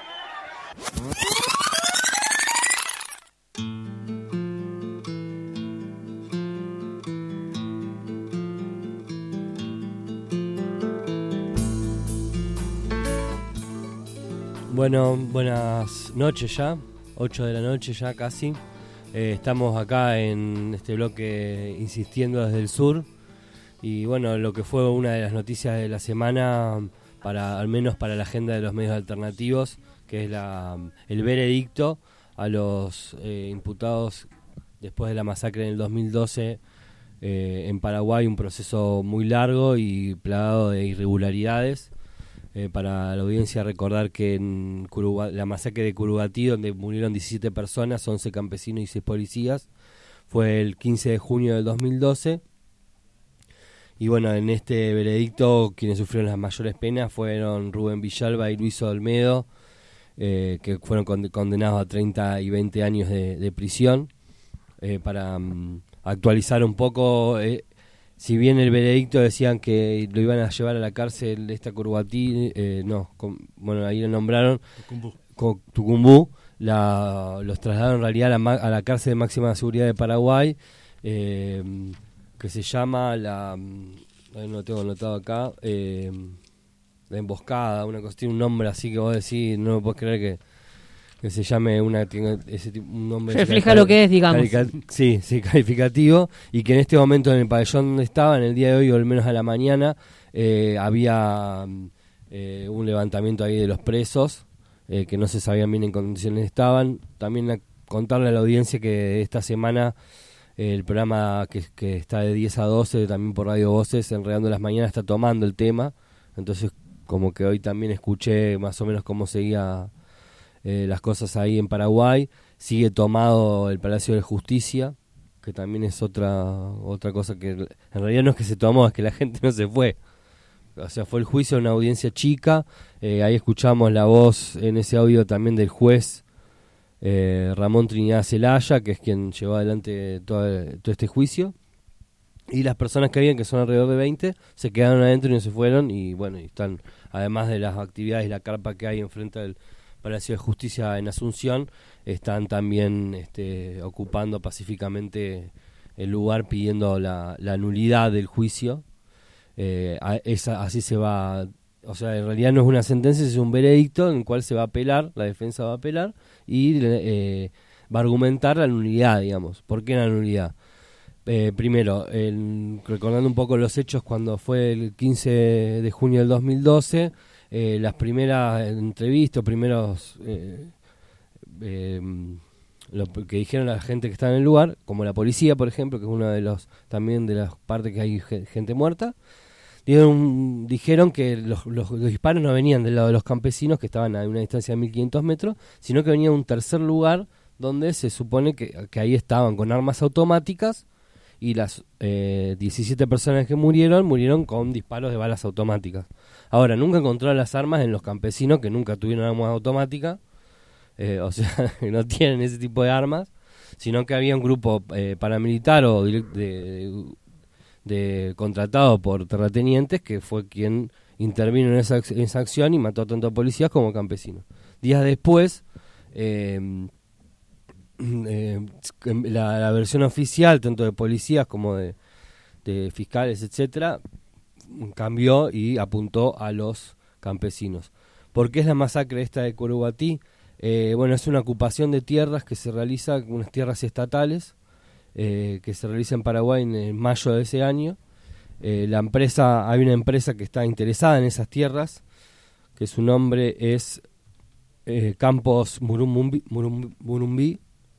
Bueno, buenas noches ya, ocho de la noche ya casi. Eh, estamos acá en este bloque Insistiendo desde el Sur. Y bueno, lo que fue una de las noticias de la semana, para al menos para la agenda de los medios alternativos, que es la, el veredicto a los eh, imputados después de la masacre en el dos mil doce eh, en Paraguay, un proceso muy largo y plagado de irregularidades. Eh, para la audiencia recordar que en Curuba, la masacre de Curugatí, donde murieron diecisiete personas, once campesinos y seis policías, fue el quince de junio del dos mil doce. Y bueno, en este veredicto quienes sufrieron las mayores penas fueron Rubén Villalba y Luis Olmedo, eh, que fueron condenados a treinta y veinte años de, de prisión. Eh, para um, actualizar un poco... Eh, Si bien el veredicto decían que lo iban a llevar a la cárcel de esta Curugatí, eh, no, con, bueno, ahí lo nombraron, Tucumbú, con, Tucumbú la, los trasladaron en realidad a la, a la cárcel de máxima seguridad de Paraguay, eh, que se llama la, no lo tengo anotado acá, eh, la emboscada, una cuestión, un nombre así que vos decís, no me podés creer que, que se llame una tenga ese tipo, un nombre refleja cal- lo que es, digamos. calica- sí, sí, calificativo, y que en este momento en el pabellón donde estaba, en el día de hoy, o al menos a la mañana, eh, había eh, un levantamiento ahí de los presos, eh, que no se sabían bien en qué condiciones estaban. También a contarle a la audiencia que esta semana eh, el programa que, que está de diez a doce, también por Radio Voces, Enredando las Mañanas, está tomando el tema. Entonces, como que hoy también escuché más o menos cómo seguía eh, las cosas ahí en Paraguay. Sigue tomado el Palacio de Justicia, que también es otra otra cosa que en realidad no es que se tomó, es que la gente no se fue. O sea, fue el juicio de una audiencia chica. Eh, ahí escuchamos la voz en ese audio también del juez eh, Ramón Trinidad Celaya, que es quien llevó adelante todo, todo este juicio. Y las personas que habían, que son alrededor de veinte, se quedaron adentro y no se fueron. Y bueno, y están, además de las actividades y la carpa que hay enfrente del Palacio de Justicia en Asunción, están también este, ocupando pacíficamente el lugar, pidiendo la, la nulidad del juicio. Eh, a, esa, así se va, o sea, en realidad no es una sentencia, es un veredicto en el cual se va a apelar, la defensa va a apelar y eh, va a argumentar la nulidad, digamos. ¿Por qué la nulidad? Eh, primero, el, recordando un poco los hechos, cuando fue el quince de junio del dos mil doce, eh, las primeras entrevistas, primeros eh, eh, lo que dijeron la gente que está en el lugar, como la policía, por ejemplo, que es una de los también de las partes que hay gente muerta, dieron, dijeron que los, los, los disparos no venían del lado de los campesinos, que estaban a una distancia de mil quinientos metros, sino que venía de un tercer lugar donde se supone que, que ahí estaban con armas automáticas, y las eh, diecisiete personas que murieron, murieron con disparos de balas automáticas. Ahora, nunca encontraron las armas en los campesinos que nunca tuvieron armas automáticas, eh, o sea, que no tienen ese tipo de armas, sino que había un grupo eh, paramilitar o de, de, de contratado por terratenientes que fue quien intervino en esa, en esa acción y mató tanto a policías como a campesinos. Días después, eh, eh, la, la versión oficial, tanto de policías como de, de fiscales, etcétera, cambió y apuntó a los campesinos. ¿Por qué es la masacre esta de Curubatí? Eh, bueno, es una ocupación de tierras que se realiza, unas tierras estatales, eh, que se realiza en Paraguay en, en mayo de ese año. Eh, la empresa, hay una empresa que está interesada en esas tierras, que su nombre es eh, Campos Murumbí. Murumbí.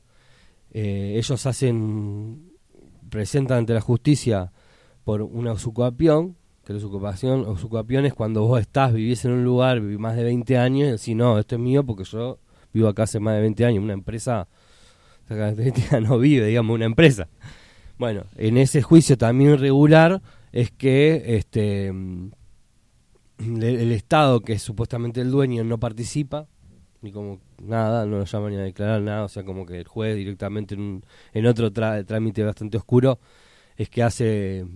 Eh, ellos hacen, presentan ante la justicia por una usucapión, que la usucapión, usucapión es cuando vos estás, vivís en un lugar, vivís más de veinte años, y decís, no, esto es mío porque yo vivo acá hace más de veinte años. Una empresa, esa característica no vive, digamos, una empresa. Bueno, en ese juicio también irregular es que este el, el Estado, que es supuestamente el dueño, no participa, ni como nada, no lo llaman ni a declarar nada, o sea, como que el juez directamente en, un, en otro tra- trámite bastante oscuro es que hace,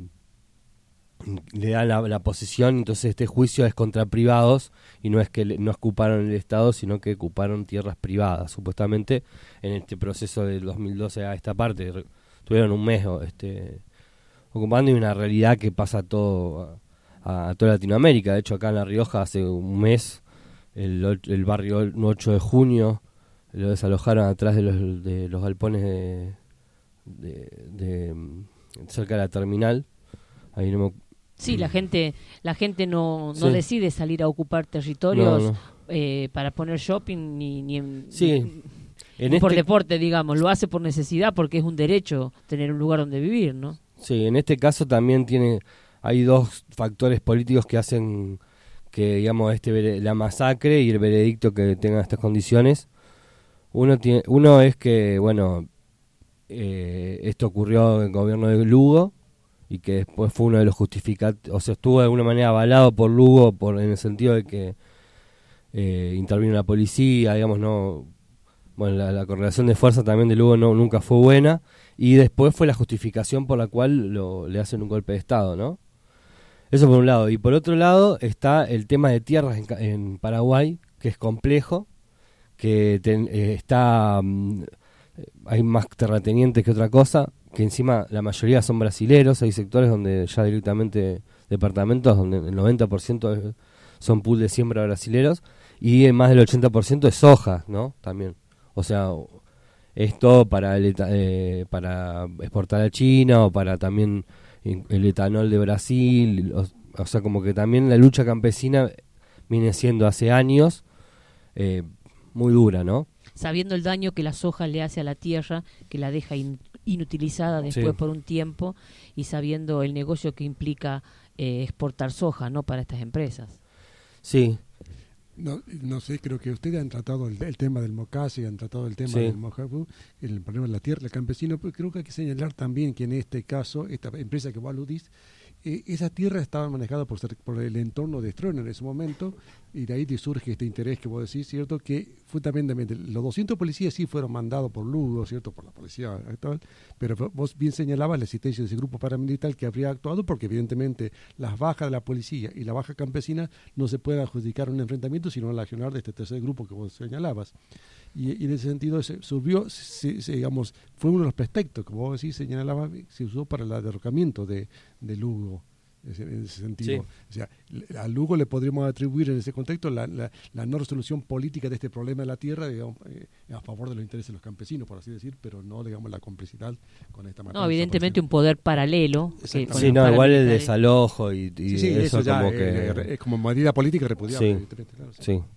le da la, la posesión. Entonces este juicio es contra privados y no es que le, no ocuparon el Estado, sino que ocuparon tierras privadas, supuestamente en este proceso del dos mil doce a esta parte. Re, tuvieron un mes este, ocupando, y una realidad que pasa a, todo, a, a toda Latinoamérica. De hecho, acá en La Rioja hace un mes, el, el barrio ocho de junio, lo desalojaron atrás de los, de los galpones de, de, de, cerca de la terminal. Ahí no me... Sí, la gente la gente no, no Sí. decide salir a ocupar territorios No, no. Eh, para poner shopping ni, ni, en, Sí. ni- En ni por este- deporte, digamos. Lo hace por necesidad porque es un derecho tener un lugar donde vivir, ¿no? Sí, en este caso también tiene, hay dos factores políticos que hacen que, digamos, este vere- la masacre y el veredicto que tengan estas condiciones. Uno tiene, uno es que, bueno, eh, esto ocurrió en el gobierno de Lugo y que después fue uno de los justificativos, o sea, estuvo de alguna manera avalado por Lugo, por en el sentido de que eh, intervino la policía, digamos, no, bueno, la, la correlación de fuerza también de Lugo no, nunca fue buena, y después fue la justificación por la cual lo, le hacen un golpe de Estado, ¿no? Eso por un lado. Y por otro lado está el tema de tierras en, Ca- en Paraguay, que es complejo, que ten- eh, está mm, hay más terratenientes que otra cosa, que encima la mayoría son brasileros. Hay sectores donde ya directamente, departamentos donde el noventa por ciento es- son pool de siembra brasileros, y más del ochenta por ciento es soja, ¿no? También. O sea, es todo para, el eta- eh, para exportar a China o para también el etanol de Brasil. O, o sea, como que también la lucha campesina viene siendo hace años eh, muy dura, ¿no? Sabiendo el daño que la soja le hace a la tierra, que la deja in- inutilizada después Sí. por un tiempo, y sabiendo el negocio que implica eh, exportar soja, ¿no?, para estas empresas. Sí. No, no sé, creo que ustedes han tratado el, el tema del Mocasi, han tratado el tema Sí. del Mojavú, el problema de la tierra, el campesino, pero creo que hay que señalar también que en este caso, esta empresa que vos aludís, eh, esa tierra estaba manejada por, ser- por el entorno de Stroessner en ese momento, y de ahí te surge este interés que vos decís, ¿cierto? Que fundamentalmente los doscientos policías sí fueron mandados por Lugo, ¿cierto? Por la policía actual, pero vos bien señalabas la existencia de ese grupo paramilitar que habría actuado porque evidentemente las bajas de la policía y la baja campesina no se pueden adjudicar a un enfrentamiento, sino al accionar de este tercer grupo que vos señalabas. Y, y en ese sentido se surgió, se, se, digamos, fue uno de los pretextos, como vos decís, señalaba, se usó para el derrocamiento de, de Lugo. En ese sentido, Sí. o sea, a Lugo le podríamos atribuir en ese contexto la, la, la no resolución política de este problema de la tierra, digamos, eh, a favor de los intereses de los campesinos, por así decir, pero no, digamos, la complicidad con esta matanza. No, evidentemente un poder paralelo. Que con Sí, los no, igual el paramilitares- desalojo y, y Sí, sí, eso, eso ya como eh, que... es como medida política repudiable. Sí, evidentemente, claro, sí. sí.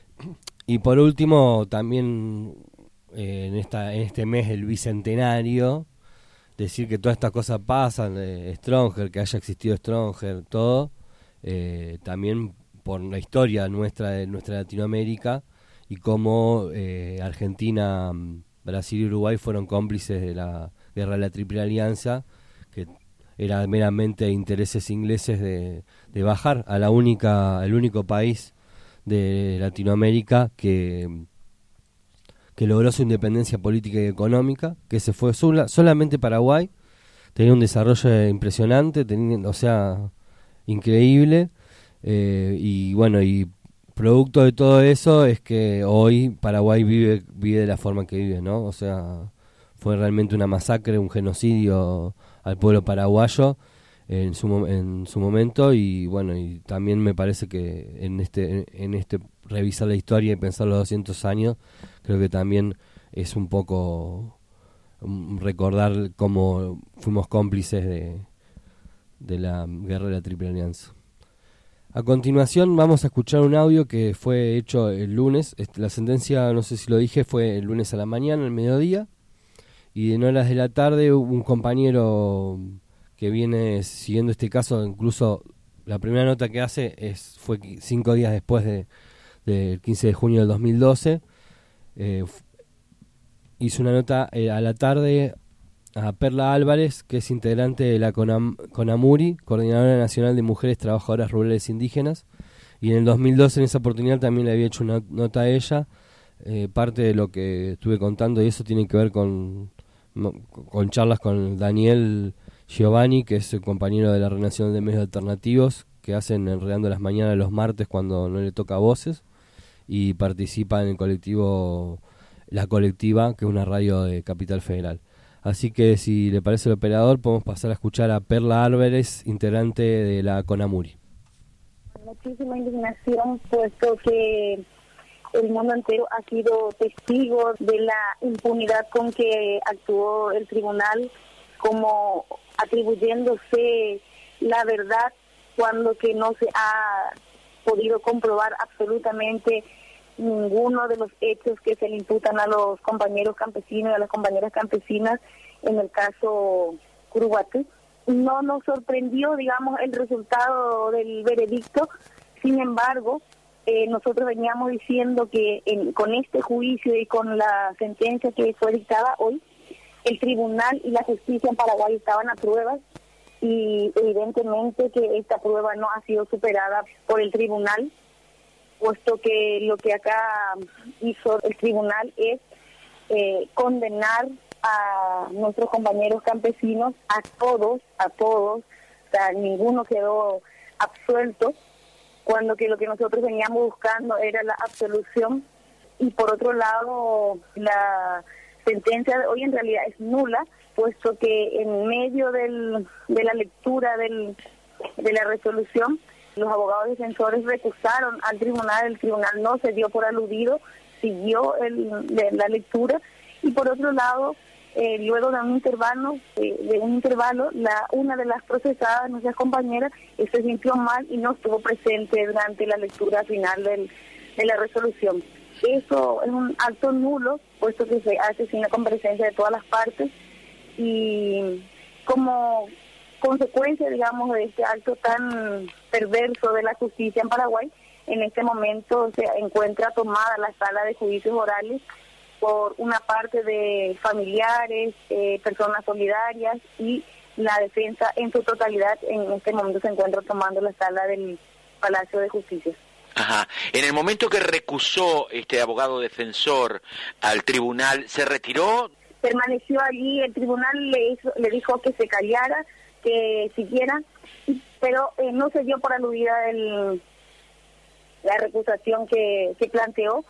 Y por último, también eh, en esta en este mes el bicentenario, decir que todas estas cosas pasan, eh, Stroessner, que haya existido Stroessner, todo, eh, también por la historia nuestra de nuestra Latinoamérica y cómo eh, Argentina, Brasil y Uruguay fueron cómplices de la guerra de la Triple Alianza, que era meramente intereses ingleses de, de bajar a la única, el único país de Latinoamérica que que logró su independencia política y económica, que se fue sola, solamente Paraguay, tenía un desarrollo impresionante, tenía, o sea, increíble, eh, y bueno, y producto de todo eso es que hoy Paraguay vive vive de la forma que vive, ¿no? O sea, fue realmente una masacre, un genocidio al pueblo paraguayo en su mo- en su momento, y bueno, y también me parece que en este en este revisar la historia y pensar los doscientos años, creo que también es un poco um, recordar cómo fuimos cómplices de, de la guerra de la Triple Alianza. A continuación vamos a escuchar un audio que fue hecho el lunes. Este, la sentencia, no sé si lo dije, fue el lunes a la mañana, al mediodía, y en horas de la tarde un compañero que viene siguiendo este caso, incluso la primera nota que hace es fue cinco días después de del quince de junio del dos mil doce, eh, hizo una nota eh, a la tarde a Perla Álvarez, que es integrante de la Conam- CONAMURI, Coordinadora Nacional de Mujeres Trabajadoras Rurales Indígenas, y en el dos mil doce en esa oportunidad también le había hecho una nota a ella. Eh, parte de lo que estuve contando y eso tiene que ver con, con charlas con Daniel Giovanni, que es el compañero de la Red Nacional de Medios Alternativos, que hacen Enredando las Mañanas los martes cuando no le toca voces, y participa en el colectivo La Colectiva, que es una radio de Capital Federal. Así que si le parece al operador, podemos pasar a escuchar a Perla Álvarez, integrante de la CONAMURI. Muchísima indignación, puesto que el mundo entero ha sido testigo de la impunidad con que actuó el tribunal, como atribuyéndose la verdad cuando que no se ha podido comprobar absolutamente ninguno de los hechos que se le imputan a los compañeros campesinos y a las compañeras campesinas en el caso Curuguaty. No nos sorprendió, digamos, el resultado del veredicto. Sin embargo, eh, nosotros veníamos diciendo que en, con este juicio y con la sentencia que fue dictada hoy, el tribunal y la justicia en Paraguay estaban a pruebas, y evidentemente que esta prueba no ha sido superada por el tribunal, puesto que lo que acá hizo el tribunal es eh, condenar a nuestros compañeros campesinos, a todos, a todos, o sea, ninguno quedó absuelto, cuando que lo que nosotros veníamos buscando era la absolución. Y por otro lado, la sentencia de hoy en realidad es nula, puesto que en medio del, de la lectura del, de la resolución Los abogados defensores recusaron al tribunal, el tribunal no se dio por aludido, siguió el, de, la lectura, y por otro lado, eh, luego de un intervalo, eh, de un intervalo, la una de las procesadas, nuestras compañeras, eh, se sintió mal y no estuvo presente durante la lectura final del, de la resolución. Eso es un acto nulo, puesto que se hace sin la comparecencia de todas las partes, y como consecuencia, digamos, de este acto tan perverso de la justicia en Paraguay, en este momento se encuentra tomada la sala de juicios orales por una parte de familiares, eh, personas solidarias, y la defensa en su totalidad en este momento se encuentra tomando la sala del Palacio de Justicia. Ajá. En el momento que recusó este abogado defensor al tribunal, ¿se retiró? Permaneció allí, el tribunal le hizo, le dijo que se callara, que siguiera, pero eh, no se dio por aludida el, la recusación que, que planteó.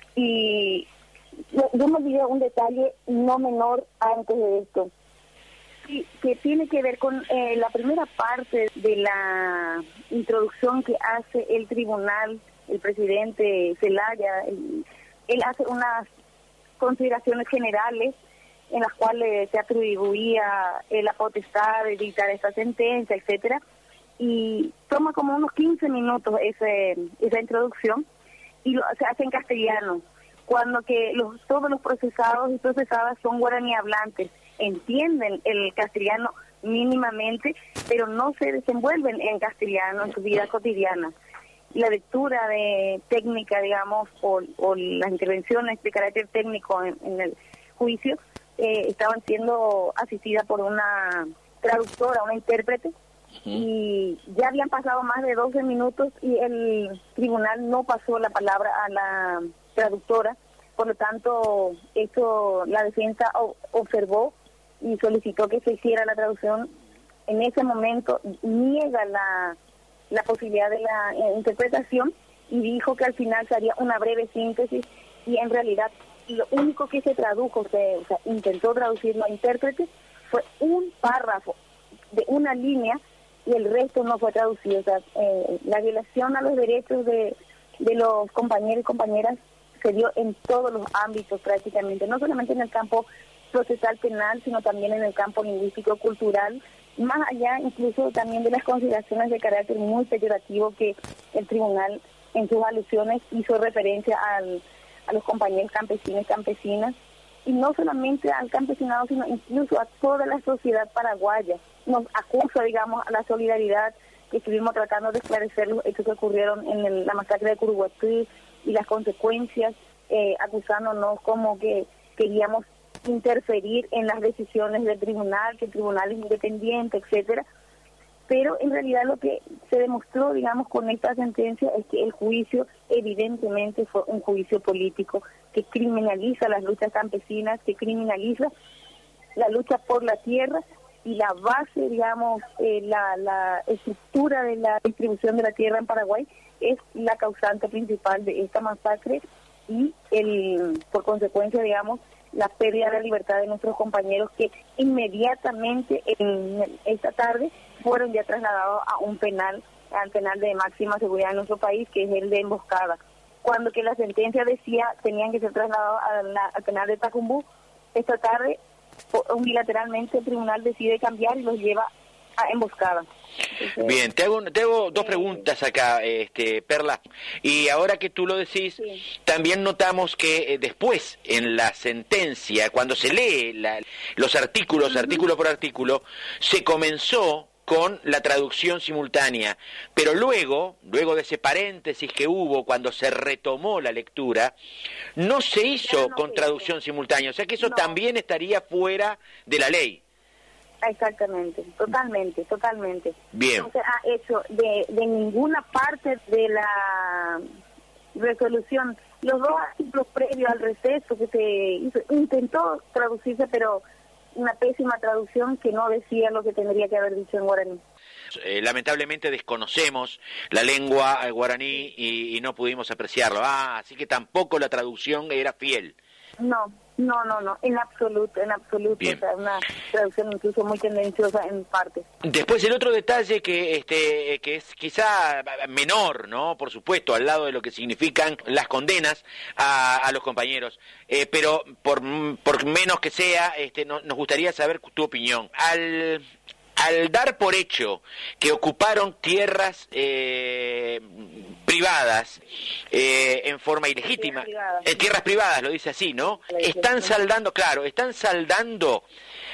Y yo, yo me olvidé un detalle no menor antes de esto, que, que tiene que ver con eh, la primera parte de la introducción que hace el tribunal, el presidente Zelaya. Él, él hace unas consideraciones generales en las cuales se atribuía eh, la potestad de dictar esta sentencia, etcétera, y toma como unos quince minutos ese, esa introducción, y lo, se hace en castellano, cuando que los, todos los procesados y procesadas son guaraní hablantes, entienden el castellano mínimamente, pero no se desenvuelven en castellano en su vida cotidiana. La lectura de técnica, digamos, o, o las intervenciones de carácter técnico en, en el juicio, Eh, estaban siendo asistidas por una traductora, una intérprete, uh-huh. y ya habían pasado más de doce minutos y el tribunal no pasó la palabra a la traductora, por lo tanto, eso la defensa o, observó y solicitó que se hiciera la traducción. En ese momento niega la, la posibilidad de la eh, interpretación y dijo que al final se haría una breve síntesis, y en realidad lo único que se tradujo, se, o sea, intentó traducirlo a intérprete, fue un párrafo de una línea, y el resto no fue traducido. O sea, eh, la violación a los derechos de, de los compañeros y compañeras se dio en todos los ámbitos prácticamente, no solamente en el campo procesal penal, sino también en el campo lingüístico cultural, más allá incluso también de las consideraciones de carácter muy peyorativo que el tribunal en sus alusiones hizo referencia al a los compañeros campesinos y campesinas, y no solamente al campesinado, sino incluso a toda la sociedad paraguaya. Nos acusa, digamos, a la solidaridad, que estuvimos tratando de esclarecer los hechos que ocurrieron en el, la masacre de Curuguatí y las consecuencias, eh, acusándonos como que queríamos interferir en las decisiones del tribunal, que el tribunal es independiente, etcétera. Pero en realidad lo que se demostró, digamos, con esta sentencia es que el juicio evidentemente fue un juicio político que criminaliza las luchas campesinas, que criminaliza la lucha por la tierra, y la base, digamos, eh, la, la estructura de la distribución de la tierra en Paraguay es la causante principal de esta masacre, y el por consecuencia, digamos, la pérdida de la libertad de nuestros compañeros, que inmediatamente en esta tarde fueron ya trasladados a un penal, al penal de máxima seguridad en nuestro país, que es el de Emboscada. Cuando que la sentencia decía tenían que ser trasladados a la, al penal de Tacumbú, esta tarde unilateralmente el tribunal decide cambiar y los lleva a Emboscada. Entonces, bien, te hago, te hago dos preguntas acá, este, Perla. Y ahora que tú lo decís, sí, también notamos que eh, después, en la sentencia, cuando se lee la, los artículos, uh-huh. artículo por artículo, se comenzó con la traducción simultánea, pero luego, luego de ese paréntesis que hubo cuando se retomó la lectura, no se hizo no con traducción hizo. simultánea, o sea que eso no. también estaría fuera de la ley. Exactamente, totalmente, totalmente. Bien. No se ha hecho de, de ninguna parte de la resolución. Los dos artículos previos al receso que se hizo, intentó traducirse, pero una pésima traducción que no decía lo que tendría que haber dicho en guaraní. Eh, lamentablemente desconocemos la lengua eh, guaraní y, y no pudimos apreciarlo. Ah, así que tampoco la traducción era fiel. No, No, no, no, en absoluto, en absoluto. Bien. O sea, una traducción incluso muy tendenciosa en parte. Después el otro detalle que este que es quizá menor, ¿no? Por supuesto, al lado de lo que significan las condenas a, a los compañeros, eh, pero por, por menos que sea, este, no, nos gustaría saber tu opinión. Al al dar por hecho que ocuparon tierras eh, privadas eh, en forma ilegítima, tierras privadas. Eh, tierras privadas, lo dice así, ¿no? Están saldando, claro, están saldando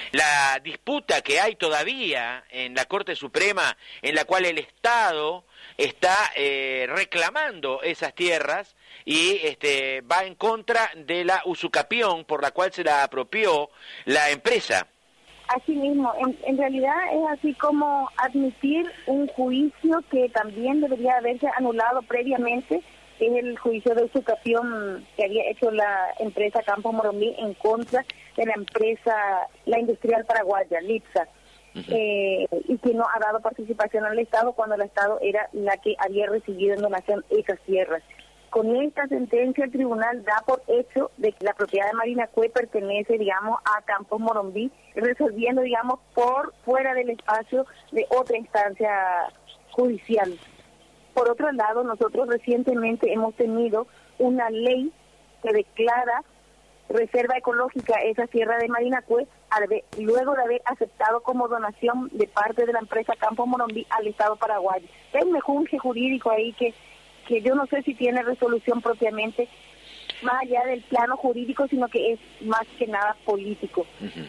la disputa que hay todavía en la Corte Suprema, en la cual el Estado está eh, reclamando esas tierras y este va en contra de la usucapión por la cual se la apropió la empresa. Así mismo, en, en realidad es así como admitir un juicio que también debería haberse anulado previamente, que es el juicio de usucapión que había hecho la empresa Campos Morumbi en contra de la empresa, la industrial paraguaya, Lipsa, uh-huh. eh, y que no ha dado participación al Estado cuando el Estado era la que había recibido en donación esas tierras. Con esta sentencia el tribunal da por hecho de que la propiedad de Marinacue pertenece, digamos, a Campos Morumbi, resolviendo, digamos, por fuera del espacio de otra instancia judicial. Por otro lado, nosotros recientemente hemos tenido una ley que declara reserva ecológica esa tierra de Marinacue, luego de haber aceptado como donación de parte de la empresa Campos Morumbi al Estado paraguayo. Es un mejunje jurídico ahí que que yo no sé si tiene resolución propiamente, más allá del plano jurídico, sino que es más que nada político. Uh-huh.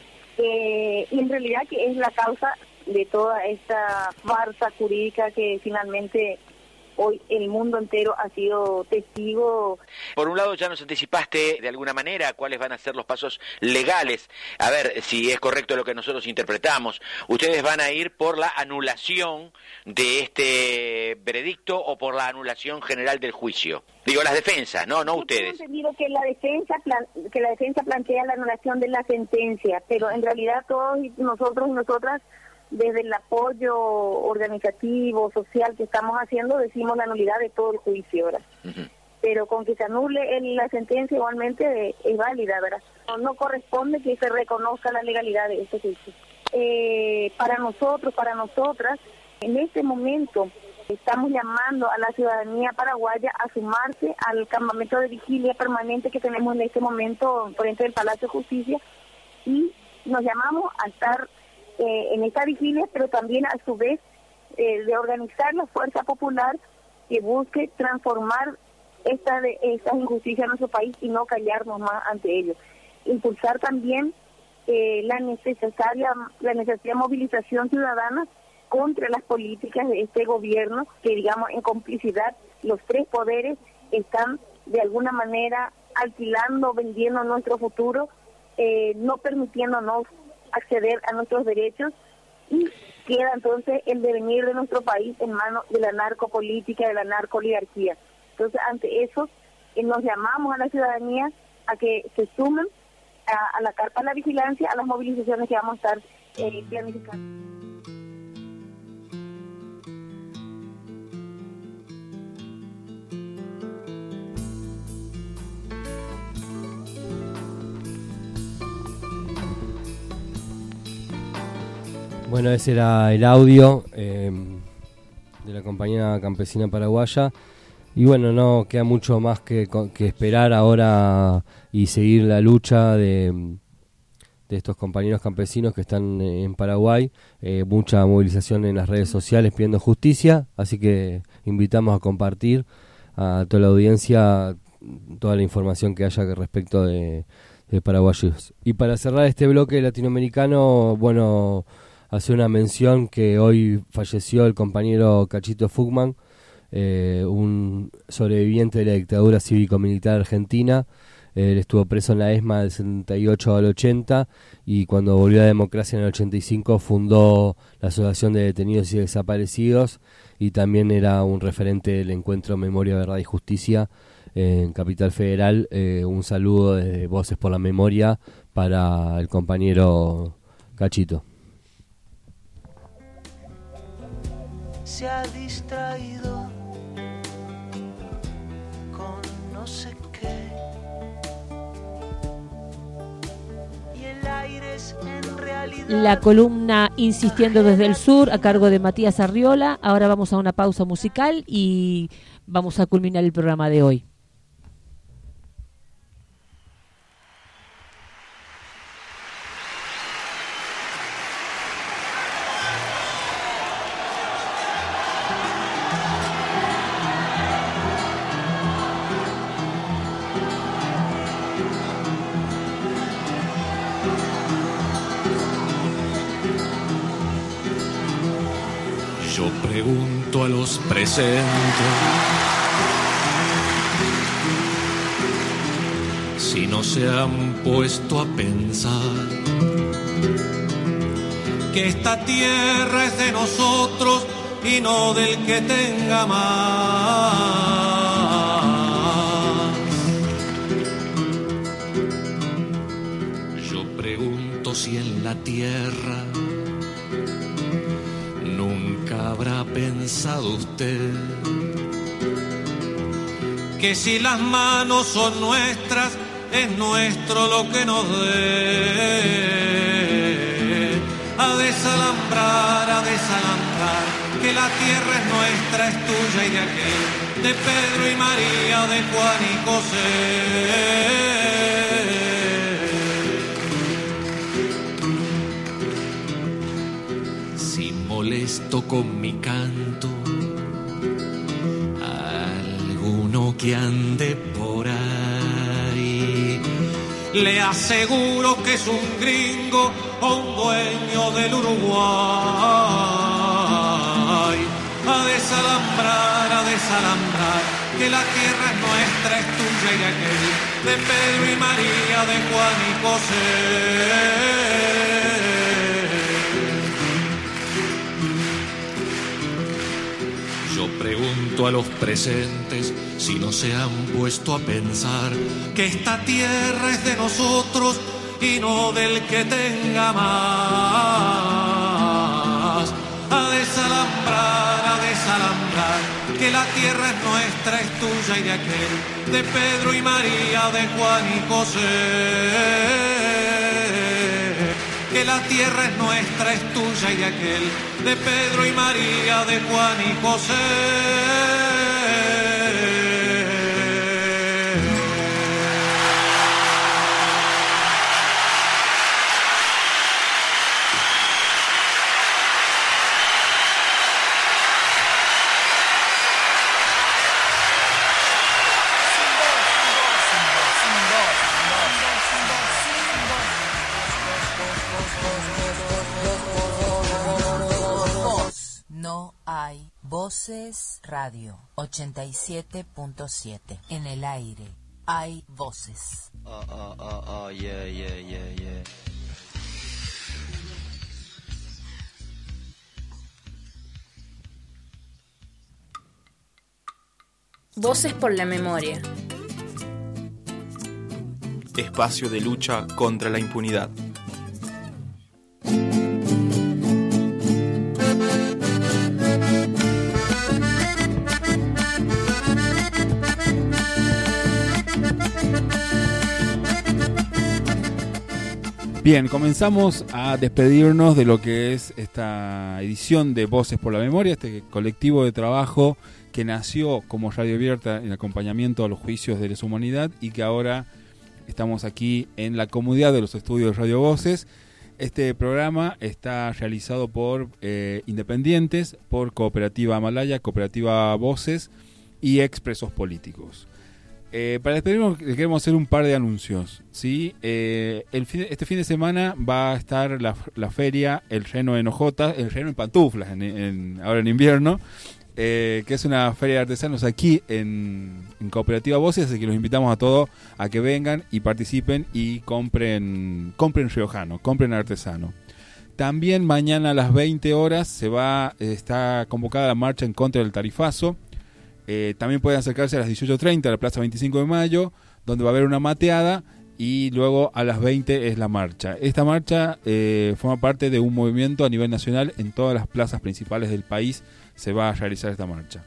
Eh, y en realidad que es la causa de toda esta farsa jurídica que finalmente hoy el mundo entero ha sido testigo. Por un lado ya nos anticipaste de alguna manera cuáles van a ser los pasos legales. A ver si es correcto lo que nosotros interpretamos. Ustedes van a ir por la anulación de este veredicto o por la anulación general del juicio. Digo, las defensas, no, no Yo ustedes. Tengo entendido que la defensa plan, que la defensa plantea la anulación de la sentencia, pero en realidad todos nosotros y nosotras desde el apoyo organizativo, social que estamos haciendo, decimos la nulidad de todo el juicio, ¿verdad? Uh-huh. Pero con que se anule el, la sentencia igualmente es válida, ¿verdad? No, no corresponde que se reconozca la legalidad de este juicio. Eh, para nosotros, para nosotras, en este momento estamos llamando a la ciudadanía paraguaya a sumarse al campamento de vigilia permanente que tenemos en este momento frente del Palacio de Justicia, y nos llamamos a estar Eh, en esta vigilia, pero también a su vez eh, de organizar la fuerza popular que busque transformar esta de estas injusticias en nuestro país y no callarnos más ante ello. Impulsar también eh, la necesaria la necesaria movilización ciudadana contra las políticas de este gobierno que, digamos, en complicidad los tres poderes están de alguna manera alquilando, vendiendo nuestro futuro, eh, no permitiéndonos acceder a nuestros derechos, y queda entonces el devenir de nuestro país en manos de la narcopolítica, de la narcooligarquía. Entonces, ante eso, eh, nos llamamos a la ciudadanía a que se sumen a, a la carpa de la vigilancia, a las movilizaciones que vamos a estar eh, planificando. Bueno, ese era el audio eh, de la compañía campesina paraguaya. Y bueno, no queda mucho más que, que esperar ahora y seguir la lucha de, de estos compañeros campesinos que están en Paraguay. Eh, mucha movilización en las redes sociales pidiendo justicia, así que invitamos a compartir a toda la audiencia toda la información que haya respecto de, de paraguayos. Y para cerrar este bloque latinoamericano, bueno, hace una mención que hoy falleció el compañero Cachito Fugman, eh, un sobreviviente de la dictadura cívico-militar argentina. Él estuvo preso en la ESMA del setenta y ocho al ochenta, y cuando volvió a la democracia en el ochenta y cinco fundó la Asociación de Detenidos y Desaparecidos, y también era un referente del encuentro Memoria, Verdad y Justicia en Capital Federal. Eh, un saludo de Voces por la Memoria para el compañero Cachito. Se ha distraído con no sé qué, es en realidad. La columna Insistiendo desde el Sur a cargo de Matías Arriola. Ahora vamos a una pausa musical y vamos a culminar el programa de hoy. Yo pregunto a los presentes si no se han puesto a pensar que esta tierra es de nosotros y no del que tenga más. Yo pregunto si en la tierra nunca habrá pensado usted que si las manos son nuestras, es nuestro lo que nos dé. A desalambrar, a desalambrar, que la tierra es nuestra, es tuya y de aquel, de Pedro y María, de Juan y José. Si molesto con mi canto alguno que ande por ahí, le aseguro que es un gringo o un dueño del Uruguay. A desalambrar, a desalambrar, que la tierra es nuestra, es tuya y de aquel, de Pedro y María, de Juan y José. Yo pregunto a los presentes si no se han puesto a pensar que esta tierra es de nosotros y no del que tenga más. A desalambrar, a desalambrar, que la tierra es nuestra, es tuya y de aquel, de Pedro y María, de Juan y José. Que la tierra es nuestra, es tuya y de aquel, de Pedro y María, de Juan y José. No hay voces radio ochenta y siete punto siete. En el aire hay voces. Oh, oh, oh, oh, yeah, yeah, yeah, yeah. Voces por la memoria. Espacio de lucha contra la impunidad. Bien, comenzamos a despedirnos de lo que es esta edición de Voces por la Memoria, este colectivo de trabajo que nació como radio abierta en acompañamiento a los juicios de lesa humanidad y que ahora estamos aquí en la comodidad de los estudios de Radio Voces. Este programa está realizado por eh, independientes, por Cooperativa Amalaya, Cooperativa Voces y Expresos Políticos. Eh, para despedirnos queremos hacer un par de anuncios, ¿sí? Eh, el fin, este fin de semana va a estar la, la feria El Reno en Ojotas, El Reno en Pantuflas, en, en, ahora en invierno, eh, que es una feria de artesanos aquí en, en Cooperativa Voces, así que los invitamos a todos a que vengan y participen y compren, compren riojano, compren artesano. También mañana a las veinte horas se va, está convocada la marcha en contra del tarifazo. Eh, también pueden acercarse a las dieciocho treinta a la Plaza veinticinco de mayo, donde va a haber una mateada y luego a las veinte es la marcha. Esta marcha eh, forma parte de un movimiento a nivel nacional. En todas las plazas principales del país se va a realizar esta marcha.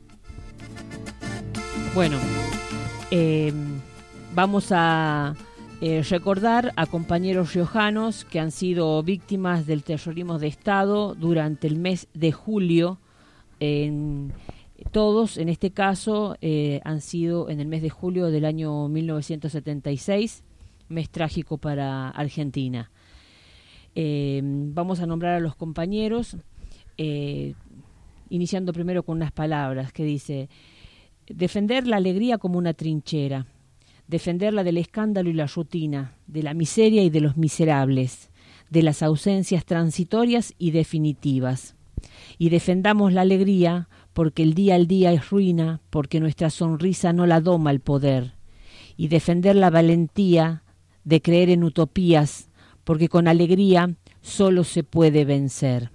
Bueno, eh, vamos a Eh, recordar a compañeros riojanos que han sido víctimas del terrorismo de Estado durante el mes de julio. En, todos, en este caso, eh, han sido en el mes de julio del año mil novecientos setenta y seis, mes trágico para Argentina. Eh, vamos a nombrar a los compañeros, eh, iniciando primero con unas palabras que dice: defender la alegría como una trinchera, defenderla del escándalo y la rutina, de la miseria y de los miserables, de las ausencias transitorias y definitivas. Y defendamos la alegría porque el día al día es ruina, porque nuestra sonrisa no la doma el poder. Y defender la valentía de creer en utopías, porque con alegría solo se puede vencer.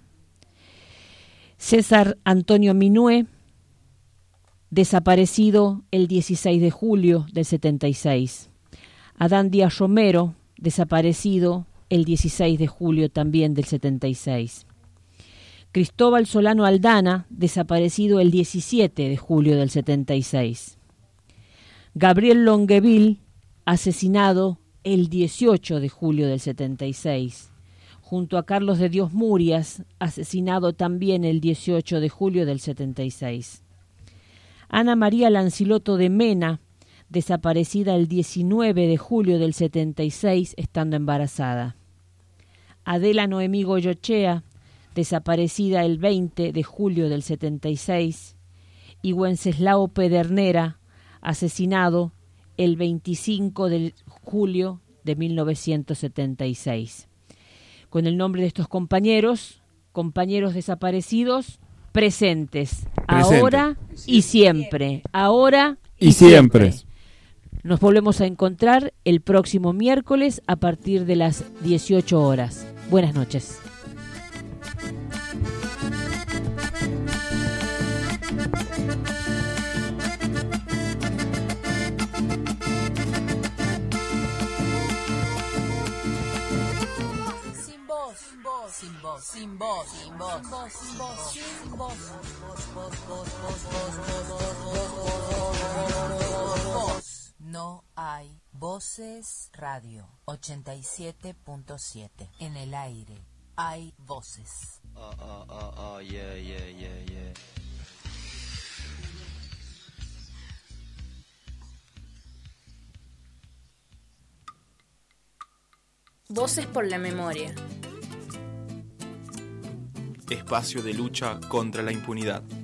César Antonio Minué, desaparecido el dieciséis de julio del setenta y seis. Adán Díaz Romero, desaparecido el dieciséis de julio también del setenta y seis. Cristóbal Solano Aldana, desaparecido el diecisiete de julio del setenta y seis. Gabriel Longueville, asesinado el dieciocho de julio del setenta y seis. Junto a Carlos de Dios Murias, asesinado también el dieciocho de julio del setenta y seis. Ana María Lanciloto de Mena, desaparecida el diecinueve de julio del setenta y seis, estando embarazada. Adela Noemí Goyochea, desaparecida el veinte de julio del setenta y seis. Y Wenceslao Pedernera, asesinado el veinticinco de julio de mil novecientos setenta y seis. Con el nombre de estos compañeros, compañeros desaparecidos, presentes, Presente. ahora y siempre, ahora y siempre. Nos volvemos a encontrar el próximo miércoles a partir de las dieciocho horas. Buenas noches. Sin voz, sin voz, sin voz, sin voz, sin voz, sin voz, voz. No hay voces. Radio ochenta y siete punto siete. En el aire hay voces. Oh, oh, oh, oh, yeah, yeah, yeah, yeah. Voces por la memoria. Espacio de lucha contra la impunidad.